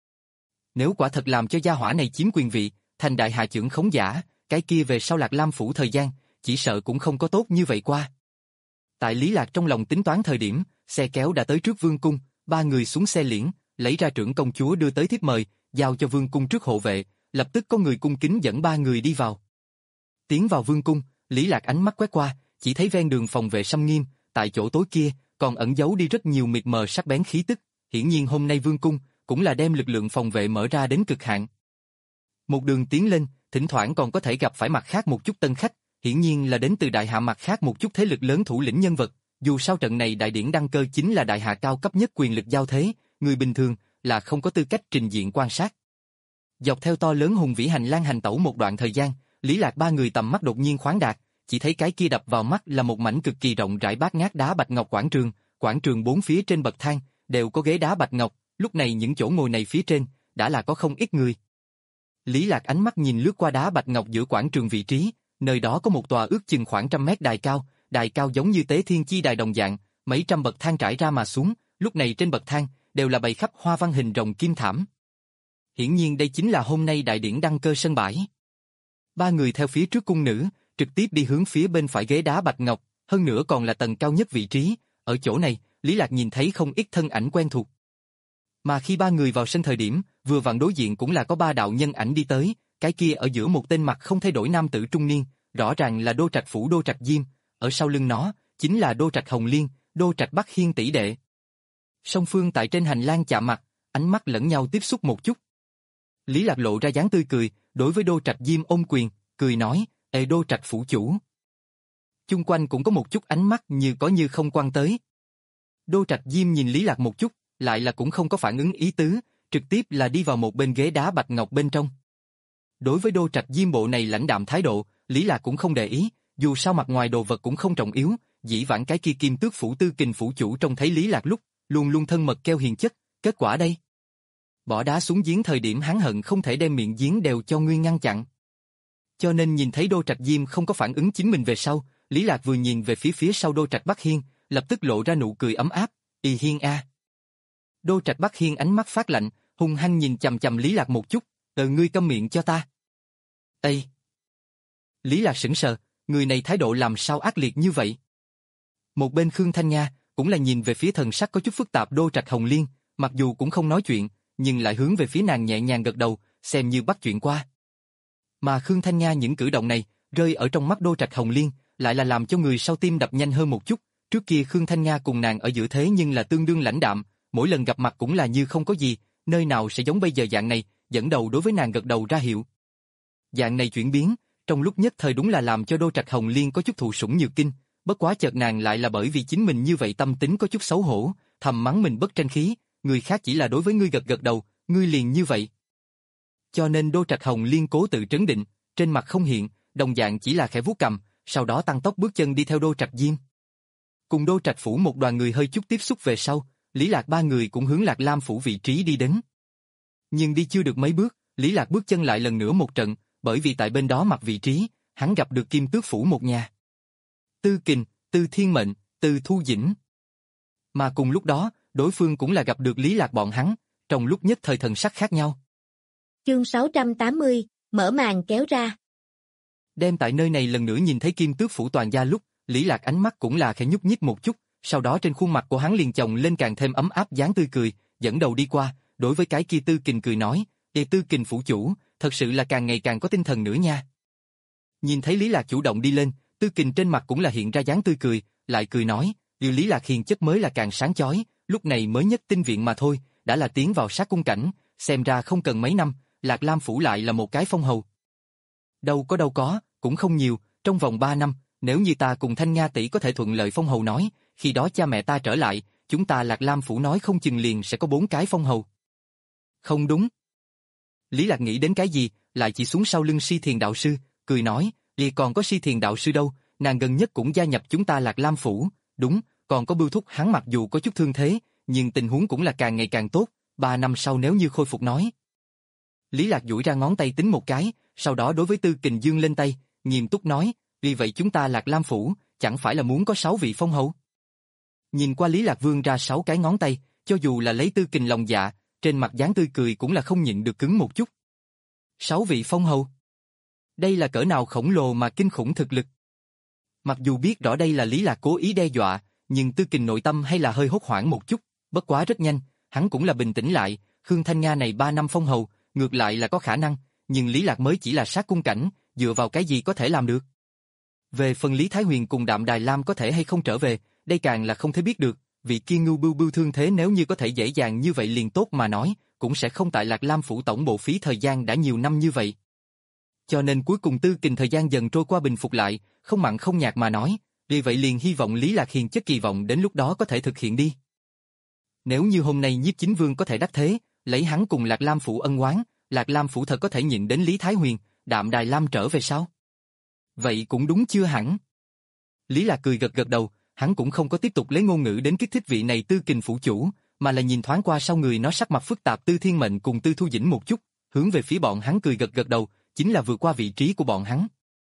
Nếu quả thật làm cho gia hỏa này chiếm quyền vị, thành đại hạ trưởng khống giả, cái kia về sau Lạc Lam phủ thời gian, chỉ sợ cũng không có tốt như vậy qua. Tại Lý Lạc trong lòng tính toán thời điểm, xe kéo đã tới trước vương cung, ba người xuống xe liễn, lấy ra trưởng công chúa đưa tới thiếp mời, giao cho vương cung trước hộ vệ, lập tức có người cung kính dẫn ba người đi vào. Tiến vào vương cung, Lý Lạc ánh mắt quét qua, chỉ thấy ven đường phòng vệ xâm nghiêm, tại chỗ tối kia, còn ẩn giấu đi rất nhiều mịt mờ sắc bén khí tức, hiển nhiên hôm nay vương cung, cũng là đem lực lượng phòng vệ mở ra đến cực hạn. Một đường tiến lên, thỉnh thoảng còn có thể gặp phải mặt khác một chút tân khách, hiển nhiên là đến từ đại hạ mặt khác một chút thế lực lớn thủ lĩnh nhân vật, dù sao trận này đại điển đăng cơ chính là đại hạ cao cấp nhất quyền lực giao thế, người bình thường là không có tư cách trình diện quan sát. Dọc theo to lớn hùng vĩ hành lang hành tẩu một đoạn thời gian, Lý Lạc ba người tầm mắt đột nhiên khoáng đạt, chỉ thấy cái kia đập vào mắt là một mảnh cực kỳ rộng rãi bát ngát đá bạch ngọc quảng trường, quảng trường bốn phía trên bậc thang đều có ghế đá bạch ngọc, lúc này những chỗ ngồi này phía trên đã là có không ít người. Lý Lạc ánh mắt nhìn lướt qua đá bạch ngọc giữa quảng trường vị trí, nơi đó có một tòa ước chừng khoảng trăm mét đài cao, đài cao giống như tế thiên chi đài đồng dạng, mấy trăm bậc thang trải ra mà xuống, lúc này trên bậc thang đều là bày khắp hoa văn hình rồng kim thảm. Hiển nhiên đây chính là hôm nay đại điển đăng cơ sân bãi. Ba người theo phía trước cung nữ, trực tiếp đi hướng phía bên phải ghế đá bạch ngọc, hơn nữa còn là tầng cao nhất vị trí, ở chỗ này, Lý Lạc nhìn thấy không ít thân ảnh quen thuộc. Mà khi ba người vào sân thời điểm, vừa vặn đối diện cũng là có ba đạo nhân ảnh đi tới, cái kia ở giữa một tên mặt không thay đổi nam tử trung niên, rõ ràng là Đô Trạch phủ Đô Trạch Diêm, ở sau lưng nó, chính là Đô Trạch Hồng Liên, Đô Trạch Bắc Hiên tỷ đệ. Song phương tại trên hành lang chạm mặt, ánh mắt lẫn nhau tiếp xúc một chút. Lý Lạc lộ ra dáng tươi cười, đối với Đô Trạch Diêm ôm quyền, cười nói, "Ê Đô Trạch phủ chủ." Chung quanh cũng có một chút ánh mắt như có như không quan tới. Đô Trạch Diêm nhìn Lý Lạc một chút, lại là cũng không có phản ứng ý tứ, trực tiếp là đi vào một bên ghế đá bạch ngọc bên trong. Đối với Đô Trạch Diêm bộ này lãnh đạm thái độ, Lý Lạc cũng không để ý, dù sao mặt ngoài đồ vật cũng không trọng yếu, dĩ vãng cái kia Kim Tước phủ Tư Kình phủ chủ trông thấy Lý Lạc lúc, luôn luôn thân mật keo hiền chất, kết quả đây. Bỏ đá xuống giếng thời điểm hắn hận không thể đem miệng giếng đều cho ngươi ngăn chặn. Cho nên nhìn thấy Đô Trạch Diêm không có phản ứng chính mình về sau, Lý Lạc vừa nhìn về phía phía sau Đô Trạch Bắc Hiên, lập tức lộ ra nụ cười ấm áp, "Y Hiên a." Đô Trạch Bắc Hiên ánh mắt phát lạnh, hung hăng nhìn chằm chằm Lý Lạc một chút, "Ờ ngươi câm miệng cho ta." Ê! Lý Lạc sững sờ, người này thái độ làm sao ác liệt như vậy? Một bên Khương Thanh Nga, cũng là nhìn về phía thần sắc có chút phức tạp Đô Trạch Hồng Liên, mặc dù cũng không nói chuyện, nhưng lại hướng về phía nàng nhẹ nhàng gật đầu, xem như bắt chuyện qua. Mà Khương Thanh Nga những cử động này, rơi ở trong mắt Đô Trạch Hồng Liên, lại là làm cho người sau tim đập nhanh hơn một chút, trước kia Khương Thanh Nga cùng nàng ở giữa thế nhưng là tương đương lãnh đạm, mỗi lần gặp mặt cũng là như không có gì, nơi nào sẽ giống bây giờ dạng này, dẫn đầu đối với nàng gật đầu ra hiệu. Dạng này chuyển biến, trong lúc nhất thời đúng là làm cho Đô Trạch Hồng Liên có chút thụ sủng nhược kinh, bất quá chợt nàng lại là bởi vì chính mình như vậy tâm tính có chút xấu hổ, thầm mắng mình bất tranh khí, người khác chỉ là đối với ngươi gật gật đầu, ngươi liền như vậy. Cho nên Đô Trạch Hồng Liên cố tự trấn định, trên mặt không hiện, đồng dạng chỉ là khẽ vuốt cầm, sau đó tăng tốc bước chân đi theo Đô Trạch Diêm. Cùng Đô Trạch phủ một đoàn người hơi chút tiếp xúc về sau, Lý Lạc ba người cũng hướng Lạc Lam phủ vị trí đi đến. Nhưng đi chưa được mấy bước, Lý Lạc bước chân lại lần nữa một trận, bởi vì tại bên đó mặt vị trí, hắn gặp được Kim Tước phủ một nhà. Tư Kình, Tư Thiên Mệnh, Tư Thu Dĩnh. Mà cùng lúc đó, đối phương cũng là gặp được Lý Lạc bọn hắn, trong lúc nhất thời thần sắc khác nhau. Chương sáu trăm tám mươi, mở màn kéo ra. Đem tại nơi này lần nữa nhìn thấy Kim Tước phủ toàn gia lúc, Lý Lạc ánh mắt cũng là khẽ nhúc nhích một chút, sau đó trên khuôn mặt của hắn liền chồng lên càng thêm ấm áp dáng tươi cười, dẫn đầu đi qua, đối với cái kia Tư Kình cười nói, "Ê Tư Kình phủ chủ, thật sự là càng ngày càng có tinh thần nữa nha." Nhìn thấy Lý Lạc chủ động đi lên, Tư Kình trên mặt cũng là hiện ra dáng tươi cười, lại cười nói, "Yêu Lý Lạc hiền chất mới là càng sáng chói, lúc này mới nhất tinh viện mà thôi, đã là tiến vào sát cung cảnh, xem ra không cần mấy năm, Lạc Lam phủ lại là một cái phong hầu." Đâu có đâu có, cũng không nhiều, trong vòng ba năm, nếu như ta cùng Thanh Nga tỷ có thể thuận lợi phong hầu nói, khi đó cha mẹ ta trở lại, chúng ta Lạc Lam phủ nói không chừng liền sẽ có bốn cái phong hầu. Không đúng. Lý Lạc nghĩ đến cái gì, lại chỉ xuống sau lưng Si Thiền đạo sư, cười nói, "Vì còn có Si Thiền đạo sư đâu, nàng gần nhất cũng gia nhập chúng ta Lạc Lam phủ, đúng, còn có Bưu Thúc hắn mặc dù có chút thương thế, nhưng tình huống cũng là càng ngày càng tốt, ba năm sau nếu như khôi phục nói." Lý Lạc duỗi ra ngón tay tính một cái, sau đó đối với Tư Kình dương lên tay, nghiêm túc nói, "Vì vậy chúng ta Lạc Lam phủ, chẳng phải là muốn có sáu vị phong hầu?" Nhìn qua Lý Lạc vươn ra sáu cái ngón tay, cho dù là lấy Tư Kình lòng dạ, trên mặt dáng tươi cười cũng là không nhịn được cứng một chút. Sáu vị phong hầu? Đây là cỡ nào khổng lồ mà kinh khủng thực lực. Mặc dù biết rõ đây là Lý Lạc cố ý đe dọa, nhưng Tư Kình nội tâm hay là hơi hốt hoảng một chút, bất quá rất nhanh, hắn cũng là bình tĩnh lại, Khương Thanh Nga này ba năm phong hầu, ngược lại là có khả năng, nhưng Lý Lạc mới chỉ là sát cung cảnh, dựa vào cái gì có thể làm được. Về phần Lý Thái Huyền cùng Đạm Đài Lam có thể hay không trở về, đây càng là không thể biết được, vị kia Ngưu Bưu Bưu thương thế nếu như có thể dễ dàng như vậy liền tốt mà nói, cũng sẽ không tại Lạc Lam phủ tổng bộ phí thời gian đã nhiều năm như vậy. Cho nên cuối cùng Tư Kình thời gian dần trôi qua bình phục lại, không mặn không nhạt mà nói, vì vậy liền hy vọng Lý Lạc hiền chất kỳ vọng đến lúc đó có thể thực hiện đi. Nếu như hôm nay Nhiếp Chính Vương có thể đắc thế, lấy hắn cùng Lạc Lam phủ ân oán, Lạc Lam phủ thật có thể nhịn đến Lý Thái Huyền, Đạm Đài Lam trở về sao? Vậy cũng đúng chưa hẳn. Lý Lạc cười gật gật đầu, hắn cũng không có tiếp tục lấy ngôn ngữ đến kích thích vị này Tư Kình phủ chủ, mà là nhìn thoáng qua sau người nó sắc mặt phức tạp Tư Thiên Mệnh cùng Tư Thu Dĩnh một chút, hướng về phía bọn hắn cười gật gật đầu, chính là vượt qua vị trí của bọn hắn.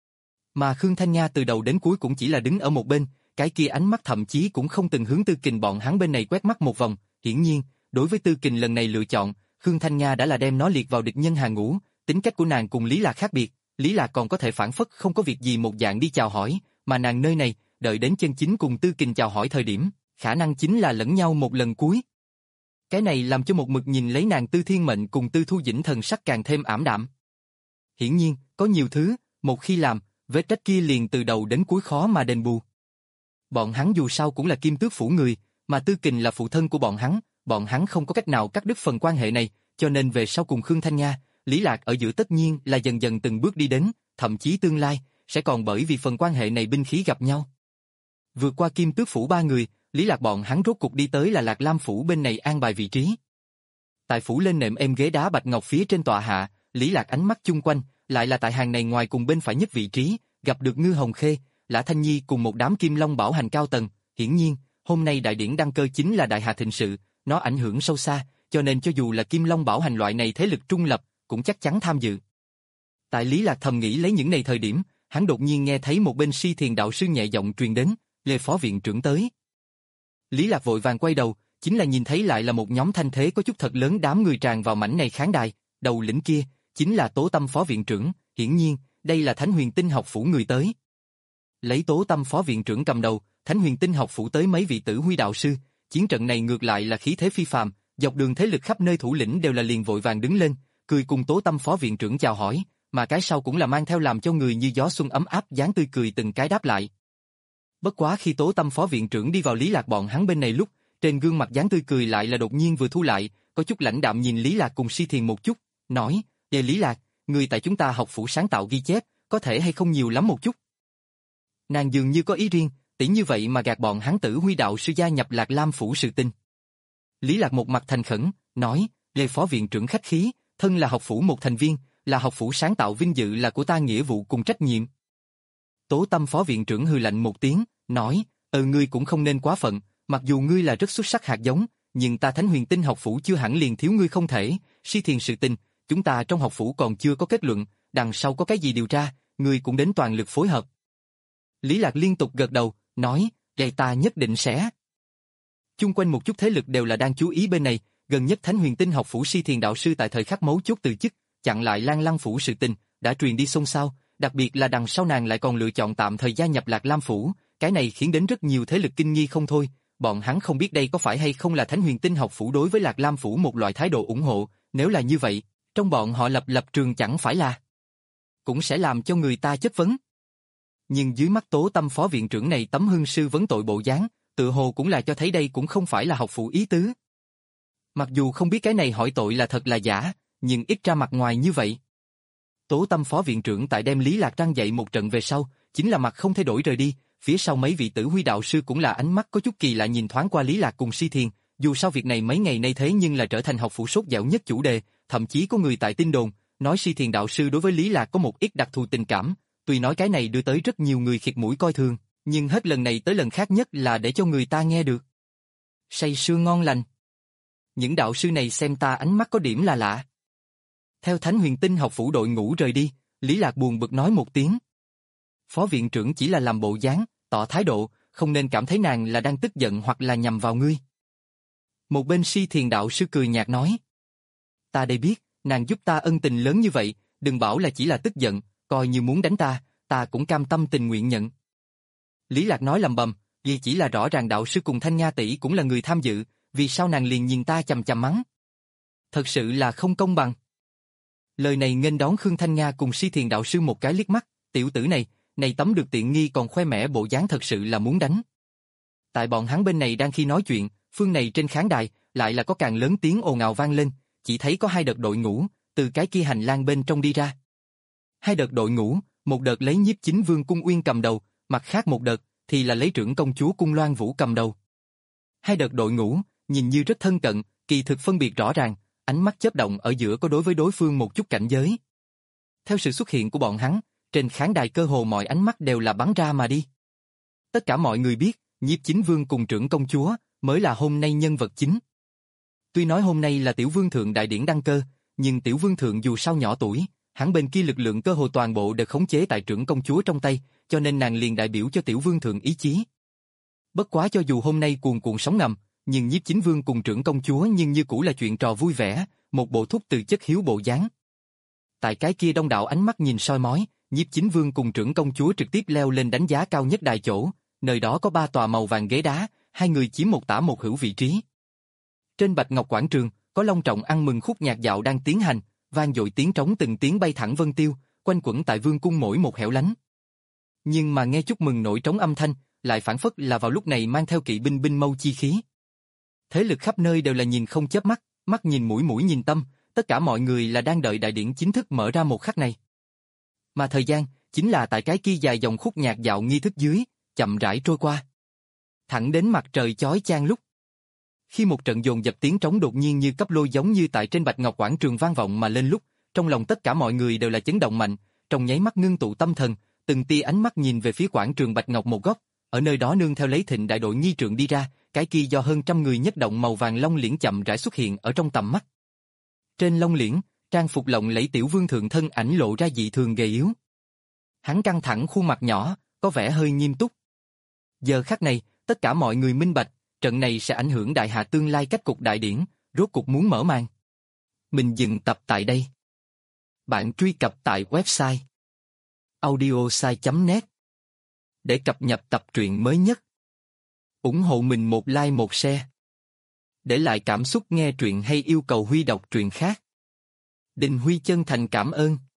Mà Khương Thanh Nga từ đầu đến cuối cũng chỉ là đứng ở một bên, cái kia ánh mắt thậm chí cũng không từng hướng Tư Kình bọn hắn bên này quét mắt một vòng, hiển nhiên, đối với Tư Kình lần này lựa chọn, Khương Thanh Nga đã là đem nó liệt vào địch nhân hàng ngũ, tính cách của nàng cùng Lý Lạc khác biệt, Lý Lạc còn có thể phản phất không có việc gì một dạng đi chào hỏi, mà nàng nơi này, đợi đến chân chính cùng Tư Kình chào hỏi thời điểm, khả năng chính là lẫn nhau một lần cuối. Cái này làm cho một mực nhìn lấy nàng Tư Thiên Mệnh cùng Tư Thu Dĩnh thần sắc càng thêm ảm đạm. Hiển nhiên, có nhiều thứ, một khi làm, vết trách kia liền từ đầu đến cuối khó mà đền bù. Bọn hắn dù sao cũng là Kim Tước phủ người, mà Tư Kình là phụ thân của bọn hắn, bọn hắn không có cách nào cắt đứt phần quan hệ này, cho nên về sau cùng Khương Thanh Nga, Lý Lạc ở giữa tất nhiên là dần dần từng bước đi đến, thậm chí tương lai sẽ còn bởi vì phần quan hệ này binh khí gặp nhau. Vượt qua Kim Tước phủ ba người, Lý Lạc bọn hắn rốt cục đi tới là Lạc Lam phủ bên này an bài vị trí. Tại phủ lên nệm êm ghế đá bạch ngọc phía trên tọa hạ, Lý Lạc ánh mắt chung quanh, lại là tại hàng này ngoài cùng bên phải nhất vị trí, gặp được Ngư Hồng Khê, Lã Thanh Nhi cùng một đám Kim Long bảo hành cao tầng. Hiển nhiên, hôm nay đại điển đăng cơ chính là đại hà thịnh sự, nó ảnh hưởng sâu xa, cho nên cho dù là Kim Long bảo hành loại này thế lực trung lập, cũng chắc chắn tham dự. Tại Lý Lạc thầm nghĩ lấy những này thời điểm, hắn đột nhiên nghe thấy một bên Si Thiền đạo sư nhẹ giọng truyền đến, Lê phó viện trưởng tới. Lý Lạc vội vàng quay đầu, chính là nhìn thấy lại là một nhóm thanh thế có chút thật lớn đám người tràn vào mảnh này khán đài, đầu lĩnh kia chính là Tố Tâm phó viện trưởng, hiển nhiên, đây là Thánh Huyền Tinh học phủ người tới. Lấy Tố Tâm phó viện trưởng cầm đầu, Thánh Huyền Tinh học phủ tới mấy vị tử huy đạo sư, chiến trận này ngược lại là khí thế phi phàm, dọc đường thế lực khắp nơi thủ lĩnh đều là liền vội vàng đứng lên, cười cùng Tố Tâm phó viện trưởng chào hỏi, mà cái sau cũng là mang theo làm cho người như gió xuân ấm áp dáng tươi cười từng cái đáp lại. Bất quá khi Tố Tâm phó viện trưởng đi vào Lý Lạc bọn hắn bên này lúc, trên gương mặt dáng tươi cười lại là đột nhiên vừa thu lại, có chút lãnh đạm nhìn Lý Lạc cùng Si Thiền một chút, nói, "Về Lý Lạc, người tại chúng ta học phủ sáng tạo ghi chép, có thể hay không nhiều lắm một chút?" Nàng dường như có ý riêng, tỉ như vậy mà gạt bọn hắn tử huy đạo sư gia nhập Lạc Lam phủ sự tình. Lý Lạc một mặt thành khẩn, nói, "Lê phó viện trưởng khách khí, thân là học phủ một thành viên, là học phủ sáng tạo vinh dự là của ta nghĩa vụ cùng trách nhiệm." Tố Tâm phó viện trưởng hừ lạnh một tiếng, nói, "Ừ ngươi cũng không nên quá phận, mặc dù ngươi là rất xuất sắc hạt giống, nhưng ta Thánh Huyền Tinh học phủ chưa hẳn liền thiếu ngươi không thể, Si Thiền sự tình, chúng ta trong học phủ còn chưa có kết luận, đằng sau có cái gì điều tra, ngươi cũng đến toàn lực phối hợp." Lý Lạc liên tục gật đầu, nói, "Vậy ta nhất định sẽ." Chung quanh một chút thế lực đều là đang chú ý bên này, gần nhất Thánh Huyền Tinh học phủ Si Thiền đạo sư tại thời khắc mấu chốt từ chức, chặn lại Lan Lăng phủ sự tình, đã truyền đi xôn xao, đặc biệt là đằng sau nàng lại còn lựa chọn tạm thời gia nhập Lạc Lam phủ, cái này khiến đến rất nhiều thế lực kinh nghi không thôi, bọn hắn không biết đây có phải hay không là Thánh Huyền Tinh học phủ đối với Lạc Lam phủ một loại thái độ ủng hộ, nếu là như vậy, trong bọn họ lập lập trường chẳng phải là cũng sẽ làm cho người ta chất vấn. Nhưng dưới mắt Tố Tâm phó viện trưởng này tấm hương sư vấn tội bộ dáng, tự hồ cũng là cho thấy đây cũng không phải là học phủ ý tứ. Mặc dù không biết cái này hỏi tội là thật là giả, nhưng ít ra mặt ngoài như vậy. Tố Tâm phó viện trưởng tại đem Lý Lạc răng dậy một trận về sau, chính là mặt không thay đổi rời đi, phía sau mấy vị tử huy đạo sư cũng là ánh mắt có chút kỳ lạ nhìn thoáng qua Lý Lạc cùng Si Thiền, dù sao việc này mấy ngày nay thế nhưng là trở thành học phủ sốt dẻo nhất chủ đề, thậm chí có người tại tin đồn, nói Si Thiền đạo sư đối với Lý Lạc có một ít đặc thù tình cảm, tuy nói cái này đưa tới rất nhiều người khịt mũi coi thường, nhưng hết lần này tới lần khác nhất là để cho người ta nghe được say sưa ngon lành. Những đạo sư này xem ta ánh mắt có điểm là lạ. Theo Thánh Huyền Tinh học phủ đội ngũ rời đi, Lý Lạc buồn bực nói một tiếng. Phó viện trưởng chỉ là làm bộ dáng, tỏ thái độ, không nên cảm thấy nàng là đang tức giận hoặc là nhằm vào ngươi. Một bên Si Thiền đạo sư cười nhạt nói. Ta đây biết, nàng giúp ta ân tình lớn như vậy, đừng bảo là chỉ là tức giận, coi như muốn đánh ta, ta cũng cam tâm tình nguyện nhận. Lý Lạc nói lầm bầm, vì chỉ là rõ ràng đạo sư cùng Thanh Nga tỷ cũng là người tham dự, vì sao nàng liền nhìn ta chằm chằm mắng. Thật sự là không công bằng. Lời này nghênh đón Khương Thanh Nga cùng Si Thiền đạo sư một cái liếc mắt, tiểu tử này, này tấm được tiện nghi còn khoe mẽ bộ dáng thật sự là muốn đánh. Tại bọn hắn bên này đang khi nói chuyện, phương này trên khán đài, lại là có càng lớn tiếng ồn ào vang lên, chỉ thấy có hai đợt đội ngũ, từ cái kia hành lang bên trong đi ra. Hai đợt đội ngũ, một đợt lấy Nhiếp Chính Vương Cung Uyên cầm đầu, mặt khác một đợt, thì là lấy trưởng công chúa Cung Loan Vũ cầm đầu. Hai đợt đội ngũ, nhìn như rất thân cận, kỳ thực phân biệt rõ ràng, ánh mắt chớp động ở giữa có đối với đối phương một chút cảnh giới. Theo sự xuất hiện của bọn hắn, trên khán đài cơ hồ mọi ánh mắt đều là bắn ra mà đi. Tất cả mọi người biết, Nhiếp Chính Vương cùng trưởng công chúa mới là hôm nay nhân vật chính. Tuy nói hôm nay là Tiểu Vương Thượng đại điển đăng cơ, nhưng Tiểu Vương Thượng dù sao nhỏ tuổi, hắn bên kia lực lượng cơ hồ toàn bộ đều khống chế tại trưởng công chúa trong tay, cho nên nàng liền đại biểu cho Tiểu Vương Thượng ý chí. Bất quá cho dù hôm nay cuồn cuộn sóng ngầm, nhưng Nhiếp Chính Vương cùng trưởng công chúa nhưng như cũ là chuyện trò vui vẻ, một bộ thúc từ chất hiếu bộ dáng. Tại cái kia đông đảo ánh mắt nhìn soi mói, Nhiếp Chính Vương cùng trưởng công chúa trực tiếp leo lên đánh giá cao nhất đài chỗ, nơi đó có ba tòa màu vàng ghế đá, hai người chiếm một tả một hữu vị trí. Trên Bạch Ngọc quảng trường, có long trọng ăn mừng khúc nhạc dạo đang tiến hành, vang dội tiếng trống từng tiếng bay thẳng vân tiêu, quanh quẩn tại vương cung mỗi một hẻo lánh. Nhưng mà nghe chúc mừng nổi trống âm thanh, lại phản phất là vào lúc này mang theo kỵ binh binh mâu chi khí. Thế lực khắp nơi đều là nhìn không chớp mắt, mắt nhìn mũi mũi nhìn tâm, tất cả mọi người là đang đợi đại điển chính thức mở ra một khắc này. Mà thời gian, chính là tại cái kia dài dòng khúc nhạc dạo nghi thức dưới, chậm rãi trôi qua. Thẳng đến mặt trời chói chang lúc. Khi một trận dồn dập tiếng trống đột nhiên như cấp lôi giống như tại trên Bạch Ngọc quảng trường vang vọng mà lên lúc, trong lòng tất cả mọi người đều là chấn động mạnh, trong nháy mắt ngưng tụ tâm thần, từng tia ánh mắt nhìn về phía quảng trường Bạch Ngọc một góc, ở nơi đó nương theo lấy Thịnh đại đội nghi trượng đi ra, cái kia do hơn trăm người nhất động màu vàng long liễn chậm rãi xuất hiện ở trong tầm mắt. Trên long liễn, trang phục lộng lẫy tiểu vương thượng thân ảnh lộ ra dị thường gầy yếu. Hắn căng thẳng khuôn mặt nhỏ, có vẻ hơi nghiêm túc. Giờ khắc này, tất cả mọi người minh bạch, trận này sẽ ảnh hưởng đại hạ tương lai cách cục đại điển, rốt cục muốn mở màn. Mình dừng tập tại đây. Bạn truy cập tại website audiosai chấm net để cập nhật tập truyện mới nhất. Ủng hộ mình một like một share. Để lại cảm xúc nghe truyện hay yêu cầu Huy đọc truyện khác. Đình Huy chân thành cảm ơn.